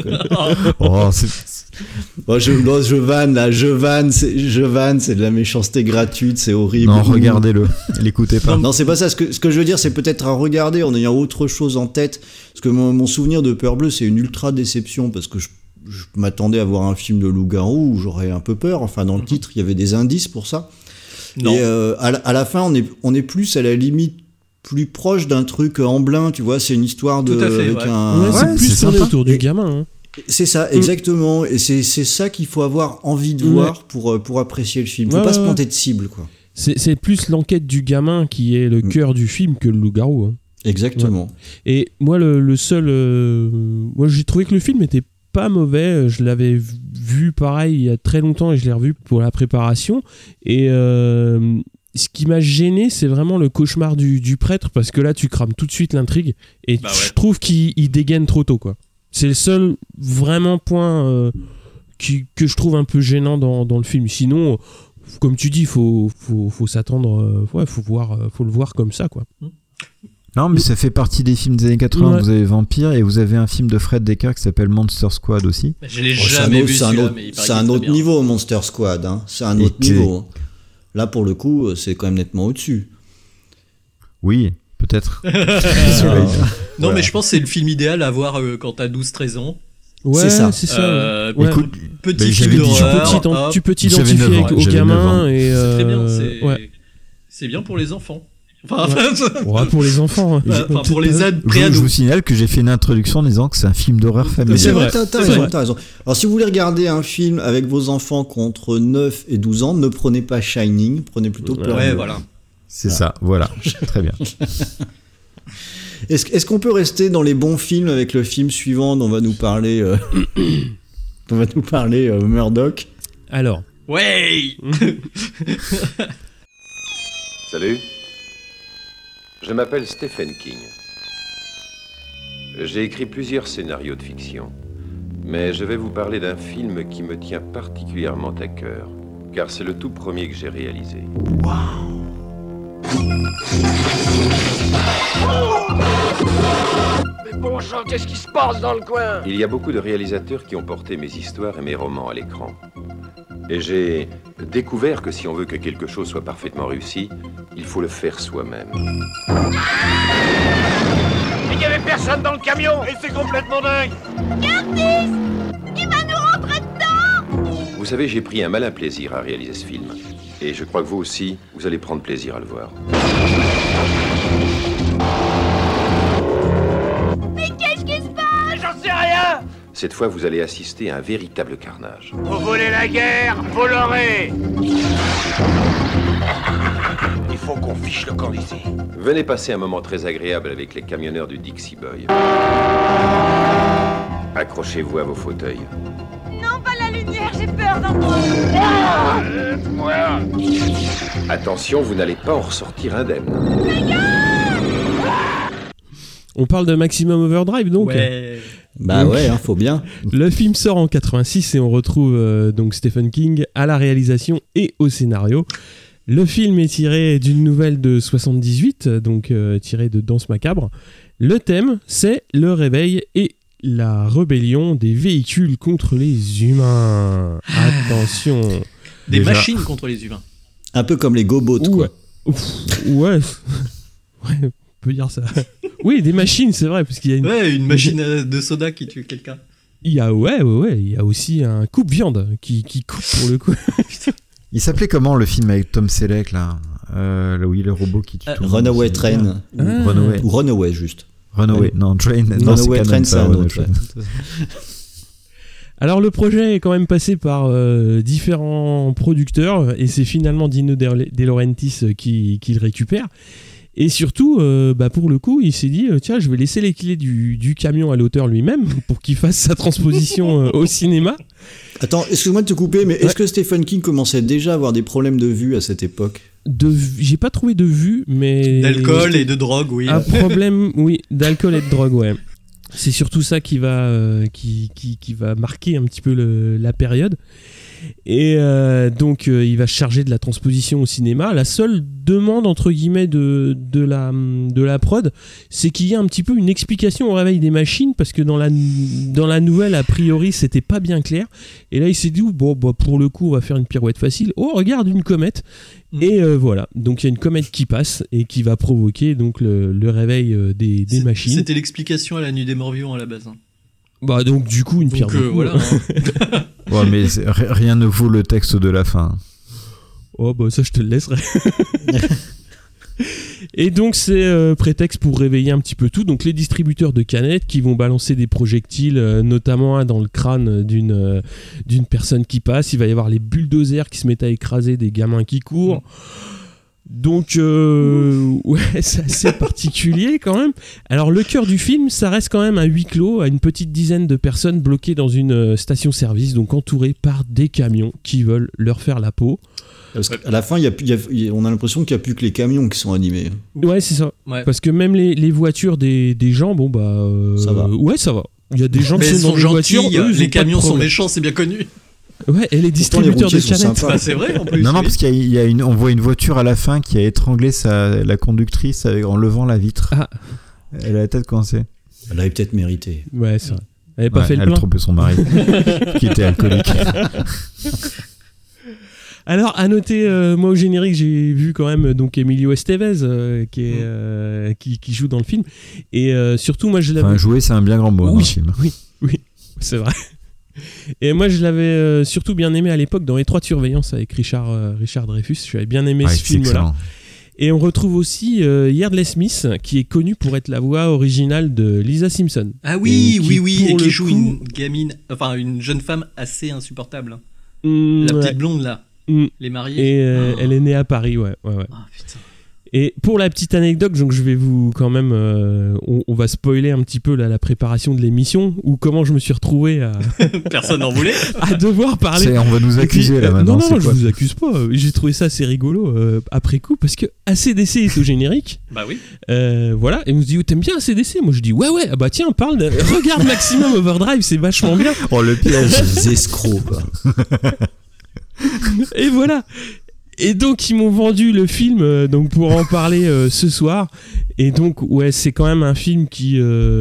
Je vanne, c'est de la méchanceté gratuite, c'est horrible. Non, regardez-le, l'écoutez pas. Non, c'est pas ça. Ce que je veux dire, c'est peut-être à regarder en ayant autre chose en tête. Parce que mon souvenir de Peur Bleue, c'est une ultra déception, parce que je m'attendais à voir un film de loup-garou où j'aurais un peu peur. Enfin, dans le titre, il y avait des indices pour ça. Non. Et à la fin, on est plus à la limite plus proche d'un truc Amblin, tu vois. C'est une histoire de avec un. C'est plus tourné autour du gamin. Hein. C'est ça, exactement. Et c'est ça qu'il faut avoir envie de voir pour apprécier le film. Faut pas se planter de cible, quoi. C'est plus l'enquête du gamin qui est le cœur du film que le loup-garou. Hein. Exactement. Ouais. Et moi, le seul... moi, j'ai trouvé que le film était pas mauvais. Je l'avais vu, pareil, il y a très longtemps, et je l'ai revu pour la préparation. Et ce qui m'a gêné, c'est vraiment le cauchemar du prêtre, parce que là, tu crames tout de suite l'intrigue. Et je trouve qu'il dégaine trop tôt, quoi. C'est le seul vraiment point que je trouve un peu gênant dans le film. Sinon... Comme tu dis, faut s'attendre, faut le voir comme ça, quoi. Non, mais ça fait partie des films des années 80. Ouais. Vous avez Vampire et vous avez un film de Fred Decker qui s'appelle Monster Squad aussi. Je l'ai jamais vu celui-là, mais il paraît c'est un autre niveau, Monster Squad. Hein. C'est un autre niveau. Là, pour le coup, c'est quand même nettement au-dessus. Oui, peut-être. Non, mais je pense que c'est le film idéal à voir quand t'as 12-13 ans. Ouais, c'est ça. Écoute, petit film d'horreur, tu peux t'identifier au gamin et c'est très bien, c'est bien pour les enfants. Enfin, pour les enfants. Pour les je vous signale que j'ai fait une introduction en disant que c'est un film d'horreur familial. C'est vrai, t'as raison. Alors si vous voulez regarder un film avec vos enfants contre 9 et 12 ans, ne prenez pas Shining, prenez plutôt Peur. Ouais, voilà. C'est ça, voilà. Très bien. Est-ce qu'on peut rester dans les bons films avec le film suivant dont va nous parler Murdoch? Alors. Ouais. Salut. Je m'appelle Stephen King. J'ai écrit plusieurs scénarios de fiction, mais je vais vous parler d'un film qui me tient particulièrement à cœur, car c'est le tout premier que j'ai réalisé. Waouh. Mais bon sang, qu'est-ce qui se passe dans le coin? Il y a beaucoup de réalisateurs qui ont porté mes histoires et mes romans à l'écran. Et j'ai découvert que si on veut que quelque chose soit parfaitement réussi, il faut le faire soi-même. Il n'y avait personne dans le camion et c'est complètement dingue. Curtis, il va nous rentrer dedans. Vous savez, j'ai pris un malin plaisir à réaliser ce film. Et je crois que vous aussi, vous allez prendre plaisir à le voir. Mais qu'est-ce qui se passe? J'en sais rien. Cette fois, vous allez assister à un véritable carnage. Vous voulez la guerre, vous l'aurez. Il faut qu'on fiche le camp d'ici. Venez passer un moment très agréable avec les camionneurs du Dixie Boy. Accrochez-vous à vos fauteuils. Non, pas la lumière, j'ai peur d'entendre. Attention, vous n'allez pas en ressortir indemne. On parle de Maximum Overdrive, donc. Ouais. Bah ouais, faut bien. Le film sort en 86 et on retrouve donc Stephen King à la réalisation et au scénario. Le film est tiré d'une nouvelle de 78, donc tiré de Danse macabre. Le thème, c'est le réveil et la rébellion des véhicules contre les humains. Attention. Des machines contre les humains. Un peu comme les GoBots, quoi. Ouais. Ouais, on peut dire ça. Oui, des machines, c'est vrai, parce qu'il y a une machine de soda qui tue quelqu'un. Il y a il y a aussi un coupe-viande qui coupe pour le coup. Il s'appelait comment le film avec Tom Selleck là où il est le robot qui tue tout le monde. Runaway Train. Ou Runaway juste. Runaway, non, Train. Runaway Train, c'est un autre. Alors le projet est quand même passé par différents producteurs et c'est finalement Dino De Laurentiis qui le récupère. Et surtout, pour le coup, il s'est dit tiens, je vais laisser les clés du camion à l'auteur lui-même pour qu'il fasse sa transposition au cinéma. Attends, excuse-moi de te couper, mais est-ce que Stephen King commençait déjà à avoir des problèmes de vue à cette époque ? J'ai pas trouvé de vue, mais... D'alcool et de drogue, oui. Un problème, oui, d'alcool et de drogue, ouais. C'est surtout ça qui va marquer un petit peu la période. Et donc il va se charger de la transposition au cinéma. La seule demande entre guillemets de la prod, c'est qu'il y ait un petit peu une explication au réveil des machines, parce que dans la nouvelle a priori c'était pas bien clair. Et là il s'est dit pour le coup on va faire une pirouette facile. Oh regarde, une comète. Et voilà, donc il y a une comète qui passe et qui va provoquer donc le réveil des machines. C'était l'explication à la nuit des morts vivants à la base. Hein. Bah donc du coup une pierre de coups. Voilà. Ouais, mais rien ne vaut le texte de la fin. Oh bah ça je te le laisserai. Et donc c'est prétexte pour réveiller un petit peu tout. Donc les distributeurs de canettes qui vont balancer des projectiles, notamment dans le crâne d'une personne qui passe. Il va y avoir les bulldozers qui se mettent à écraser des gamins qui courent. Donc ouais, c'est assez particulier quand même. Alors le cœur du film, ça reste quand même un huis clos, à une petite dizaine de personnes bloquées dans une station-service, donc entourées par des camions qui veulent leur faire la peau. Parce qu'à la fin, on a l'impression qu'il n'y a plus que les camions qui sont animés. Ouais, c'est ça. Ouais. Parce que même les voitures des gens, bon bah... ça va. Ouais, ça va. Il y a des gens qui sont dans les voitures. Les camions sont méchants, c'est bien connu. Ouais, et les distributeurs de canettes. Bah, c'est vrai en plus. Non, parce qu'il y a on voit une voiture à la fin qui a étranglé la conductrice en levant la vitre. Ah. Elle a la tête coincée. Elle avait peut-être mérité. Ouais, c'est vrai. Elle n'avait pas fait le plein. Elle trompait son mari, qui était alcoolique. Alors, à noter, moi au générique, j'ai vu quand même donc Emilio Estevez qui joue dans le film. Et surtout, moi je l'avais. Enfin, jouer, c'est un bien grand mot dans le film. Oui, c'est vrai. Et moi je l'avais surtout bien aimé à l'époque dans Étroite Surveillance avec Richard Dreyfuss. J'avais bien aimé ce film-là. Et on retrouve aussi Yardley Smith, qui est connu pour être la voix originale de Lisa Simpson. Ah oui, et qui joue une gamine, enfin une jeune femme assez insupportable. La petite blonde là. Les mariés. Et elle est née à Paris, ouais. Ah putain. Et pour la petite anecdote, donc je vais vous quand même, on va spoiler un petit peu la préparation de l'émission ou comment je me suis retrouvé à personne n'en voulait à devoir parler. On va nous accuser là maintenant. Non, je vous accuse pas. J'ai trouvé ça assez rigolo après coup parce que ACDC est au générique. Bah oui. Voilà. Et on se dit, t'aimes bien ACDC? Moi je dis ouais. Ah bah tiens, regarde Maximum Overdrive, c'est vachement bien. Oh le piège, les escrocs quoi. Et voilà. Et donc ils m'ont vendu le film donc pour en parler ce soir. Et donc ouais, c'est quand même un film qui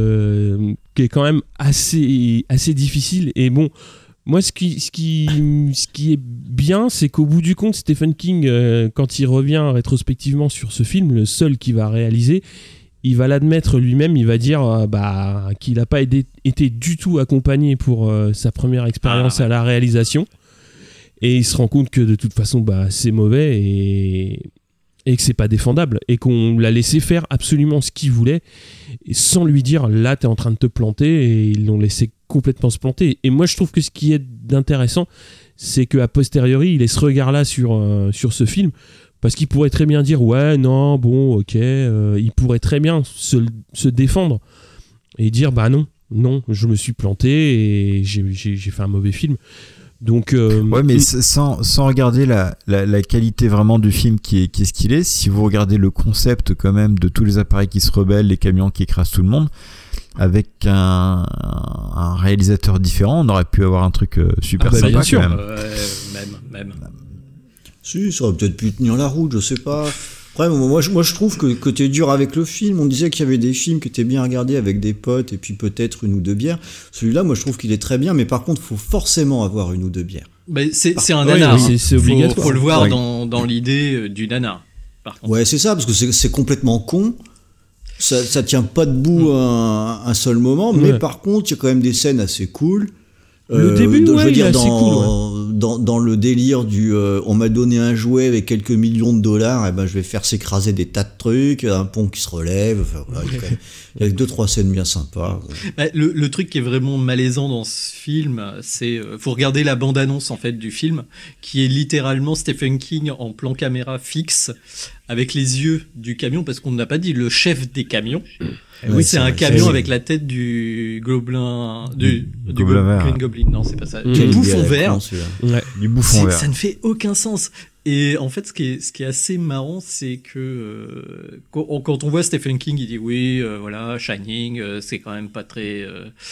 est quand même assez difficile. Et bon, moi ce qui est bien, c'est qu'au bout du compte, Stephen King, quand il revient rétrospectivement sur ce film, le seul qu'il va réaliser, il va l'admettre lui-même, il va dire qu'il n'a pas été du tout accompagné pour sa première expérience à la réalisation. Et il se rend compte que de toute façon c'est mauvais et que c'est pas défendable et qu'on l'a laissé faire absolument ce qu'il voulait et sans lui dire là t'es en train de te planter, et ils l'ont laissé complètement se planter. Et moi je trouve que ce qui est d'intéressant, c'est qu'à posteriori il ait ce regard là sur ce film, parce qu'il pourrait très bien dire ouais non bon ok, il pourrait très bien se défendre et dire non je me suis planté et j'ai fait un mauvais film. Donc, ouais, mais sans regarder la qualité vraiment du film qui est ce qu'il est, si vous regardez le concept quand même de tous les appareils qui se rebellent, les camions qui écrasent tout le monde, avec un réalisateur différent, on aurait pu avoir un truc super sympa bien sûr. quand même. Même. Si, ça aurait peut-être pu tenir la route, je sais pas. Après, moi je trouve que t'es dur avec le film. On disait qu'il y avait des films qui étaient bien regardés avec des potes et puis peut-être une ou deux bières. Celui-là, moi je trouve qu'il est très bien, mais par contre, il faut forcément avoir une ou deux bières. C'est un nanar. C'est obligatoire. Faut le voir dans l'idée du nanar. Par contre. Ouais, c'est ça, parce que c'est complètement con. Ça tient pas debout un seul moment, mais par contre, il y a quand même des scènes assez cool. Le début, je veux dire, dans, assez cool, dans le délire du on m'a donné un jouet avec quelques millions de dollars, et ben je vais faire s'écraser des tas de trucs, un pont qui se relève, enfin, voilà, il y a 2-3 scènes bien sympas. Le truc qui est vraiment malaisant dans ce film, c'est faut regarder la bande-annonce en fait du film, qui est littéralement Stephen King en plan caméra fixe avec les yeux du camion, parce qu'on n'a pas dit le chef des camions. Oui, c'est un camion avec la tête du gobelin, du Green Goblin. Non, c'est pas ça. Du bouffon vert. Du bouffon vert. Ça ne fait aucun sens. Et en fait, ce qui est assez marrant, c'est que quand on voit Stephen King, il dit oui, voilà, Shining, c'est quand même pas très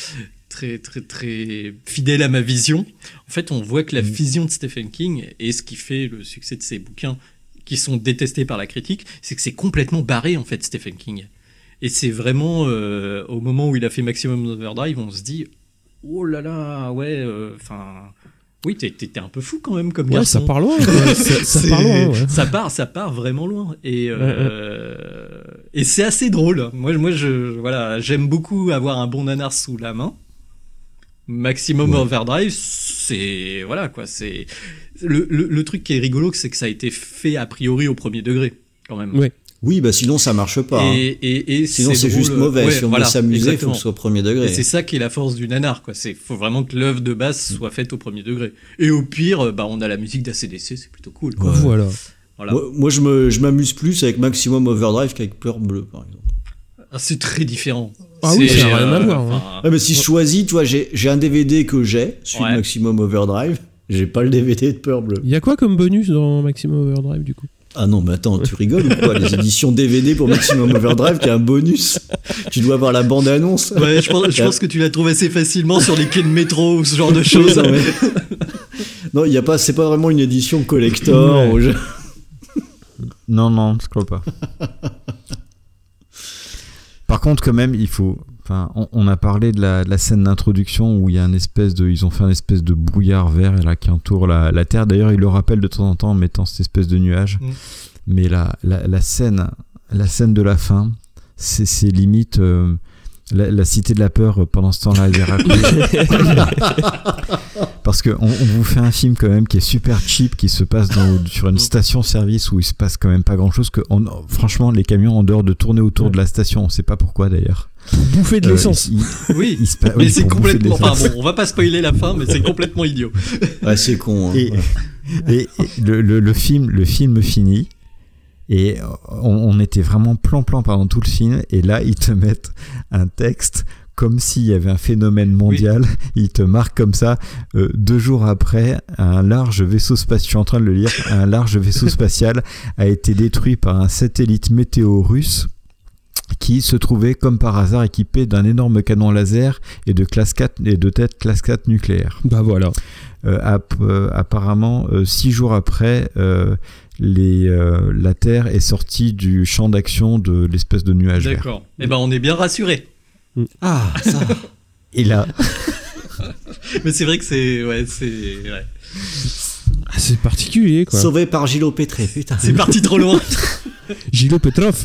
fidèle à ma vision. En fait, on voit que la vision de Stephen King et ce qui fait le succès de ses bouquins, qui sont détestés par la critique, c'est que c'est complètement barré en fait, Stephen King. Et c'est vraiment au moment où il a fait Maximum Overdrive, on se dit oh là là, ouais, enfin. Oui, t'es un peu fou quand même comme garçon. Ça part loin. Ça part loin. Ouais. Ça part vraiment loin. Et c'est assez drôle. Moi, j'aime beaucoup avoir un bon nanar sous la main. Maximum Overdrive, c'est voilà quoi, c'est le truc qui est rigolo, c'est que ça a été fait a priori au premier degré quand même. Ouais. Oui, bah sinon ça marche pas. Et sinon c'est juste mauvais. Si on veut s'amuser, il faut que ce soit au premier degré. Et c'est ça qui est la force du nanar, quoi. Faut vraiment que l'œuvre de base soit faite au premier degré. Et au pire, on a la musique d'ACDC, c'est plutôt cool, quoi. Voilà. Moi, je m'amuse plus avec Maximum Overdrive qu'avec Peur Bleue, par exemple. Ah, c'est très différent. Ah oui, ça n'a rien à voir. Mais si je choisis, tu vois, j'ai un DVD que j'ai, celui de Maximum Overdrive. J'ai pas le DVD de Peur Bleue. Il y a quoi comme bonus dans Maximum Overdrive, du coup? Ah non, mais attends, tu rigoles ou quoi? Les éditions DVD pour Maximum Overdrive, qui est un bonus. Tu dois avoir la bande-annonce. Ouais, je pense que tu la trouves assez facilement sur les quais de métro ou ce genre de choses. Non, y a pas, c'est pas vraiment une édition collector. Ouais. Non, je crois pas. Par contre, quand même, il faut. Enfin, on a parlé de la scène d'introduction où il y a ils ont fait un espèce de brouillard vert là, qui entoure la Terre. D'ailleurs, ils le rappellent de temps en temps en mettant cette espèce de nuage. Mais la scène de la fin, c'est limite la cité de la peur pendant ce temps-là. Parce qu'on vous fait un film quand même qui est super cheap, qui se passe sur une station-service où il se passe quand même pas grand-chose. Franchement, les camions, en dehors de tourner autour de la station, on sait pas pourquoi d'ailleurs. Bouffer de l'essence. Oui, mais c'est complètement. Enfin bon, on va pas spoiler la fin, mais c'est complètement idiot. Ouais, c'est con. Hein. Et le film finit. Et on était vraiment plan-plan pendant tout le film. Et là, ils te mettent un texte comme s'il y avait un phénomène mondial. Ils te marquent comme ça. 2 jours après, un large vaisseau spatial, je suis en train de le lire, un large vaisseau spatial a été détruit par un satellite météo russe qui se trouvait comme par hasard équipé d'un énorme canon laser et de classe 4 et de têtes classe 4 nucléaires. Bah voilà. Apparemment, 6 jours après, la Terre est sortie du champ d'action de l'espèce de nuage vert. D'accord. Eh ben, on est bien rassurés. Ah, ça. Et là. Mais c'est vrai que c'est. Ah, c'est particulier, quoi. Sauvé par Gillo Pétré, putain. C'est parti trop loin. Gillo Petrov.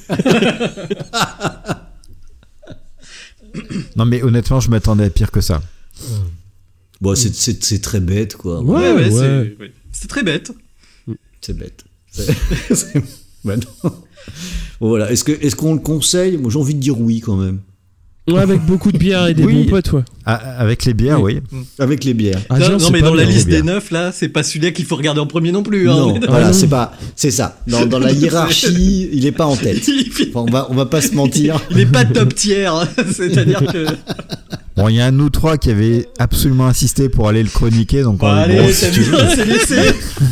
Non, mais honnêtement, je m'attendais à pire que ça. Bon, c'est très bête, quoi. Ouais. C'est très bête. C'est bête. Bah non. Bon, voilà. Est-ce qu'on le conseille? Moi, j'ai envie de dire oui, quand même. Ouais, avec beaucoup de bières et des bons potes, ouais. Avec les bières, oui. Avec les bières. Non, mais dans la liste des 9, là, c'est pas celui-là qu'il faut regarder en premier non plus. Non, hein. voilà, c'est ça. Dans la hiérarchie, il est pas en tête. Enfin, on va pas se mentir. Il est pas top tier. C'est-à-dire que. Bon, il y a un de nous 3 qui avait absolument insisté pour aller le chroniquer, donc allez, c'est bien, c'est laissé.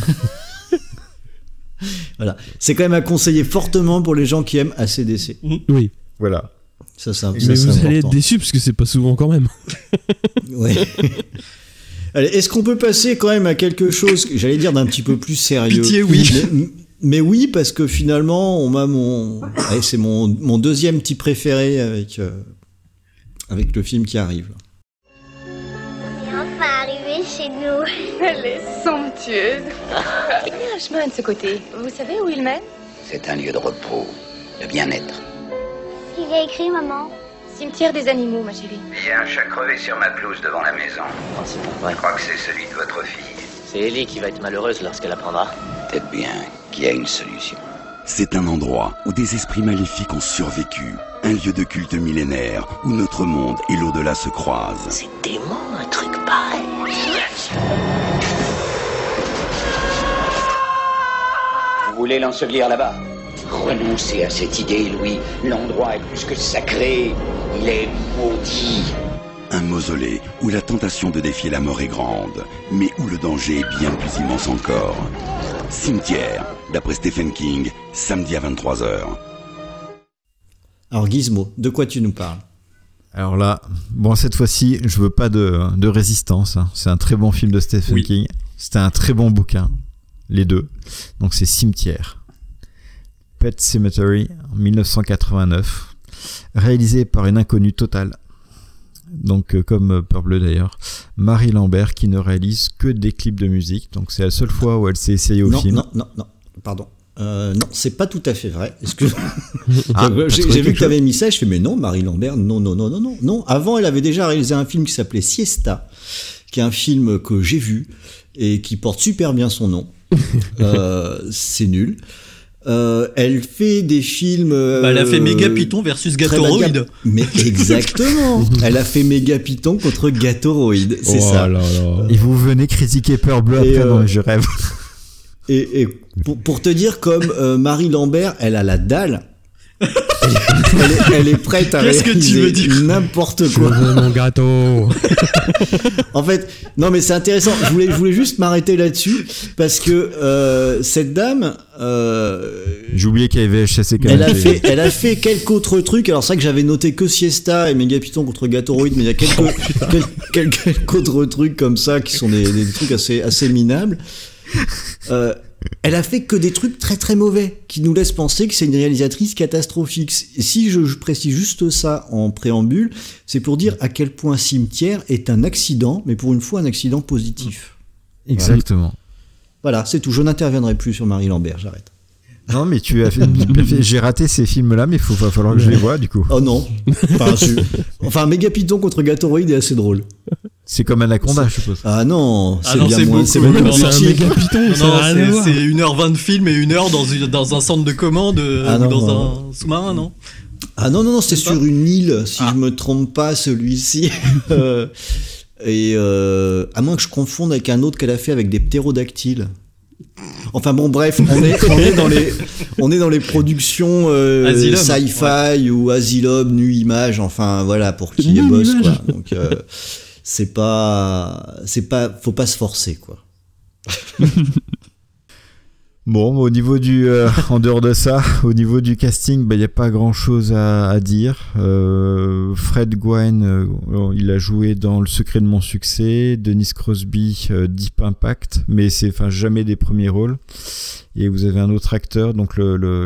Voilà. C'est quand même à conseiller fortement pour les gens qui aiment ACDC. Oui. Voilà. Ça, mais vous allez être déçus parce que c'est pas souvent quand même. Ouais. Allez, est-ce qu'on peut passer quand même à quelque chose, j'allais dire d'un petit peu plus sérieux? Pitié, oui. Mais oui, parce que finalement, c'est mon deuxième petit préféré avec le film qui arrive. On est enfin arrivé chez nous. Elle est somptueuse. Il y a un chemin de ce côté. Vous savez où il mène? C'est un lieu de repos, de bien-être. Il y a écrit, maman. Cimetière des animaux, ma chérie. Il y a un chat crevé sur ma pelouse devant la maison. Oh, c'est pas vrai. Je crois que c'est celui de votre fille. C'est Ellie qui va être malheureuse lorsqu'elle apprendra. Peut-être bien qu'il y a une solution. C'est un endroit où des esprits maléfiques ont survécu. Un lieu de culte millénaire où notre monde et l'au-delà se croisent. C'est dément, un truc pareil. Vous voulez l'ensevelir là-bas? Renoncez à cette idée, Louis. L'endroit est plus que sacré. Il est maudit. Un mausolée où la tentation de défier la mort est grande, mais où le danger est bien plus immense encore. Cimetière, d'après Stephen King, samedi à 23h. Alors Gizmo, de quoi tu nous parles? Alors là, bon, cette fois-ci, je veux pas de résistance. Hein. C'est un très bon film de Stephen King. C'était un très bon bouquin, les deux. Donc c'est Cimetière. Pet Sematary, en 1989, réalisé par une inconnue totale. Donc comme Peur Bleue d'ailleurs, Marie Lambert, qui ne réalise que des clips de musique. Donc c'est la seule fois où elle s'est essayée au film. Non, pardon. Non, c'est pas tout à fait vrai. Est-ce que j'ai vu que tu avais mis ça, je fais mais non, Marie Lambert, non. Avant, elle avait déjà réalisé un film qui s'appelait Siesta, qui est un film que j'ai vu et qui porte super bien son nom. C'est nul. Elle fait des films. Elle a fait Méga Python versus Gatoroid. Mais exactement. Elle a fait Méga Python contre Gatoroid. C'est ça. Là là. Et vous venez critiquer Peur Bleue après, non, je rêve. Et pour te dire, comme Marie Lambert, elle a la dalle. Elle est prête à réaliser n'importe quoi. Je veux mon gâteau. En fait, non mais c'est intéressant. Je voulais juste m'arrêter là-dessus parce que cette dame. J'ai oublié qu'elle avait chassé. Elle a fait quelques autres trucs. Alors c'est vrai que j'avais noté que Siesta et Méga Python contre Gatoroid, mais il y a quelques autres trucs comme ça qui sont des trucs assez minables. Elle a fait que des trucs très très mauvais qui nous laissent penser que c'est une réalisatrice catastrophique. Et si je précise juste ça en préambule, c'est pour dire à quel point Cimetière est un accident, mais pour une fois un accident positif. Exactement. Voilà, c'est tout. Je n'interviendrai plus sur Marie Lambert, j'arrête. Non, mais tu as fait. J'ai raté ces films-là, mais il va falloir que je les voie du coup. Oh non. Enfin, Méga Python contre Gatoroid est assez drôle. C'est comme Anaconda, je suppose. Ah non, c'est bien moins. C'est un Méga Python. C'est 1h20 de film et 1 heure dans un centre de commande ou dans un sous-marin, non? Ah non, c'était sur une île, si je me trompe pas, celui-ci. Et à moins que je confonde avec un autre qu'elle a fait avec des ptérodactyles. Enfin bon, bref, on est dans les productions sci-fi ou Asylum, Nu Image, enfin voilà, pour qui les boss, quoi. Donc c'est pas, faut pas se forcer, quoi. Bon, au niveau en dehors de ça, au niveau du casting, il n'y a pas grand chose à dire. Fred Gwynne, il a joué dans Le Secret de mon succès, Dennis Crosby, Deep Impact, mais c'est jamais des premiers rôles. Et vous avez un autre acteur, donc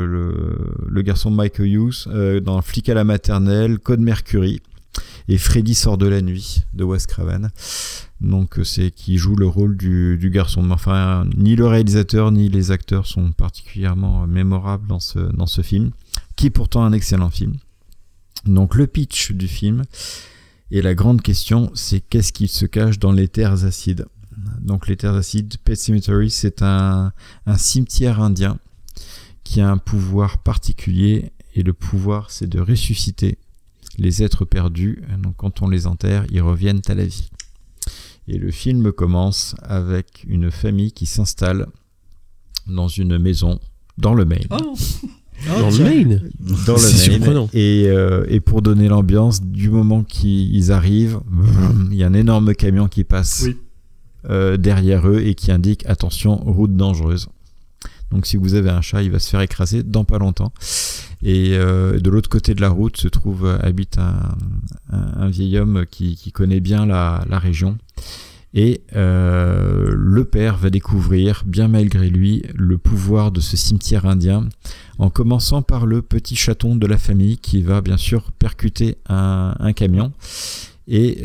le garçon Michael Hughes, dans Flic à la maternelle, Code Mercury, et Freddy sort de la nuit, de Wes Craven. Donc c'est qui joue le rôle du garçon. Enfin, ni le réalisateur ni les acteurs sont particulièrement mémorables dans ce film, qui est pourtant un excellent film. Donc le pitch du film et la grande question, c'est qu'est-ce qu'il se cache dans les terres acides. Donc les terres acides, Pet Sematary, c'est un cimetière indien qui a un pouvoir particulier, et le pouvoir, c'est de ressusciter les êtres perdus. Donc quand on les enterre, ils reviennent à la vie. Et le film commence avec une famille qui s'installe dans une maison dans le Maine. Dans le Maine. Dans le Maine. Et pour donner l'ambiance, du moment qu'ils arrivent, il y a un énorme camion qui passe derrière eux et qui indique attention, route dangereuse. Donc si vous avez un chat, il va se faire écraser dans pas longtemps. Et de l'autre côté de la route habite un vieil homme qui connaît bien la région. Et le père va découvrir, bien malgré lui, le pouvoir de ce cimetière indien, en commençant par le petit chaton de la famille qui va bien sûr percuter un camion. Et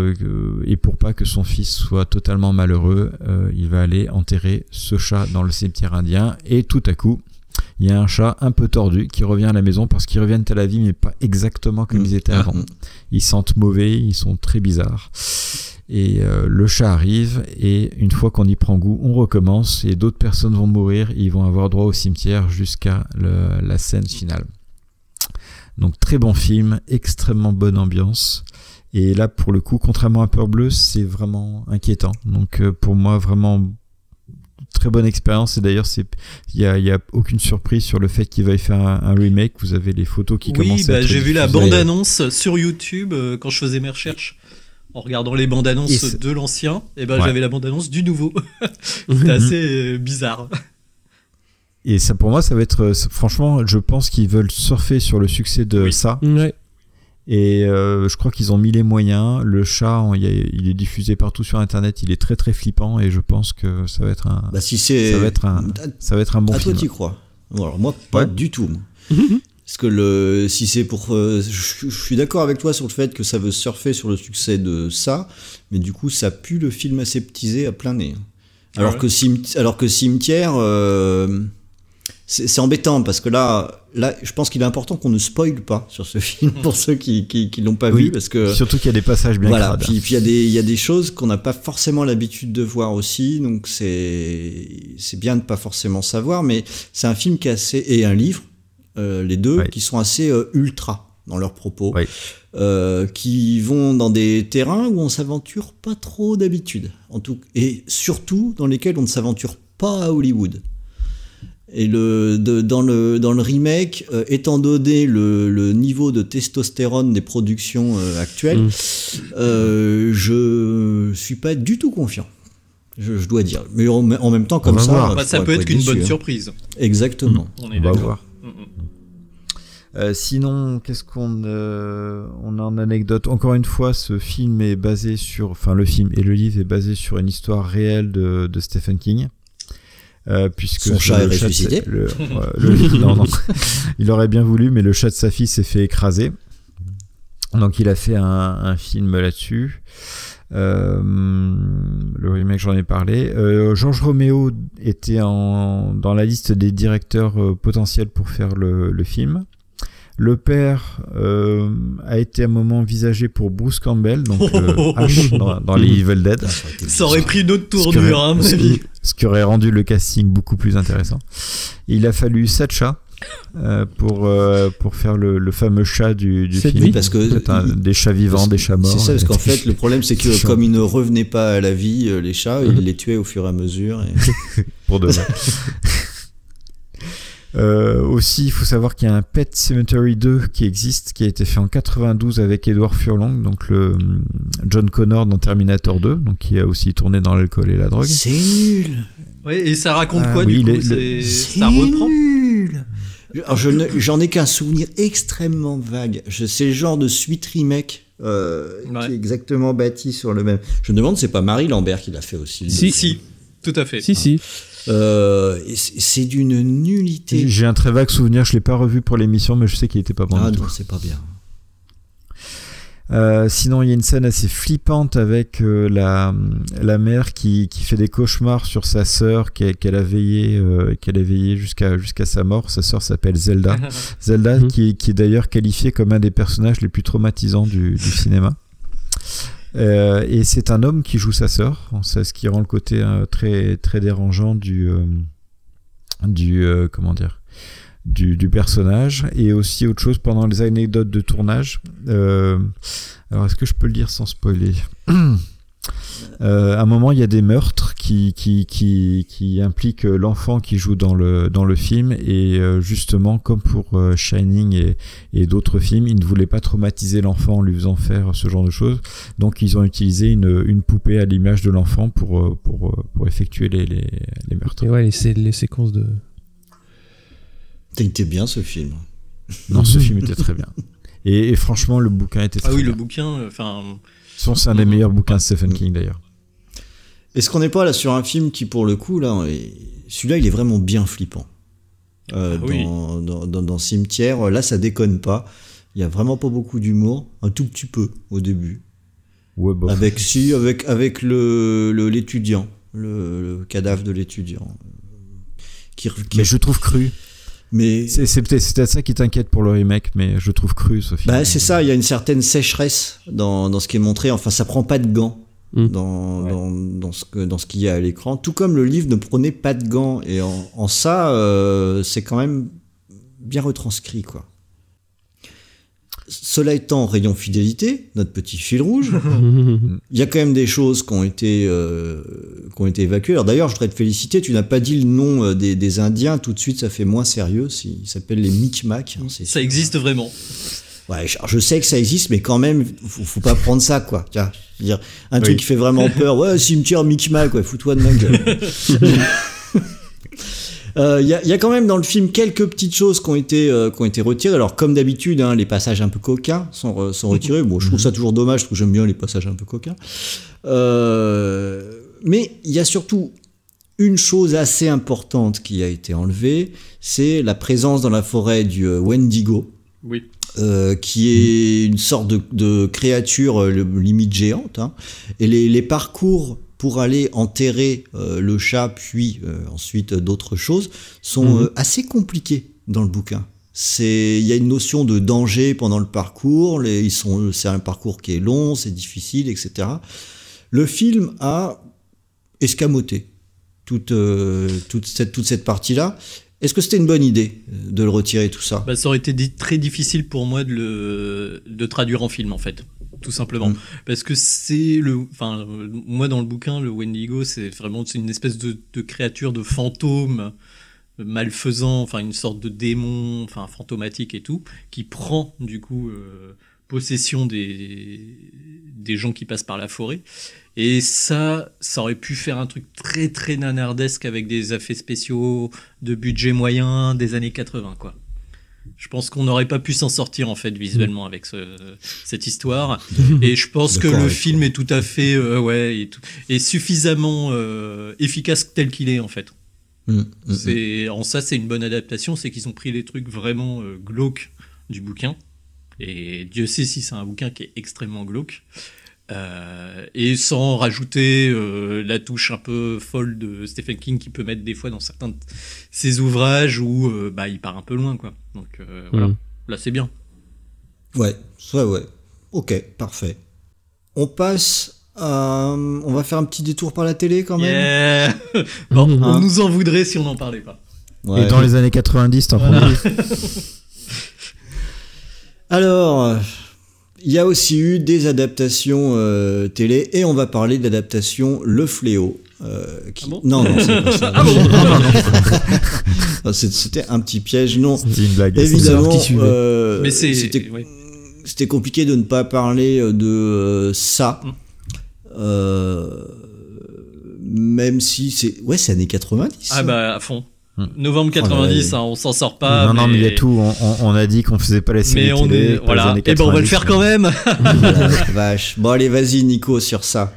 pour pas que son fils soit totalement malheureux, il va aller enterrer ce chat dans le cimetière indien. Et tout à coup, il y a un chat un peu tordu qui revient à la maison, parce qu'ils reviennent à la vie, mais pas exactement comme ils étaient avant. Ils sentent mauvais, ils sont très bizarres. Et le chat arrive, et une fois qu'on y prend goût, on recommence, et d'autres personnes vont mourir, et ils vont avoir droit au cimetière jusqu'à la scène finale. Donc très bon film, extrêmement bonne ambiance. Et là, pour le coup, contrairement à Peur Bleue, c'est vraiment inquiétant. Donc pour moi, vraiment très bonne expérience. Et d'ailleurs, il y a aucune surprise sur le fait qu'il va y faire un remake. Vous avez les photos qui commencent à être j'ai vu la bande-annonce sur YouTube quand je faisais mes recherches. En regardant les bandes-annonces de l'ancien, j'avais la bande-annonce du nouveau. C'était assez bizarre. Et ça, pour moi, ça va être... franchement, je pense qu'ils veulent surfer sur le succès de ça. Ouais. Et je crois qu'ils ont mis les moyens. Le chat, il est diffusé partout sur Internet. Il est très très flippant, et je pense que ça va être un... ça va être un bon film. À toi, t'y crois. Bon, alors moi, pas du tout. Parce que si c'est pour... je suis d'accord avec toi sur le fait que ça veut surfer sur le succès de ça, mais du coup, ça pue le film aseptisé à plein nez. Alors que Cimetière... c'est embêtant parce que là, je pense qu'il est important qu'on ne spoile pas sur ce film pour ceux qui l'ont pas vu, parce que surtout qu'il y a des passages bien crades. Puis il y a des choses qu'on n'a pas forcément l'habitude de voir aussi, donc c'est bien de pas forcément savoir, mais c'est un film qui est assez, et un livre, les deux, qui sont assez ultra dans leurs propos, qui vont dans des terrains où on s'aventure pas trop d'habitude, et surtout dans lesquels on ne s'aventure pas à Hollywood. Et dans le remake, étant donné le niveau de testostérone des productions actuelles, je suis pas du tout confiant. Je dois dire. Mais en même temps, comme ça, ça peut être qu'une bonne surprise. Exactement. On est d'accord. Sinon, qu'est-ce qu'on a en anecdote? Encore une fois, ce film est basé sur, enfin le film et le livre est basé sur une histoire réelle de Stephen King. Puisque son chat est ressuscité. Non, il aurait bien voulu, mais le chat de sa fille s'est fait écraser. Donc il a fait un film là-dessus. Le remake, j'en ai parlé. Georges Romeo était dans la liste des directeurs potentiels pour faire le film. Le père a été à un moment envisagé pour Bruce Campbell, donc Ash dans les Evil Dead. Ça aurait pris une autre tournure, à mon avis. Ce qui aurait rendu le casting beaucoup plus intéressant. Il a fallu 7 chats pour faire le fameux chat du film. Parce que des chats vivants, des chats morts. C'est ça, parce qu'en fait, le problème, c'est que comme ils ne revenaient pas à la vie, les chats, ils les tuaient au fur et à mesure. Pour demain. Aussi, il faut savoir qu'il y a un Pet Sematary 2 qui existe, qui a été fait en 92 avec Edward Furlong, donc le John Connor dans Terminator 2, donc qui a aussi tourné dans l'alcool et la drogue. C'est nul. Oui, et ça raconte quoi du coup ça reprend nul. Alors, j'en ai qu'un souvenir extrêmement vague. C'est le genre de suite remake qui est exactement bâti sur le même. Je me demande, c'est pas Marie Lambert qui l'a fait aussi. Si, tout à fait. Si. C'est d'une nullité. J'ai un très vague souvenir, je l'ai pas revu pour l'émission, mais je sais qu'il était pas bon. Ah non, c'est pas bien. Sinon, il y a une scène assez flippante avec la mère qui fait des cauchemars sur sa sœur qu'elle a veillé jusqu'à sa mort. Sa sœur s'appelle Zelda. Zelda qui est d'ailleurs qualifiée comme un des personnages les plus traumatisants du cinéma. Et c'est un homme qui joue sa sœur, c'est ce qui rend le côté très très dérangeant du personnage. Et aussi autre chose pendant les anecdotes de tournage. Alors est-ce que je peux le dire sans spoiler? À un moment, il y a des meurtres qui impliquent l'enfant qui joue dans le film, et justement, comme pour Shining et d'autres films, ils ne voulaient pas traumatiser l'enfant en lui faisant faire ce genre de choses. Donc, ils ont utilisé une poupée à l'image de l'enfant pour effectuer les meurtres. Et ouais, les séquences de... C'était bien ce film. Non, ce film était très bien. Et franchement, le bouquin était très bien. Ah oui, le bouquin, enfin... C'est un des meilleurs bouquins de Stephen King d'ailleurs. Est-ce qu'on n'est pas là sur un film qui, pour le coup, là, celui-là, il est vraiment bien flippant. Dans Cimetière, là, ça déconne pas. Il y a vraiment pas beaucoup d'humour, un tout petit peu au début. Ouais, bah. Avec l'étudiant, le cadavre de l'étudiant. Mais je trouve cru. Mais c'est peut-être ça qui t'inquiète pour le remake, mais je trouve cru ce film. Bah c'est ça, il y a une certaine sécheresse dans ce qui est montré. Enfin, ça prend pas de gants dans ce qu'il y a à l'écran. Tout comme le livre ne prenait pas de gants, et en ça, c'est quand même bien retranscrit, quoi. Cela étant, rayon fidélité, notre petit fil rouge, il y a quand même des choses qui ont été évacuées. Alors d'ailleurs, je voudrais te féliciter, tu n'as pas dit le nom des Indiens, tout de suite ça fait moins sérieux, ils s'appellent les Micmacs. Ça existe vraiment. Ouais, je sais que ça existe, mais quand même, faut pas prendre ça, quoi. Tiens, je veux dire, truc qui fait vraiment peur, ouais, cimetière Micmac, ouais, fous-toi de ma gueule. Il y a quand même dans le film quelques petites choses qui ont été retirées. Alors comme d'habitude, les passages un peu coquins sont retirés. Bon, je trouve ça toujours dommage parce que j'aime bien les passages un peu coquins. Mais il y a surtout une chose assez importante qui a été enlevée, c'est la présence dans la forêt du Wendigo. Oui. Qui est une sorte de créature limite géante, et les parcours pour aller enterrer le chat, puis ensuite d'autres choses, sont assez compliqués dans le bouquin. Il y a une notion de danger pendant le parcours, c'est un parcours qui est long, c'est difficile, etc. Le film a escamoté toute cette partie-là. Est-ce que c'était une bonne idée de le retirer, tout ça ? Ça aurait été très difficile pour moi de traduire en film, en fait, tout simplement. Parce que moi dans le bouquin, le Wendigo, c'est une espèce de créature, de fantôme malfaisant, enfin une sorte de démon, enfin fantomatique et tout, qui prend du coup possession des gens qui passent par la forêt. Et ça aurait pu faire un truc très très nanardesque avec des effets spéciaux de budget moyen des années 80, quoi. Je pense qu'on n'aurait pas pu s'en sortir en fait visuellement avec cette histoire. Et je pense que le film est tout à fait est suffisamment efficace tel qu'il est en fait. C'est une bonne adaptation, c'est qu'ils ont pris les trucs vraiment glauques du bouquin. Et Dieu sait si c'est un bouquin qui est extrêmement glauque. Et sans rajouter la touche un peu folle de Stephen King qui peut mettre des fois dans certains de ses ouvrages où il part un peu loin, quoi. Donc voilà, là c'est bien. Ouais. Ok, parfait. On passe on va faire un petit détour par la télé quand même. Yeah. Bon, on nous en voudrait si on n'en parlait pas. Ouais. Et dans les années 90, t'en prends. Alors, il y a aussi eu des adaptations télé, et on va parler d'adaptation Le Fléau. Non, c'est pas ça. Non. C'était un petit piège, non. C'était une blague. Évidemment, mais c'était compliqué de ne pas parler de ça. Même si c'est années 90. À fond. Novembre 90, on s'en sort pas. Non, mais il y a tout. On a dit qu'on faisait pas la série télé. Voilà. Et on va le faire quand même. Vache. Bon, allez, vas-y, Nico, sur ça.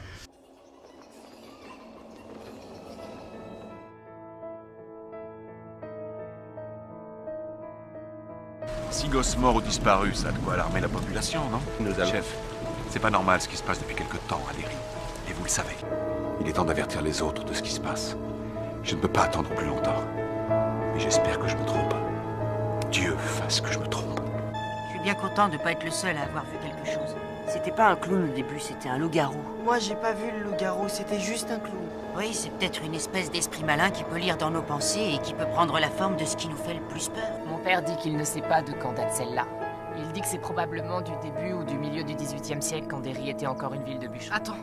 Si gosses morts ou disparus, ça a de quoi alarmer la population, non ? Chef, c'est pas normal ce qui se passe depuis quelque temps à Derry. Et vous le savez. Il est temps d'avertir les autres de ce qui se passe. Je ne peux pas attendre plus longtemps. Mais j'espère que je me trompe. Dieu fasse que je me trompe. Je suis bien content de pas être le seul à avoir vu quelque chose. C'était pas un clown au début, c'était un loup-garou. Moi, j'ai pas vu le loup-garou, c'était juste un clown. Oui, c'est peut-être une espèce d'esprit malin qui peut lire dans nos pensées et qui peut prendre la forme de ce qui nous fait le plus peur. Mon père dit qu'il ne sait pas de quand date celle-là. Il dit que c'est probablement du début ou du milieu du XVIIIe siècle, quand Derry était encore une ville de bûcherons. Attends.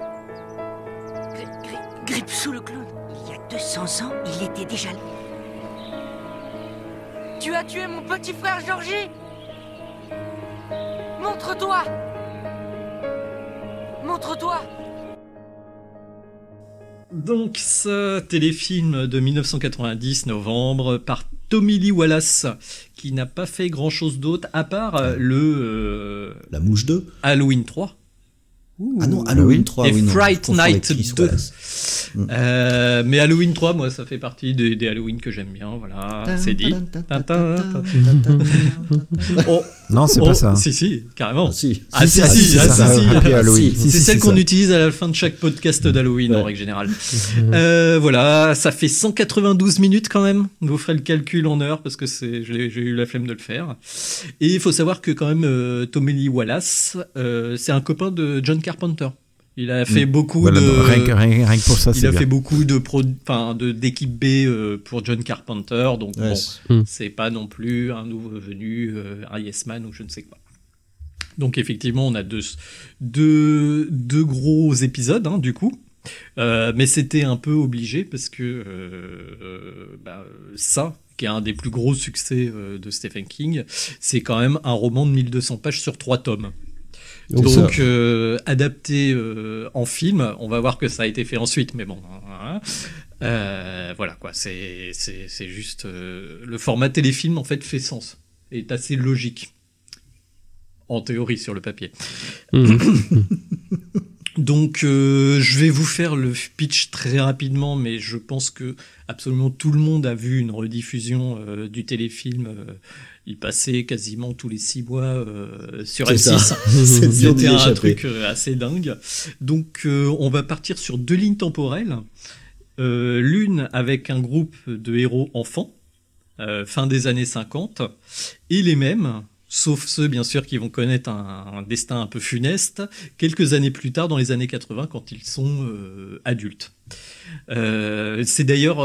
Gripsou le clown. Il y a 200 ans, il était déjà là. Tu as tué mon petit frère Georgie. Montre-toi. Montre-toi. Donc, ce téléfilm de 1990, novembre, par Tommy Lee Wallace, qui n'a pas fait grand-chose d'autre, à part La Mouche 2. Halloween 3. Ah non, Halloween 3, et Fright Night 2. Mais Halloween 3, moi, ça fait partie des Halloween que j'aime bien, voilà, c'est dit. Non, c'est pas ça. Si, carrément. Si. C'est celle qu'on utilise à la fin de chaque podcast d'Halloween, en règle générale. Voilà, ça fait 192 minutes quand même. Vous ferez le calcul en heures, parce que j'ai eu la flemme de le faire. Et il faut savoir que quand même, Tommy Lee Wallace, c'est un copain de John Carpenter. Il a fait beaucoup de. Rien que pour ça, il a fait beaucoup d'équipe B pour John Carpenter, donc c'est pas non plus un nouveau venu, un Yes Man ou je ne sais quoi. Donc effectivement, on a deux gros épisodes, hein, du coup. Mais c'était un peu obligé parce que ça, qui est un des plus gros succès de Stephen King, c'est quand même un roman de 1200 pages sur 3 tomes. Donc adapté en film, on va voir que ça a été fait ensuite, mais bon, voilà quoi, c'est juste le format téléfilm en fait fait sens, est assez logique en théorie sur le papier. Donc je vais vous faire le pitch très rapidement, mais je pense que absolument tout le monde a vu une rediffusion du téléfilm il passait quasiment tous les 6 mois sur C'est M6. ça. C'était un truc assez dingue. Donc on va partir sur 2 lignes temporelles. L'une avec un groupe de héros enfants, fin des années 50, et les mêmes, sauf ceux bien sûr qui vont connaître un destin un peu funeste, quelques années plus tard dans les années 80 quand ils sont adultes. C'est d'ailleurs,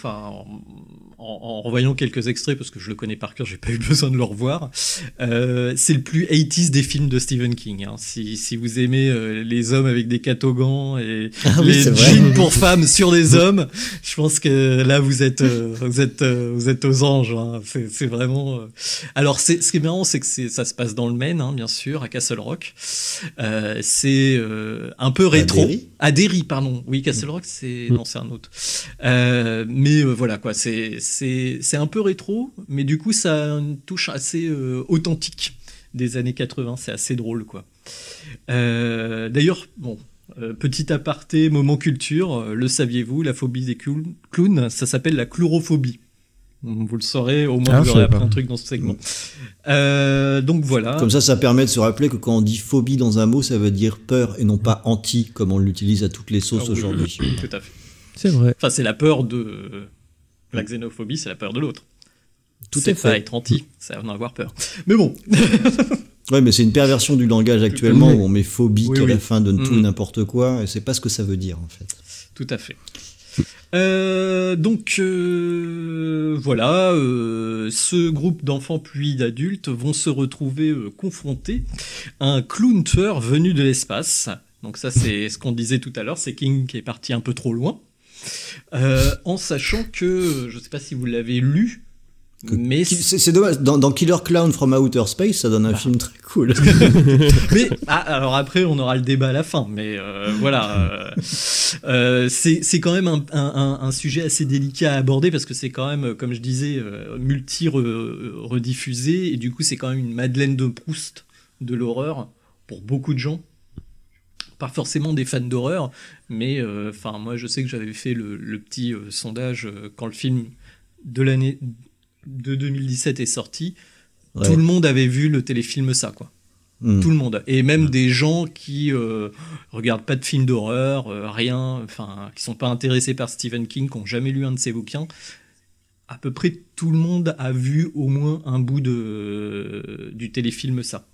en revoyant quelques extraits, parce que je le connais par cœur, j'ai pas eu besoin de le revoir, c'est le plus 80s des films de Stephen King. Hein. Si vous aimez les hommes avec des catogans et les jeans pour femmes sur des hommes, je pense que là vous êtes aux anges. Hein. C'est vraiment. Alors ce qui est marrant, c'est que ça se passe dans le Maine, hein, bien sûr, à Castle Rock. C'est un peu rétro. À Derry, pardon. Oui, Castle Rock, c'est non, c'est un autre. Mais voilà quoi, c'est un peu rétro, mais du coup ça a une touche assez authentique des années 80, c'est assez drôle quoi. D'ailleurs, bon, petit aparté, moment culture, le saviez-vous, la phobie des clowns, ça s'appelle la chlorophobie. Vous le saurez, au moins vous aurez appris un truc dans ce segment. Donc voilà. Comme ça permet de se rappeler que quand on dit phobie dans un mot, ça veut dire peur et non pas anti, comme on l'utilise à toutes les sauces aujourd'hui. Oui, tout à fait. C'est vrai. Enfin, c'est la peur de... La xénophobie, c'est la peur de l'autre. Tout à fait. C'est pas être anti, c'est en avoir peur. Mais bon. Ouais, mais c'est une perversion du langage actuellement où on met phobique à la fin de tout n'importe quoi, et c'est pas ce que ça veut dire en fait. Tout à fait. Donc voilà, ce groupe d'enfants puis d'adultes vont se retrouver confrontés à un clown tueur venu de l'espace. Donc ça c'est ce qu'on disait tout à l'heure, c'est King qui est parti un peu trop loin, en sachant que, je sais pas si vous l'avez lu, mais c'est dommage, dans Killer Clown from Outer Space, ça donne un film très cool. Mais alors après on aura le débat à la fin, mais voilà, c'est quand même un sujet assez délicat à aborder parce que c'est quand même, comme je disais, rediffusé, et du coup c'est quand même une Madeleine de Proust de l'horreur pour beaucoup de gens. Pas forcément des fans d'horreur, mais enfin moi je sais que j'avais fait le petit sondage quand le film de l'année de 2017 est sorti. Ouais. Tout le monde avait vu le téléfilm ça, quoi. Tout le monde, et même des gens qui regardent pas de films d'horreur, rien, enfin qui sont pas intéressés par Stephen King, qui ont jamais lu un de ses bouquins. À peu près tout le monde a vu au moins un bout du téléfilm ça.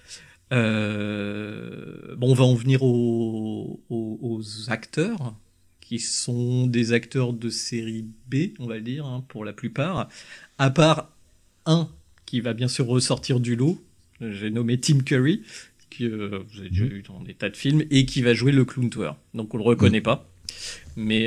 Bon, on va en venir aux acteurs, qui sont des acteurs de série B, on va le dire, hein, pour la plupart, à part un qui va bien sûr ressortir du lot, j'ai nommé Tim Curry, que vous avez déjà vu dans des tas de films, et qui va jouer le clown tueur. Donc on le reconnaît pas, mais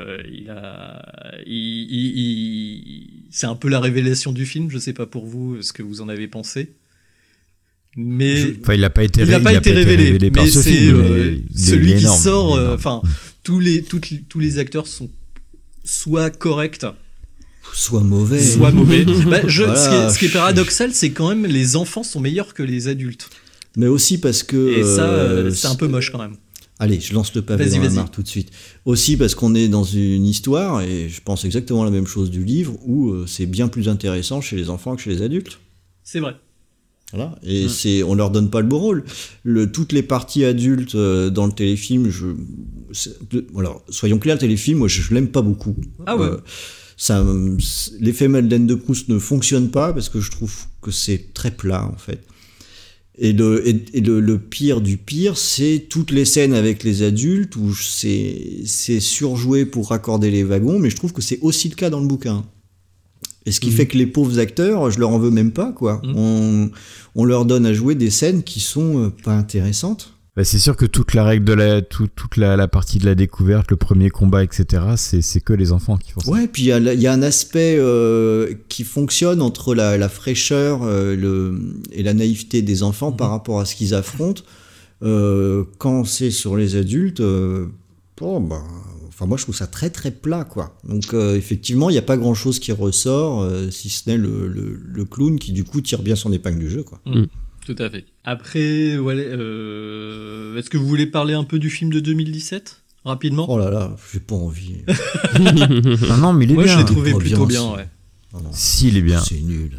c'est un peu la révélation du film, je sais pas pour vous ce que vous en avez pensé. Mais enfin, il n'a pas été révélé mais c'est celui qui sort. Enfin, tous les acteurs sont soit corrects, soit mauvais. Bah, ce qui est paradoxal, c'est quand même les enfants sont meilleurs que les adultes. Mais aussi parce que et ça, c'est un peu moche quand même. Allez, je lance le pavé dans la mare tout de suite. Aussi parce qu'on est dans une histoire, et je pense exactement la même chose du livre, où c'est bien plus intéressant chez les enfants que chez les adultes. C'est vrai. Voilà. Et on leur donne pas le beau rôle. Toutes les parties adultes dans le téléfilm, alors soyons clairs, le téléfilm, moi je l'aime pas beaucoup. Ah ouais. L'effet Madeleine de Proust ne fonctionne pas parce que je trouve que c'est très plat en fait. Et le pire du pire, c'est toutes les scènes avec les adultes où c'est surjoué pour raccorder les wagons, mais je trouve que c'est aussi le cas dans le bouquin. Et ce qui fait que les pauvres acteurs, je leur en veux même pas, quoi. On leur donne à jouer des scènes qui sont pas intéressantes. Bah c'est sûr que toute la règle de toute la partie de la découverte, le premier combat, etc., c'est que les enfants qui font ça. Ouais, puis il y a un aspect qui fonctionne entre la fraîcheur et la naïveté des enfants par rapport à ce qu'ils affrontent. Quand c'est sur les adultes, moi je trouve ça très très plat, quoi. Donc effectivement il n'y a pas grand chose qui ressort si ce n'est le clown qui du coup tire bien son épingle du jeu, quoi. Tout à fait. Après, est-ce que vous voulez parler un peu du film de 2017 rapidement? Oh là là, j'ai pas envie. Non mais il est moi bien. je l'ai trouvé plutôt bien, ouais. S'il est bien. C'est nul.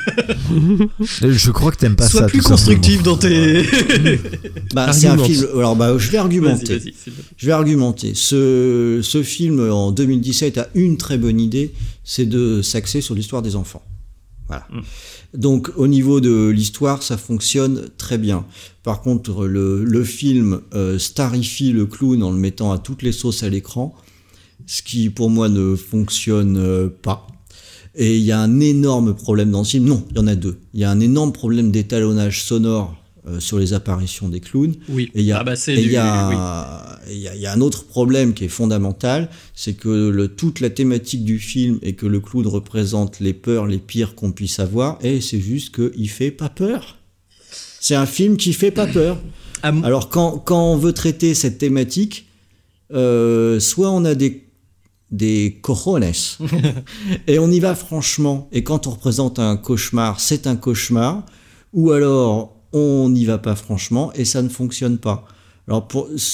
Je crois que t'aimes pas ça. Sois plus constructif dans tes. C'est un film. Alors, je vais argumenter. Vas-y, je vais argumenter. Ce film en 2017 a une très bonne idée, c'est de s'axer sur l'histoire des enfants. Voilà. Donc, au niveau de l'histoire, ça fonctionne très bien. Par contre, le film starifie le clown en le mettant à toutes les sauces à l'écran, ce qui, pour moi, ne fonctionne pas. Et il y a un énorme problème dans le film. Non, il y en a deux. Il y a un énorme problème d'étalonnage sonore sur les apparitions des clowns. Oui. Et il y a un autre problème qui est fondamental, c'est que toute la thématique du film est que le clown représente les peurs les pires qu'on puisse avoir, et c'est juste qu'il fait pas peur. C'est un film qui fait pas peur. Alors quand on veut traiter cette thématique, soit on a des cojones et on y va franchement, et quand on représente un cauchemar, c'est un cauchemar, ou alors on n'y va pas franchement et ça ne fonctionne pas. Alors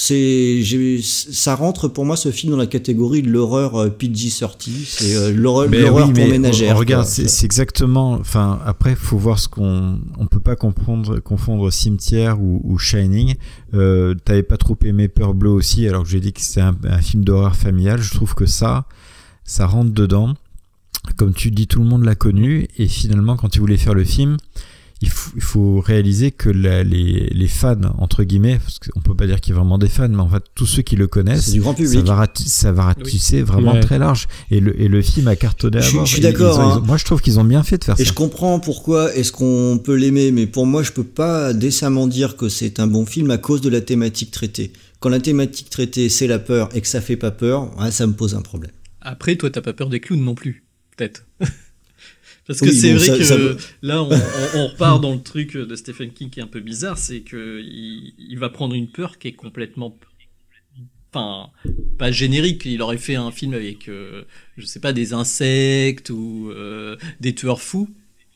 ça rentre pour moi, ce film, dans la catégorie de l'horreur PG-13, c'est l'horreur pour ménagères. Regarde, c'est exactement. Enfin, après, faut voir ce qu'on peut pas confondre Cimetière ou Shining. T'avais pas trop aimé Peur Bleue aussi, alors que j'ai dit que c'était un film d'horreur familial. Je trouve que ça rentre dedans. Comme tu dis, tout le monde l'a connu, et finalement, quand ils voulaient faire le film, il faut réaliser que les fans, entre guillemets, parce qu'on peut pas dire qu'il y a vraiment des fans, mais en fait tous ceux qui le connaissent, c'est du grand public. Ça va ratisser vraiment très large, et le film a cartonné à mort. Je suis d'accord. Moi je trouve qu'ils ont bien fait de faire ça. Et je comprends pourquoi est-ce qu'on peut l'aimer, mais pour moi je peux pas décemment dire que c'est un bon film à cause de la thématique traitée. Quand la thématique traitée c'est la peur et que ça fait pas peur, ça me pose un problème. Après, toi t'as pas peur des clowns non plus, peut-être. Parce que c'est vrai que là, on repart dans le truc de Stephen King qui est un peu bizarre, c'est que il va prendre une peur qui est complètement, enfin, pas générique. Il aurait fait un film avec, je sais pas, des insectes ou des tueurs fous.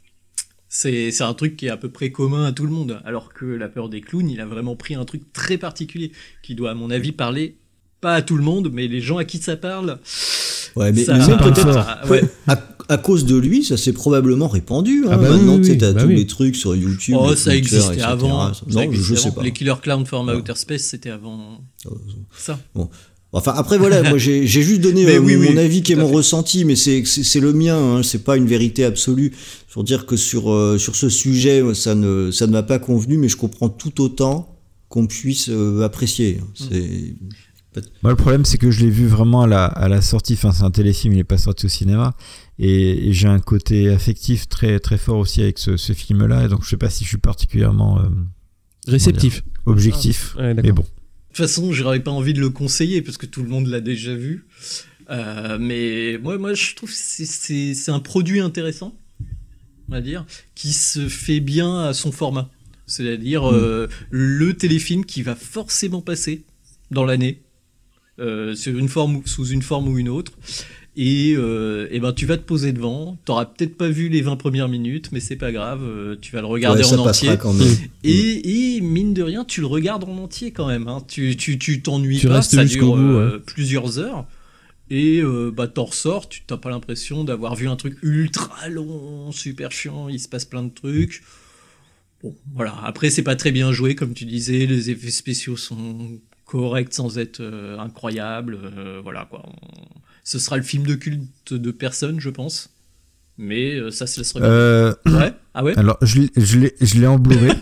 C'est un truc qui est à peu près commun à tout le monde. Alors que la peur des clowns, il a vraiment pris un truc très particulier qui doit, à mon avis, parler pas à tout le monde, mais les gens à qui ça parle. Ouais, mais ça peut-être à cause de lui, ça s'est probablement répandu. Maintenant, tu sais, t'as tous les trucs sur YouTube. Oh, ça existait etc. Avant. Non, je sais pas. Les Killer Clowns from Outer Space, c'était avant ça. Bon. Enfin, après, voilà, moi j'ai juste donné mon avis qui est mon ressenti, mais c'est le mien, hein, c'est pas une vérité absolue. Pour dire que sur ce sujet, ça ne m'a pas convenu, mais je comprends tout autant qu'on puisse apprécier. Moi, le problème, c'est que je l'ai vu vraiment à la sortie. Enfin, c'est un téléfilm, il n'est pas sorti au cinéma. Et j'ai un côté affectif très, très fort aussi avec ce film-là. Et donc, je ne sais pas si je suis particulièrement réceptif, objectif. Ouais, mais bon. De toute façon, j'aurais pas envie de le conseiller parce que tout le monde l'a déjà vu. Mais moi, je trouve que c'est un produit intéressant, on va dire, qui se fait bien à son format. C'est-à-dire le téléfilm qui va forcément passer dans l'année. Sous une forme ou une autre, et ben tu vas te poser devant, t'auras peut-être pas vu les 20 premières minutes, mais c'est pas grave, tu vas le regarder en entier, quand même. Et mine de rien, tu le regardes en entier quand même, hein. Tu t'ennuies pas, ça dure plusieurs heures, et t'en ressors, tu t'as pas l'impression d'avoir vu un truc ultra long, super chiant, il se passe plein de trucs. Bon, voilà, après c'est pas très bien joué, comme tu disais, les effets spéciaux sont correct sans être incroyable, voilà quoi. Ce sera le film de culte de personne, je pense. Mais ça se laissera bien. Ouais. Ah ouais. Alors je l'ai en Blu-ray.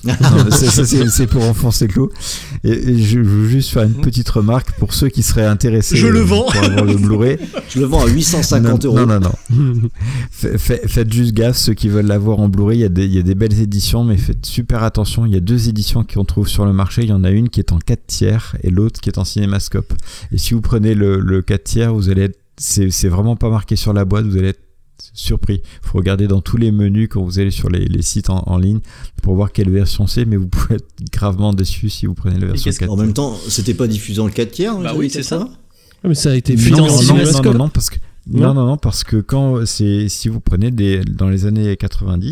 c'est pour enfoncer Clos. Et je veux juste faire une petite remarque pour ceux qui seraient intéressés. Je le vends. Pour avoir le Blu-ray. Je le vends à 850 €. Non. Faites juste gaffe, ceux qui veulent l'avoir en Blu-ray. Il y a des belles éditions, mais faites super attention. Il y a 2 éditions qu'on trouve sur le marché. Il y en a une qui est en 4/3 et l'autre qui est en cinémascope. Et si vous prenez le 4/3, vous allez être, c'est vraiment pas marqué sur la boîte. Vous allez être surpris. Il faut regarder dans tous les menus quand vous allez sur les sites en ligne pour voir quelle version c'est, mais vous pouvez être gravement déçu si vous prenez la version 4. En même temps, c'était pas diffusé en 4/3. Bah oui, c'est ça. Mais ça a été filmé en cinémascope. Non, parce que quand si vous prenez dans les années 90,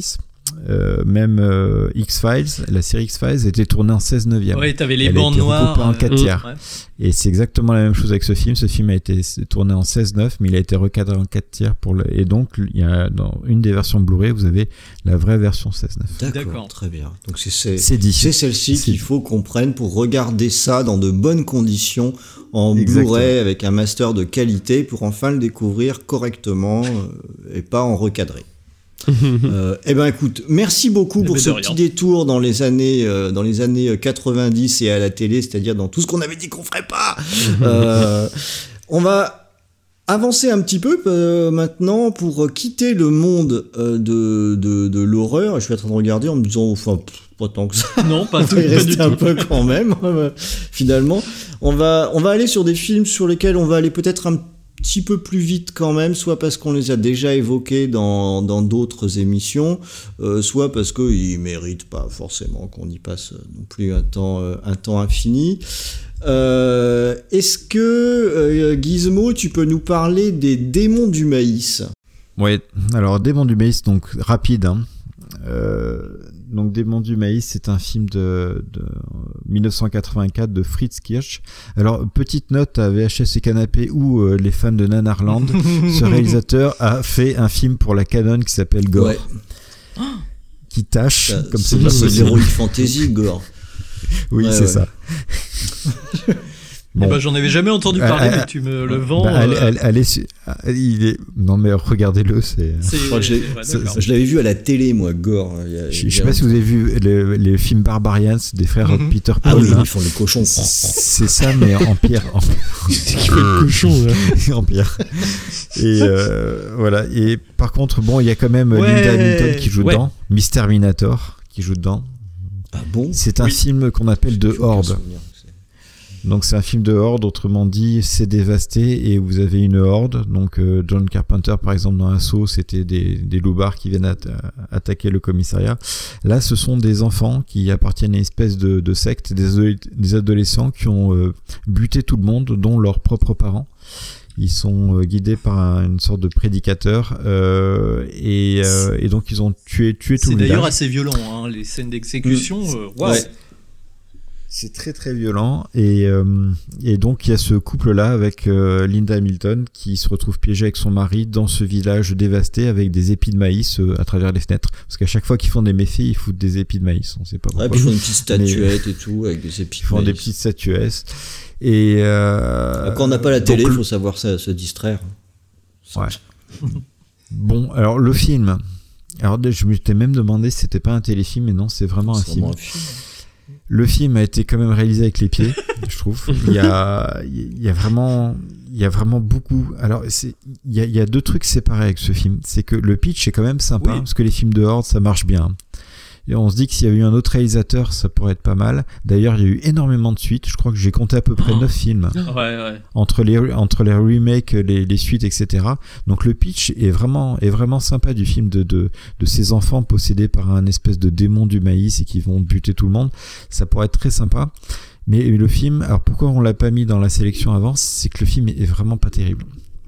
même X-Files, la série X-Files était tournée en 16/9. Ouais, t'avais les bandes noires en 4 tiers. Ouais. Et c'est exactement la même chose avec ce film. Ce film a été tourné en 16/9, mais il a été recadré en 4 tiers et donc il y a dans une des versions Blu-ray, vous avez la vraie version 16/9. D'accord, très bien. Donc c'est celle-ci qu'il faut qu'on prenne pour regarder ça dans de bonnes conditions en Blu-ray avec un master de qualité pour enfin le découvrir correctement et pas en recadré. Eh ben écoute, merci beaucoup pour ce petit détour dans les années 90 et à la télé, c'est-à-dire dans tout ce qu'on avait dit qu'on ferait pas. On va avancer un petit peu maintenant pour quitter le monde de l'horreur. Je suis en train de regarder en me disant enfin pas tant que ça. Non, pas tout. Il reste un peu quand même. Finalement, on va aller sur des films sur lesquels on va aller peut-être un petit peu plus vite quand même, soit parce qu'on les a déjà évoqués dans d'autres émissions, soit parce qu'ils méritent pas forcément qu'on y passe non plus un temps infini. Est-ce que Gizmo, tu peux nous parler des Démons du Maïs ? Ouais, alors Démons du Maïs, donc rapide, hein. Donc Démons du Maïs, c'est un film de 1984 de Fritz Kirsch. Alors petite note à VHS et Canapé où les fans de Nanarland, ce réalisateur a fait un film pour la Canon qui s'appelle Gore, qui tâche comme c'est pas possible. C'est l'Heroic Fantasy Gore. Oui, c'est ça. Bon. J'en avais jamais entendu parler, mais tu me le vends. Non mais regardez-le, je crois que je l'avais vu à la télé, moi, Gore. Je sais pas si vous avez vu les films Barbarians des frères Peter Paul. Ah oui, ils font le cochon. C'est ça, mais en pire. C'est qui fait le cochon, là. En pire. Et voilà. Et par contre, bon, il y a quand même Linda Hamilton qui joue dedans, Miss Terminator qui joue dedans. Ah bon ? C'est un film qu'on appelle de Horde. Donc c'est un film de horde, autrement dit, c'est dévasté et vous avez une horde. Donc John Carpenter, par exemple, dans Assaut, c'était des loupards qui viennent attaquer le commissariat. Là, ce sont des enfants qui appartiennent à une espèce de secte, des adolescents qui ont buté tout le monde, dont leurs propres parents. Ils sont guidés par une sorte de prédicateur et donc ils ont tué tout le village. C'est d'ailleurs assez violent, hein, les scènes d'exécution. Ouais. C'est très très violent et donc il y a ce couple-là avec Linda Hamilton qui se retrouve piégée avec son mari dans ce village dévasté avec des épis de maïs à travers les fenêtres. Parce qu'à chaque fois qu'ils font des méfaits, ils foutent des épis de maïs. On sait pas pourquoi. Ouais, puis ils font des petites statuettes et tout avec des épis de maïs. Ils font des petites statuettes. Et quand on n'a pas la télé, il faut savoir se distraire. Ouais. Bon, alors le film. Alors je m'étais même demandé si c'était pas un téléfilm, mais non, c'est vraiment un film. Le film a été quand même réalisé avec les pieds, je trouve. Il y a vraiment beaucoup. Alors il y a deux trucs séparés avec ce film. C'est que le pitch est quand même sympa, parce que les films de horde ça marche bien. Et on se dit que s'il y avait eu un autre réalisateur, ça pourrait être pas mal. D'ailleurs, il y a eu énormément de suites. Je crois que j'ai compté à peu près 9 films. Ouais. Entre les remakes, les suites, etc. Donc le pitch est vraiment sympa du film de ces enfants possédés par un espèce de démon du maïs et qui vont buter tout le monde. Ça pourrait être très sympa. Mais le film, alors pourquoi on l'a pas mis dans la sélection avant, c'est que le film est vraiment pas terrible.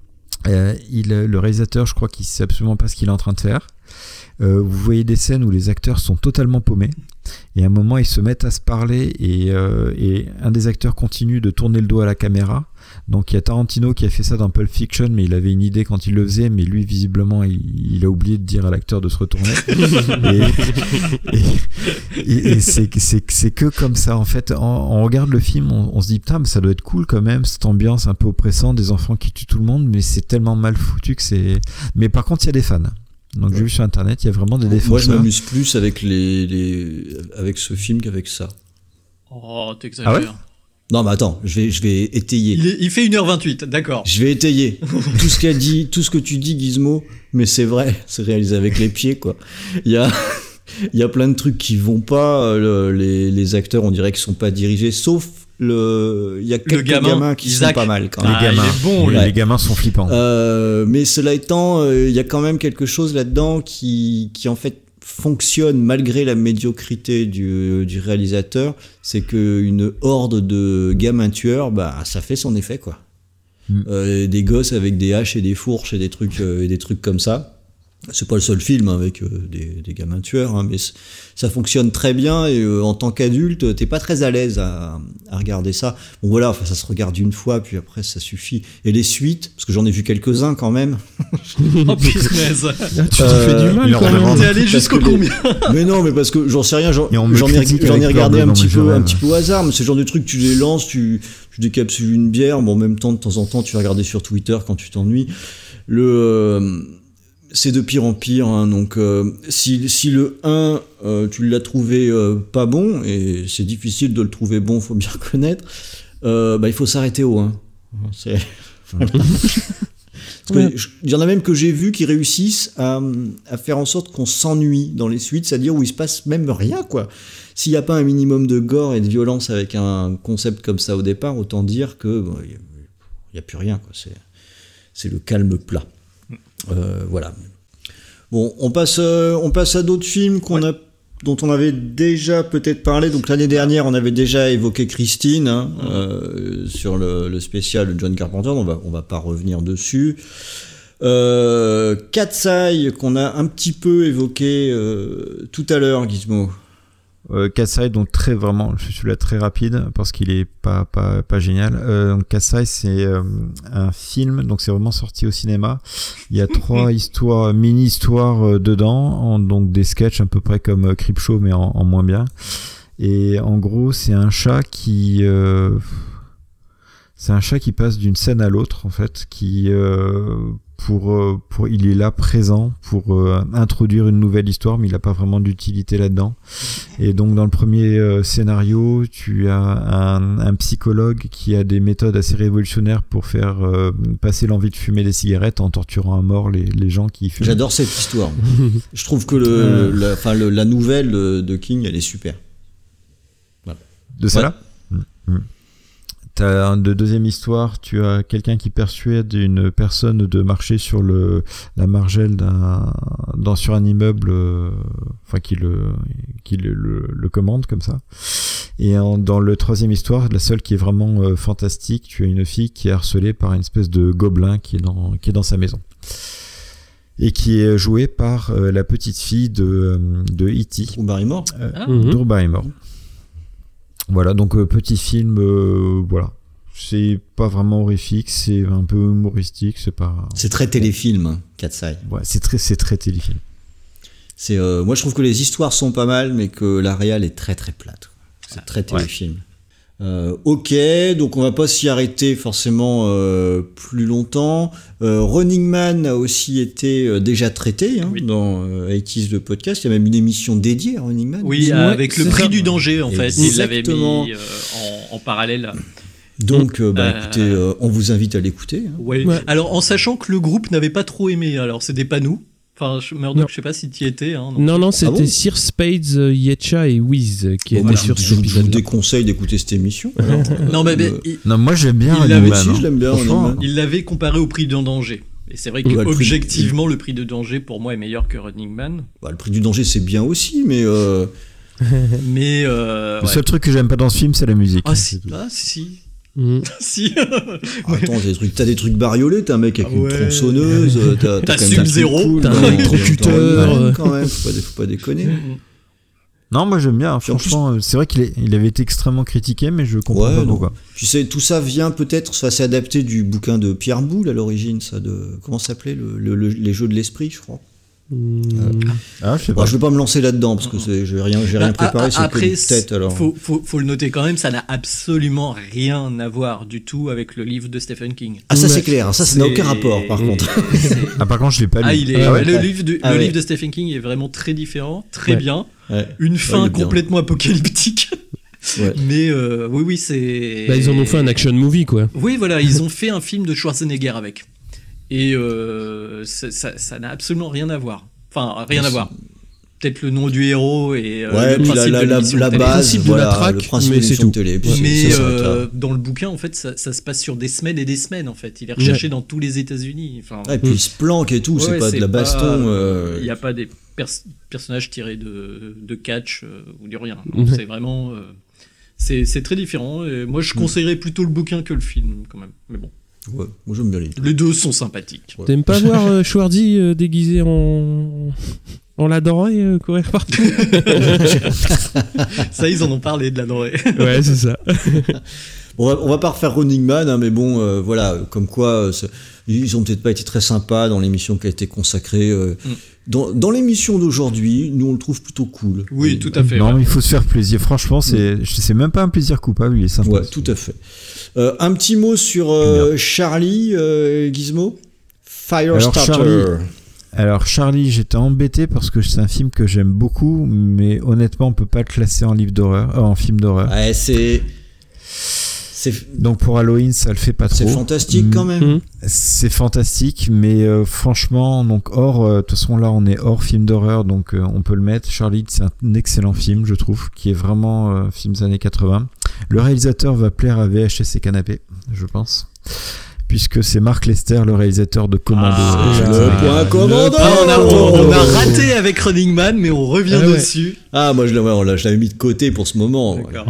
Le réalisateur, je crois qu'il sait absolument pas ce qu'il est en train de faire. Vous voyez des scènes où les acteurs sont totalement paumés et à un moment ils se mettent à se parler et un des acteurs continue de tourner le dos à la caméra. Donc il y a Tarantino qui a fait ça dans Pulp Fiction, mais il avait une idée quand il le faisait, mais lui visiblement il a oublié de dire à l'acteur de se retourner. et c'est que comme ça en fait. On regarde le film, on se dit putain mais ça doit être cool quand même, cette ambiance un peu oppressante, des enfants qui tuent tout le monde, mais c'est tellement mal foutu que c'est. Mais par contre il y a des fans. Donc j'ai vu sur internet, il y a vraiment des défenseurs. Moi je m'amuse plus avec avec ce film qu'avec ça. Oh, t'exagères. Ah ouais ? Non mais attends, je vais étayer. Il fait 1h28, d'accord. Je vais étayer tout ce qu'a dit, tout ce que tu dis Gizmo, mais c'est vrai, c'est réalisé avec les pieds quoi. Il y a plein de trucs qui vont pas, les acteurs on dirait qu'ils sont pas dirigés, sauf il y a quelques gamins qui sont pas mal quand même. Les gamins, bon, les gamins sont flippants. Mais cela étant, il y a quand même quelque chose là-dedans qui en fait fonctionne malgré la médiocrité du réalisateur. C'est qu'une horde de gamins tueurs, ça fait son effet quoi. Des gosses avec des haches et des fourches et des trucs comme ça. C'est pas le seul film avec des gamins tueurs, hein, mais ça fonctionne très bien et en tant qu'adulte, t'es pas très à l'aise à regarder ça. Bon voilà, enfin, ça se regarde une fois, puis après ça suffit. Et les suites, parce que j'en ai vu quelques-uns quand même. Oh punaise. Tu te fais du mal quand même. T'es allé jusqu'au combien? Mais non, mais parce que j'en sais rien, j'en ai regardé un petit peu au hasard, mais ce genre de truc, tu les lances, tu décapsules une bière, bon en même temps de temps en temps tu vas regarder sur Twitter quand tu t'ennuies. C'est de pire en pire, hein, donc si le 1 tu l'as trouvé pas bon, et c'est difficile de le trouver bon, faut bien reconnaître, il faut s'arrêter au 1. Voilà. Parce que il y en a même que j'ai vu qui réussissent à faire en sorte qu'on s'ennuie dans les suites, c'est-à-dire où il se passe même rien, quoi. S'il n'y a pas un minimum de gore et de violence avec un concept comme ça au départ, autant dire que il n'y a plus rien, quoi. C'est le calme plat. Voilà. Bon, on passe à d'autres films dont on avait déjà peut-être parlé. Donc l'année dernière, on avait déjà évoqué Christine, hein, sur le spécial de John Carpenter. On va pas revenir dessus. Cat's Eye qu'on a un petit peu évoqué tout à l'heure, Gizmo. Cat's Eye, donc je suis là très rapide parce qu'il est pas génial. Cat's Eye, c'est un film, donc c'est vraiment sorti au cinéma. Il y a 3 mini-histoires dedans, donc des sketchs à peu près comme Creepshow mais en moins bien. Et en gros, c'est un chat qui passe d'une scène à l'autre en fait, qui il est là présent pour introduire une nouvelle histoire, mais il n'a pas vraiment d'utilité là-dedans. Et donc dans le premier scénario, tu as un psychologue qui a des méthodes assez révolutionnaires pour faire passer l'envie de fumer des cigarettes en torturant à mort les gens qui fument. J'adore cette histoire. Je trouve que la nouvelle de King, elle est super. Voilà. De celle-là ? T'as de deuxième histoire, tu as quelqu'un qui persuade une personne de marcher sur la margelle sur un immeuble, qui le commande comme ça. Et dans le troisième histoire, la seule qui est vraiment fantastique, tu as une fille qui est harcelée par une espèce de gobelin qui est dans sa maison. Et qui est jouée par la petite fille de E.T. Drew Barrymore. Drew Barrymore. Voilà, donc petit film, voilà. C'est pas vraiment horrifique, c'est un peu humoristique, c'est pas... C'est très téléfilm, Cat's Eye. Ouais, c'est très téléfilm. Moi je trouve que les histoires sont pas mal, mais que la réal est très très plate. C'est très téléfilm. Ok, donc on va pas s'y arrêter forcément plus longtemps. Running Man a aussi été déjà traité dans 80's de podcast. Il y a même une émission dédiée à Running Man. Oui, avec le prix du danger en fait. Il l'avait mis en parallèle. Donc, écoutez, on vous invite à l'écouter. Hein. Ouais. Alors, en sachant que le groupe n'avait pas trop aimé, alors c'était pas nous. Enfin, Murdoch, je sais pas si tu y étais. Hein, non, c'était Sir Spades, Yetcha et Wiz qui étaient sur cet épisode. Je vous déconseille d'écouter cette émission. Non, moi j'aime bien Running Man. Je l'aime bien. Il l'avait comparé au prix du danger. Et c'est vrai que objectivement, le prix de danger pour moi est meilleur que Running Man. Le prix du danger c'est bien aussi, mais. Le seul truc que j'aime pas dans ce film, c'est la musique. Ah si. Si. Attends, t'as des trucs bariolés, t'as un mec avec une tronçonneuse, t'as Sub-Zero, t'as un électrocuteur. Quand même, faut pas déconner. Non, moi j'aime bien, franchement, c'est vrai qu'il avait été extrêmement critiqué, mais je comprends pas pourquoi. Tu sais, tout ça vient peut-être, c'est adapté du bouquin de Pierre Boulle à l'origine, ça, comment ça s'appelait, les jeux de l'esprit, je crois. Je sais pas. Je vais pas me lancer là-dedans parce que j'ai rien préparé, c'est après, que une tête, alors. Faut le noter quand même, ça n'a absolument rien à voir du tout avec le livre de Stephen King. Ah ça c'est clair, ça n'a aucun rapport par contre. Par contre je l'ai pas lu. Le livre de Stephen King est vraiment très différent, très bien, une fin complètement apocalyptique. Mais oui c'est... ils en ont fait un action movie quoi. Oui voilà, ils ont fait un film de Schwarzenegger avec. Et ça n'a absolument rien à voir. Enfin, rien à voir. Peut-être le nom du héros et le principe la base, de la traque, le principe mais c'est tout. Télé, mais dans le bouquin, en fait, ça se passe sur des semaines et des semaines. En fait, il est recherché dans tous les États-Unis. Enfin, et puis il se planque et tout. C'est pas de la baston. Il n'y a pas des personnages tirés de catch ou du rien. C'est vraiment, c'est très différent. Et moi, je conseillerais plutôt le bouquin que le film, quand même. Mais bon. Ouais, moi j'aime bien les deux. Les deux sont sympathiques. T'aimes pas voir Schwarzy déguisé en la denrée courir partout? Ça, ils en ont parlé de la denrée. Ouais, c'est ça. On va pas refaire Running Man, hein, mais bon, voilà, comme quoi, ils ont peut-être pas été très sympas dans l'émission qui a été consacrée. Dans l'émission d'aujourd'hui, nous on le trouve plutôt cool. Oui, tout à fait. Non, mais il faut se faire plaisir. Franchement, c'est même pas un plaisir coupable, il est sympa. Ouais, tout à fait. Un petit mot sur Charlie, Gizmo. Firestarter. Alors Charlie, j'étais embêté parce que c'est un film que j'aime beaucoup, mais honnêtement, on peut pas le classer en film d'horreur. Ouais, Donc pour Halloween, ça le fait pas trop. C'est fantastique quand même. C'est fantastique, mais franchement, donc de toute façon là, on est hors film d'horreur, donc on peut le mettre. Charlie, c'est un excellent film, je trouve, qui est vraiment film des années 80. Le réalisateur va plaire à VHS et Canapé, je pense. Puisque c'est Mark Lester, le réalisateur de Commando. Le point commando. On a raté avec Running Man, mais on revient dessus. Ah, moi je l'avais mis de côté pour ce moment. D'accord.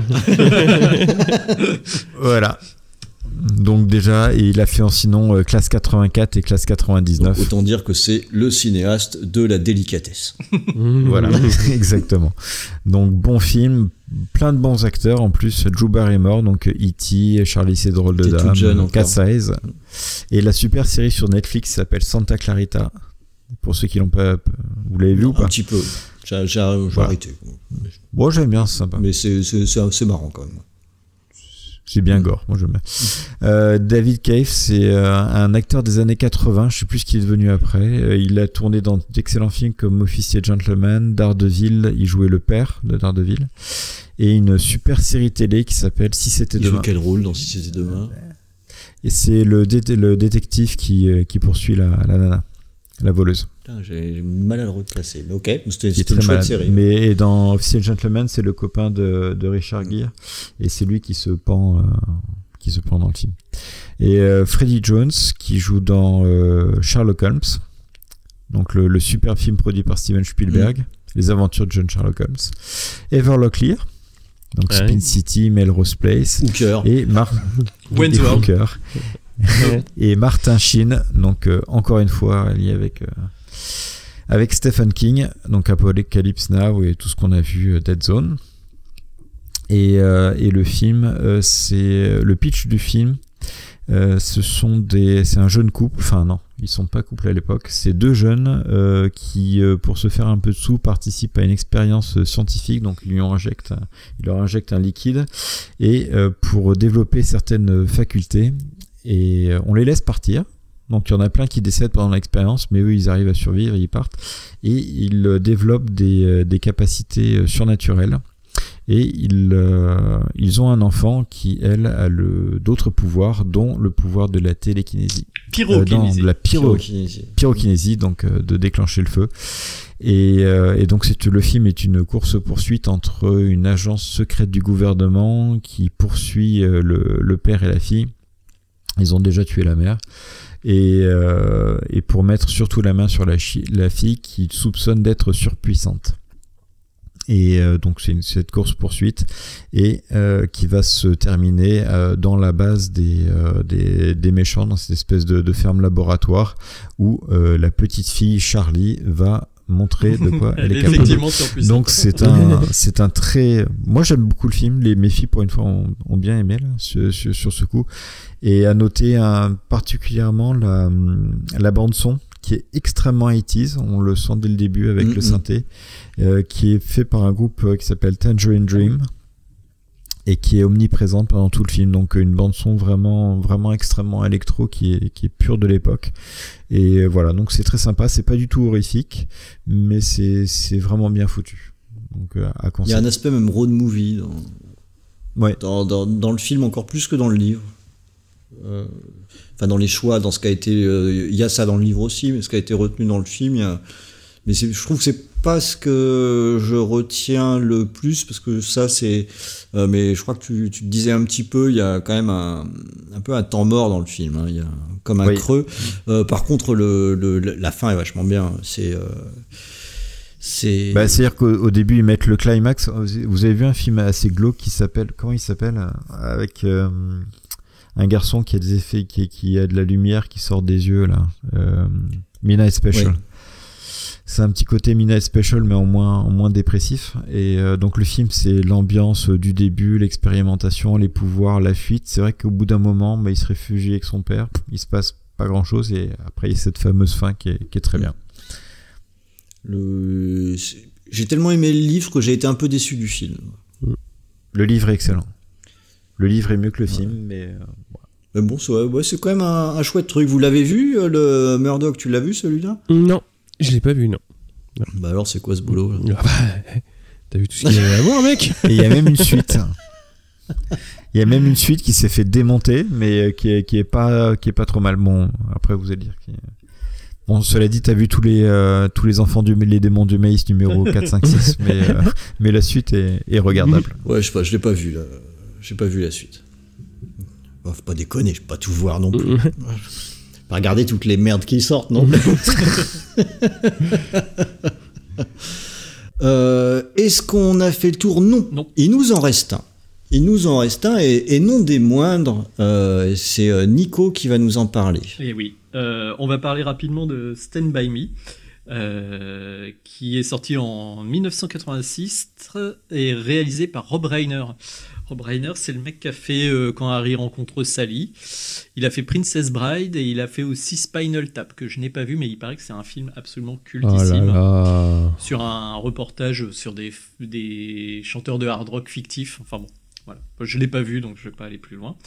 Voilà. Donc déjà, et il a fait sinon Classe 84 et Classe 99. Donc, autant dire que c'est le cinéaste de la délicatesse. Voilà, exactement. Donc bon film, plein de bons acteurs en plus. Drew Barrymore, donc E.T., Charlie c'est drôle de dame, Cat Size, et la super série sur Netflix s'appelle Santa Clarita. Pour ceux qui l'ont pas, vous l'avez vu ou pas? Un petit peu. J'ai arrêté. Bon, j'aime bien, c'est sympa. Mais c'est marrant quand même. C'est bien gore, moi j'aime bien. David Cave, c'est un acteur des années 80, je sais plus ce qu'il est devenu après. Il a tourné dans d'excellents films comme Officier Gentleman, Daredevil, il jouait le père de Daredevil, et une super série télé qui s'appelle Si c'était demain. Il joue quel rôle dans Si c'était demain? Et c'est le détective qui poursuit la nana, la voleuse. Putain, j'ai mal à le reclasser, mais ok, c'était une chouette série. Mais dans Officier Gentleman, c'est le copain de Richard Gere, et c'est lui qui se pend dans le film. Et Freddie Jones qui joue dans Sherlock Holmes, donc le super film produit par Steven Spielberg, Les aventures de John Sherlock Holmes. Ever Locklear, donc Spin City, Melrose Place, Hooker, et Hooker. Et Martin Sheen, donc encore une fois lié avec Stephen King, donc Apocalypse Now et tout ce qu'on a vu, Dead Zone. Et le film, c'est le pitch du film. C'est un jeune couple, enfin non, ils sont pas couplés à l'époque. C'est deux jeunes qui, pour se faire un peu de sous, participent à une expérience scientifique. Donc ils leur injectent un liquide et pour développer certaines facultés. Et on les laisse partir. Donc il y en a plein qui décèdent pendant l'expérience, mais eux ils arrivent à survivre, ils partent. Et ils développent des capacités surnaturelles. Et ils ont un enfant qui, elle, a d'autres pouvoirs, dont le pouvoir de la télékinésie. Pyrokinésie. De la pyrokinésie, donc de déclencher le feu. Et donc le film est une course-poursuite entre une agence secrète du gouvernement qui poursuit le père et la fille. Ils ont déjà tué la mère. Et pour mettre surtout la main sur la fille qu'ils soupçonnent d'être surpuissante. Et donc c'est cette course-poursuite et qui va se terminer dans la base des méchants, dans cette espèce de ferme laboratoire où la petite fille Charlie va montrer de quoi elle est capable. Donc c'est un très... Moi j'aime beaucoup le film, mes filles pour une fois ont bien aimé là, sur ce coup. Et à noter particulièrement la bande son qui est extrêmement 80s, on le sent dès le début avec le synthé, qui est fait par un groupe qui s'appelle Tangerine Dream et qui est omniprésente pendant tout le film. Donc une bande son vraiment, vraiment extrêmement électro qui est pure de l'époque. Et voilà, donc c'est très sympa, c'est pas du tout horrifique, mais c'est vraiment bien foutu. Donc à conseiller. Il y a un aspect même road movie dans le film encore plus que dans le livre. Enfin dans les choix, dans ce qui a été, il y a ça dans le livre aussi, mais ce qui a été retenu dans le film, mais je trouve que c'est pas ce que je retiens le plus, parce que ça c'est, mais je crois que tu te disais un petit peu, il y a quand même un peu un temps mort dans le film, il y a comme un creux. Par contre la fin est vachement bien, c'est-à-dire qu'au début ils mettent le climax. Vous avez vu un film assez glauque qui s'appelle, comment il s'appelle, avec un garçon qui a des effets, qui a de la lumière qui sort des yeux là. Midnight Special. Oui. C'est un petit côté Midnight Special, mais en moins dépressif. Et donc le film, c'est l'ambiance du début, l'expérimentation, les pouvoirs, la fuite. C'est vrai qu'au bout d'un moment, il se réfugie avec son père. Il se passe pas grand-chose, et après il y a cette fameuse fin qui est très bien. J'ai tellement aimé le livre que j'ai été un peu déçu du film. Le livre est excellent. Le livre est mieux que le film, mais... Mais bon, c'est quand même un chouette truc. Vous l'avez vu, le Murdoch, tu l'as vu celui-là ? Non, je l'ai pas vu, non. Bah alors, c'est quoi ce boulot là ? T'as vu tout ce qu'il y avait à voir, mec ? Et il y a même une suite. Il y a même une suite qui s'est fait démonter, mais qui est pas trop mal. Bon, après vous allez dire bon, cela dit, t'as vu tous les enfants les démons du maïs numéro 4, 5, 6, mais la suite est regardable. Ouais, je sais pas, je l'ai pas vu là. J'ai pas vu la suite. Bon, faut pas déconner, je peux pas tout voir non plus. Pas regarder toutes les merdes qui sortent non plus. Est-ce qu'on a fait le tour ? Non. Il nous en reste un. Et non des moindres. C'est Nico qui va nous en parler. Et oui, on va parler rapidement de Stand By Me, qui est sorti en 1986 et réalisé par Rob Reiner. Rob Reiner, c'est le mec qui a fait Quand Harry rencontre Sally. Il a fait Princess Bride et il a fait aussi Spinal Tap, que je n'ai pas vu, mais il paraît que c'est un film absolument cultissime. Sur un reportage sur des chanteurs de hard rock fictifs. Enfin bon, voilà. Je ne l'ai pas vu, donc je ne vais pas aller plus loin.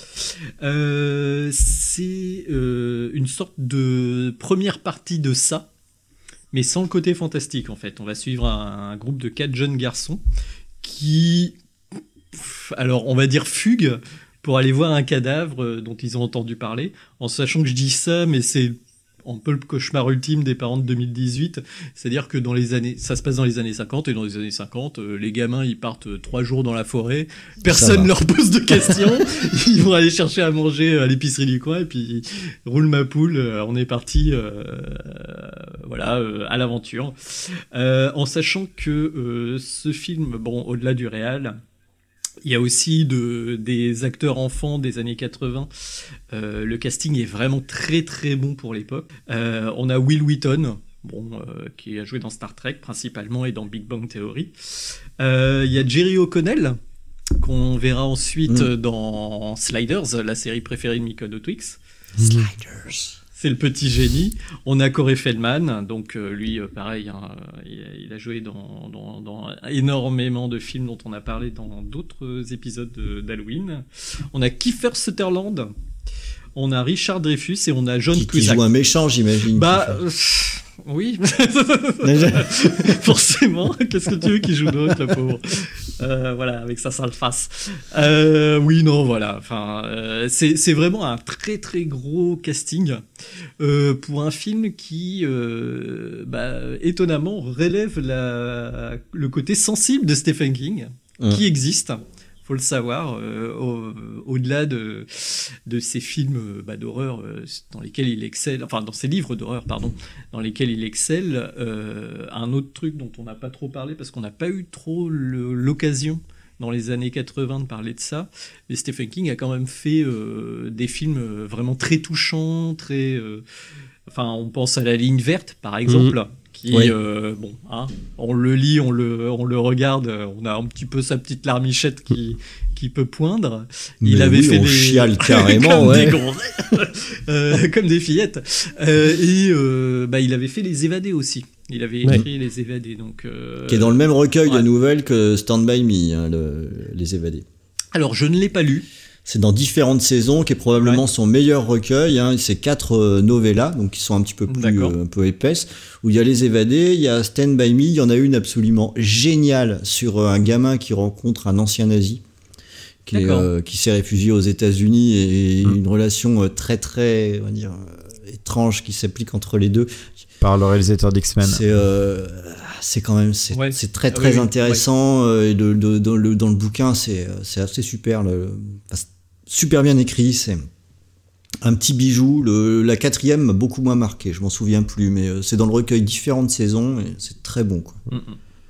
C'est une sorte de première partie de ça, mais sans le côté fantastique en fait. On va suivre un groupe de 4 jeunes garçons qui... alors on va dire fugue pour aller voir un cadavre dont ils ont entendu parler, en sachant que je dis ça, mais c'est un peu le cauchemar ultime des parents de 2018, c'est-à-dire que ça se passe dans les années 50, et dans les années 50, les gamins ils partent 3 jours dans la forêt, personne leur pose de questions, ils vont aller chercher à manger à l'épicerie du coin, et puis roule ma poule, on est parti à l'aventure. En sachant que ce film, bon, au-delà du réal, il y a aussi des acteurs enfants des années 80. Le casting est vraiment très très bon pour l'époque. On a Will Wheaton, qui a joué dans Star Trek principalement et dans Big Bang Theory. Il y a Jerry O'Connell, qu'on verra ensuite dans Sliders, la série préférée de Mikado Twix. Sliders. C'est le petit génie. On a Corey Feldman, donc lui, pareil, hein, il a joué dans énormément de films dont on a parlé dans d'autres épisodes d'Halloween. On a Kiefer Sutherland, on a Richard Dreyfuss et on a John Cusack. Qui joue un méchant, j'imagine. Oui, forcément. Qu'est-ce que tu veux qu'il joue d'autre, le pauvre, avec sa sale face. Oui, non, voilà. Enfin, c'est vraiment un très très gros casting pour un film qui, étonnamment, relève le côté sensible de Stephen King, qui existe. Faut le savoir, au-delà de ces films d'horreur dans lesquels il excelle, enfin dans ces livres d'horreur, pardon, dans lesquels il excelle. Un autre truc dont on n'a pas trop parlé, parce qu'on n'a pas eu trop l'occasion dans les années 80 de parler de ça, mais Stephen King a quand même fait des films vraiment très touchants, on pense à La Ligne Verte, par exemple, qui, on le lit, on le regarde, on a un petit peu sa petite larmichette qui peut poindre. Il avait fait des chiale carrément, comme comme des fillettes. Il avait fait Les Évadés aussi. Il avait écrit Les Évadés, donc qui est dans le même recueil de nouvelles que Stand By Me, Les Évadés. Alors je ne l'ai pas lu. C'est dans différentes saisons, qui est probablement son meilleur recueil. C'est 4 novellas, donc qui sont un petit peu plus un peu épaisses, où il y a Les Évadés, il y a Stand By Me, il y en a une absolument géniale sur un gamin qui rencontre un ancien nazi, qui s'est réfugié aux États-Unis, et une relation très très, on va dire, étrange qui s'applique entre les deux. Par le réalisateur d'X-Men. C'est quand même c'est très très intéressant. Et dans le bouquin, c'est assez super. Super bien écrit, c'est un petit bijou. La 4e m'a beaucoup moins marqué, je m'en souviens plus, mais c'est dans le recueil différentes saisons et c'est très bon, quoi.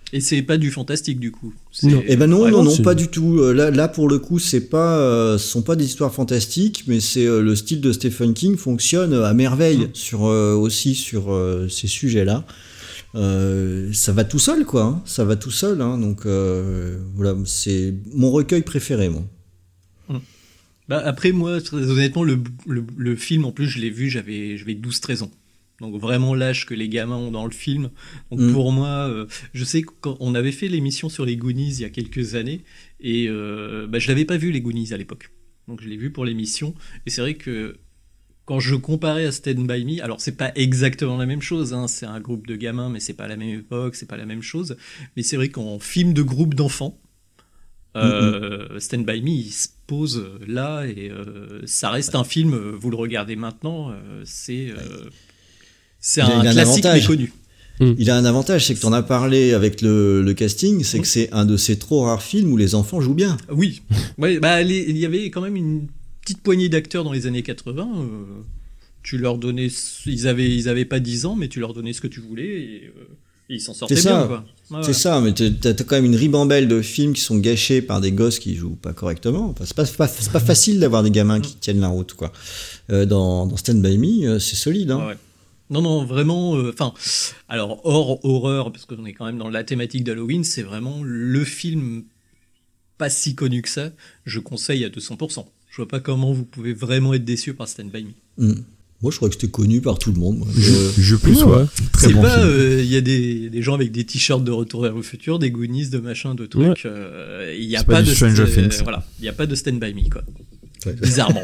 Et c'est pas du fantastique du coup. Non, non, pas du tout. Là, pour le coup, ce sont pas des histoires fantastiques, mais c'est le style de Stephen King fonctionne à merveille sur ces sujets-là. Ça va tout seul, quoi. Hein. Ça va tout seul. Hein, donc voilà, c'est mon recueil préféré, moi. Bah, après, moi, très honnêtement, le film, en plus, je l'ai vu, j'avais 12-13 ans. Donc vraiment l'âge que les gamins ont dans le film. Donc pour moi, je sais qu'on avait fait l'émission sur les Goonies il y a quelques années, et je l'avais pas vu les Goonies à l'époque. Donc je l'ai vu pour l'émission, et c'est vrai que quand je comparais à Stand By Me, alors c'est pas exactement la même chose, hein, c'est un groupe de gamins, mais c'est pas la même époque, c'est pas la même chose. Mais c'est vrai qu'en film de groupe d'enfants, Stand By Me, il se pose là, et ça reste un film, vous le regardez maintenant, c'est un classique méconnu. Il a un avantage, c'est que tu en as parlé avec le casting, c'est que c'est un de ces trop rares films où les enfants jouent bien. Oui, ouais, bah, il y avait quand même une petite poignée d'acteurs dans les années 80. Tu leur donnais, ils avaient pas 10 ans, mais tu leur donnais ce que tu voulais et ils s'en sortaient bien. Quoi. Ouais, c'est ça, mais t'as quand même une ribambelle de films qui sont gâchés par des gosses qui jouent pas correctement. Enfin, c'est pas facile d'avoir des gamins qui tiennent la route, quoi. Dans Stand By Me, c'est solide. Hein. Ouais. Non, vraiment. Alors hors horreur, parce qu'on est quand même dans la thématique d'Halloween, c'est vraiment le film pas si connu que ça. Je conseille à 200%. Je vois pas comment vous pouvez vraiment être déçu par Stand By Me. Moi, je crois que c'était connu par tout le monde. Je plus sois. C'est bon pas. Il y a des gens avec des t-shirts de Retour vers le futur, des Goonies, de machin, de trucs. Il y a pas de Stranger Things. Voilà, il y a pas de Stand By Me, quoi. Ouais. Bizarrement.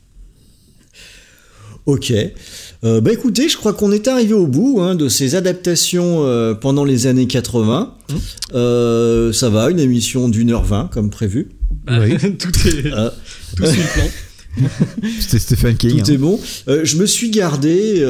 Ok. Écoutez, je crois qu'on est arrivé au bout de ces adaptations pendant les années 80. Ça va, une émission d'1h20 comme prévu. Oui. Tout suit le plan. C'était Stephen King. Tout est bon. Je me suis gardé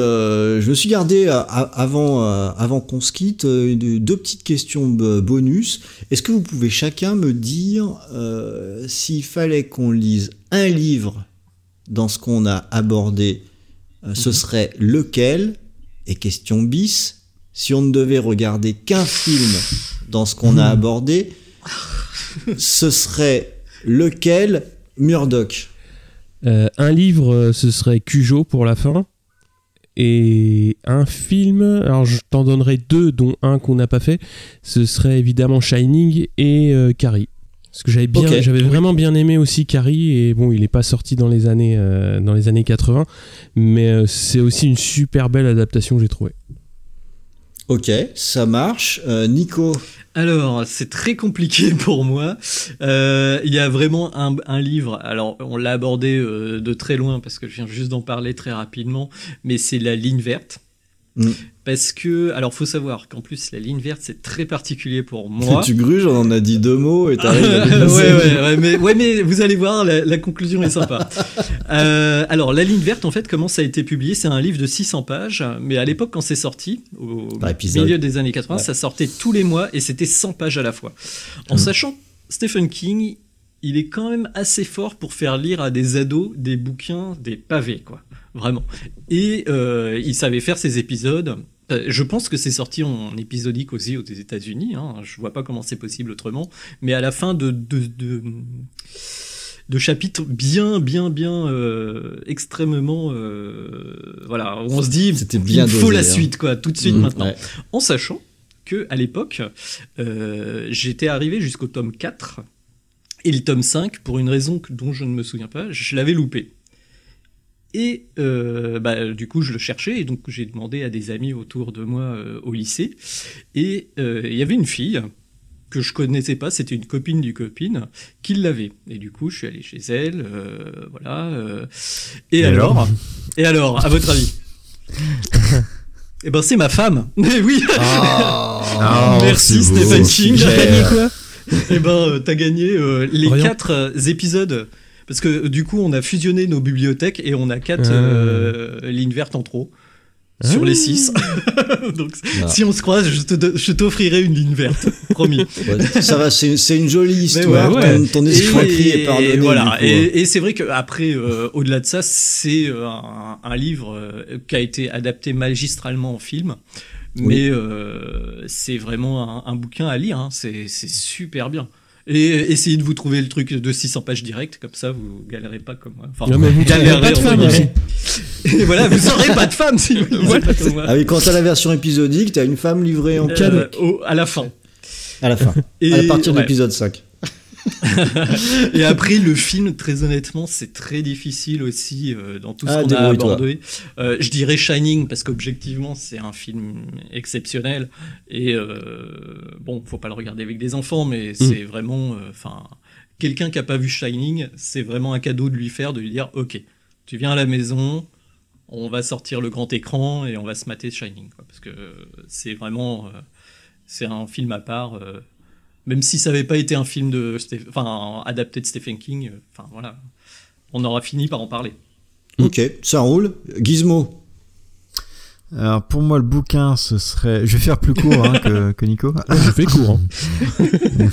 avant qu'on se quitte deux petites questions bonus. Est-ce que vous pouvez chacun me dire s'il fallait qu'on lise un livre dans ce qu'on a abordé, ce serait lequel? Et question bis, si on ne devait regarder qu'un film dans ce qu'on a abordé, ce serait lequel? Murdoch. Un livre, ce serait Cujo pour la fin. Et un film, alors je t'en donnerai deux, dont un qu'on n'a pas fait, ce serait évidemment Shining et Carrie. Parce que j'avais vraiment bien aimé aussi Carrie, et bon, il n'est pas sorti dans les années 80, mais c'est aussi une super belle adaptation que j'ai trouvée. Ok, ça marche. Nico? Alors, c'est très compliqué pour moi. Il y a vraiment un livre, alors on l'a abordé de très loin, parce que je viens juste d'en parler très rapidement, mais c'est La Ligne Verte. Parce que, alors faut savoir qu'en plus la ligne verte c'est très particulier pour moi. Tu gruges, on en a dit 2 mots et t'arrives à ouais, mais vous allez voir, la conclusion est sympa. Alors la ligne verte, en fait, comment ça a été publié, c'est un livre de 600 pages, mais à l'époque quand c'est sorti, au milieu des années 80, ça sortait tous les mois et c'était 100 pages à la fois. En sachant Stephen King, il est quand même assez fort pour faire lire à des ados des bouquins, des pavés, quoi. Vraiment. Et il savait faire ses épisodes. Je pense que c'est sorti en épisodique aussi aux États-Unis. Hein. Je vois pas comment c'est possible autrement. Mais à la fin de chapitres bien extrêmement voilà, on se dit il faut la suite, quoi, tout de suite maintenant. Ouais. En sachant que à l'époque, j'étais arrivé jusqu'au tome 4 et le tome 5, pour une raison dont je ne me souviens pas, je l'avais loupé. Et du coup je le cherchais, et donc j'ai demandé à des amis autour de moi au lycée, et il y avait une fille que je connaissais pas, c'était une copine du copine qui l'avait, et du coup je suis allé chez elle, voilà, et alors, à votre avis? Eh ben c'est ma femme. Mais oui. Merci Stephen King. T'as gagné quoi? Eh ben t'as gagné les 4 épisodes. Parce que du coup, on a fusionné nos bibliothèques et on a 4 lignes vertes en trop sur les 6. Donc, si on se croise, je t'offrirai une ligne verte, promis. Ouais, ça va, c'est une jolie histoire. Ton escroquerie est pardonnée. Voilà. Et c'est vrai qu'après, au-delà de ça, c'est un livre qui a été adapté magistralement en film. mais c'est vraiment un bouquin à lire, hein. C'est super bien. Et essayez de vous trouver le truc de 600 pages direct, comme ça vous galérez pas comme moi. Enfin, non, mais vous galérez pas de femme aussi. Et voilà, vous aurez pas de femme si vous lisez pas comme moi. Ah oui, quand t'as la version épisodique, t'as une femme livrée en cadeau. À la fin. À la fin. À partir de l'épisode 5. Et après le film, très honnêtement, c'est très difficile aussi dans tout ce qu'on a abordé. Je dirais Shining parce qu'objectivement c'est un film exceptionnel et bon, faut pas le regarder avec des enfants, mais c'est vraiment, quelqu'un qui a pas vu Shining, c'est vraiment un cadeau de lui faire, de lui dire ok, tu viens à la maison, on va sortir le grand écran et on va se mater Shining, quoi, parce que c'est vraiment c'est un film à part. Même si ça n'avait pas été un film adapté de Stephen King, voilà, on aura fini par en parler. Ok, ça roule. Gizmo. Alors pour moi le bouquin ce serait, je vais faire plus court que Nico. Je fais court. Hein.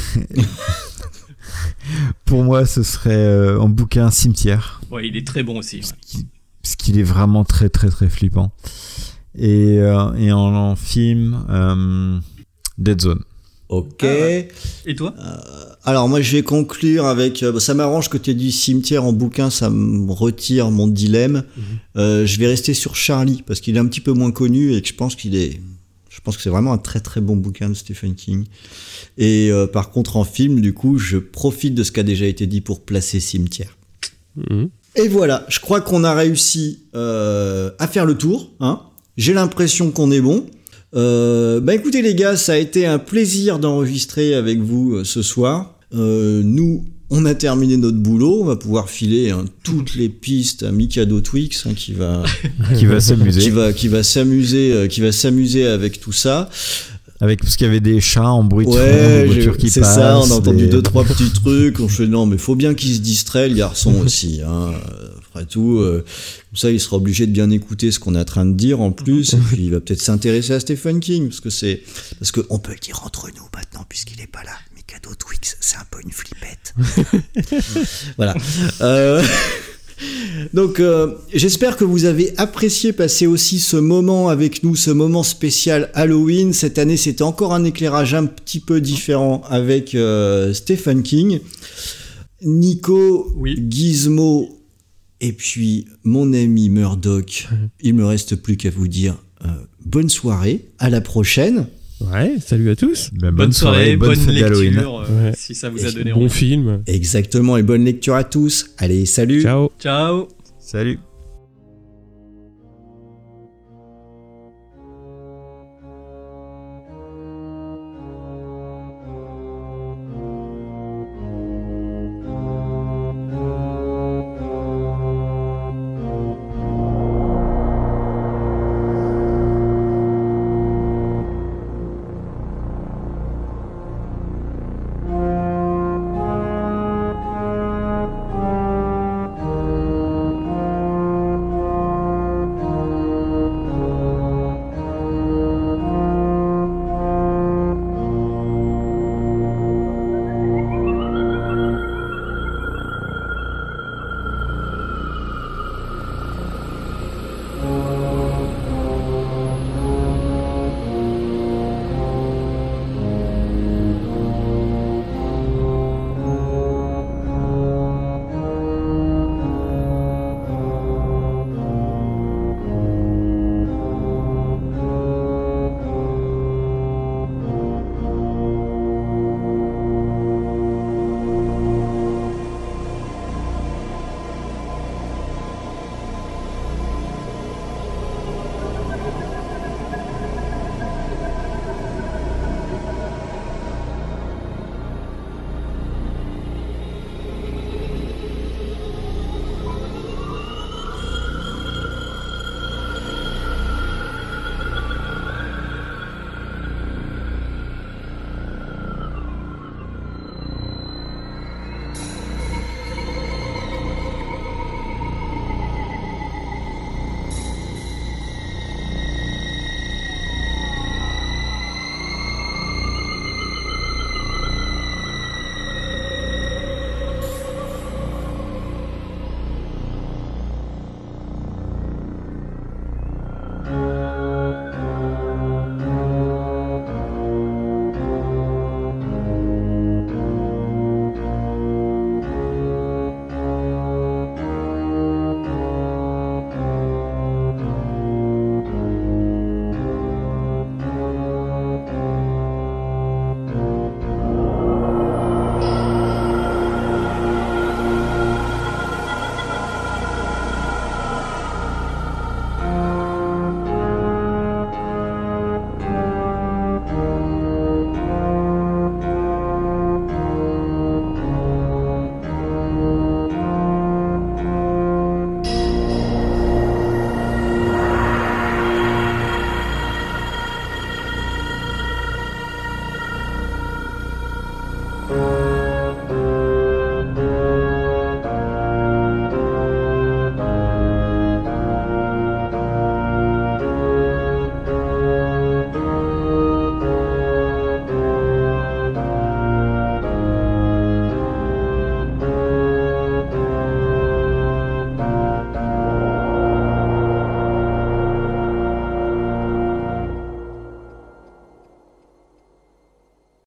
Pour moi ce serait en bouquin Cimetière. Ouais, il est très bon aussi. Parce qu'il est vraiment très très très flippant. Et en film Dead Zone. Ok. Et toi ? Alors moi je vais conclure avec... ça m'arrange que tu aies dit Cimetière en bouquin, ça me retire mon dilemme. Je vais rester sur Charlie, parce qu'il est un petit peu moins connu et que je pense que c'est vraiment un très très bon bouquin de Stephen King. Et par contre en film, du coup, je profite de ce qui a déjà été dit pour placer Cimetière. Et voilà, je crois qu'on a réussi à faire le tour. Hein. J'ai l'impression qu'on est bon. Écoutez les gars, ça a été un plaisir d'enregistrer avec vous ce soir. Nous, on a terminé notre boulot, on va pouvoir filer toutes les pistes à Mikado Twix qui va s'amuser, qui va s'amuser avec tout ça. Parce qu'il y avait des chats en bruit de fond, des voitures qui c'est passent. C'est ça, on a entendu 2-3 petits trucs. On fait non, mais faut bien qu'il se distrait, le garçon aussi. Hein. Après tout, comme ça, il sera obligé de bien écouter ce qu'on est en train de dire en plus. Et puis, il va peut-être s'intéresser à Stephen King, parce que on peut le dire entre nous maintenant, puisqu'il est pas là. Mikado Twix, c'est un peu une flippette. Voilà. Donc j'espère que vous avez apprécié passer aussi ce moment avec nous, ce moment spécial Halloween. Cette année c'était encore un éclairage un petit peu différent avec Stephen King. Nico, Gizmo et puis mon ami Murdoch. Il me reste plus qu'à vous dire bonne soirée, à la prochaine. Ouais, salut à tous. Bonne soirée, bonne fête d'Halloween. Si ça vous a donné bon film. Exactement, et bonne lecture à tous. Allez, salut. Ciao. Ciao. Salut.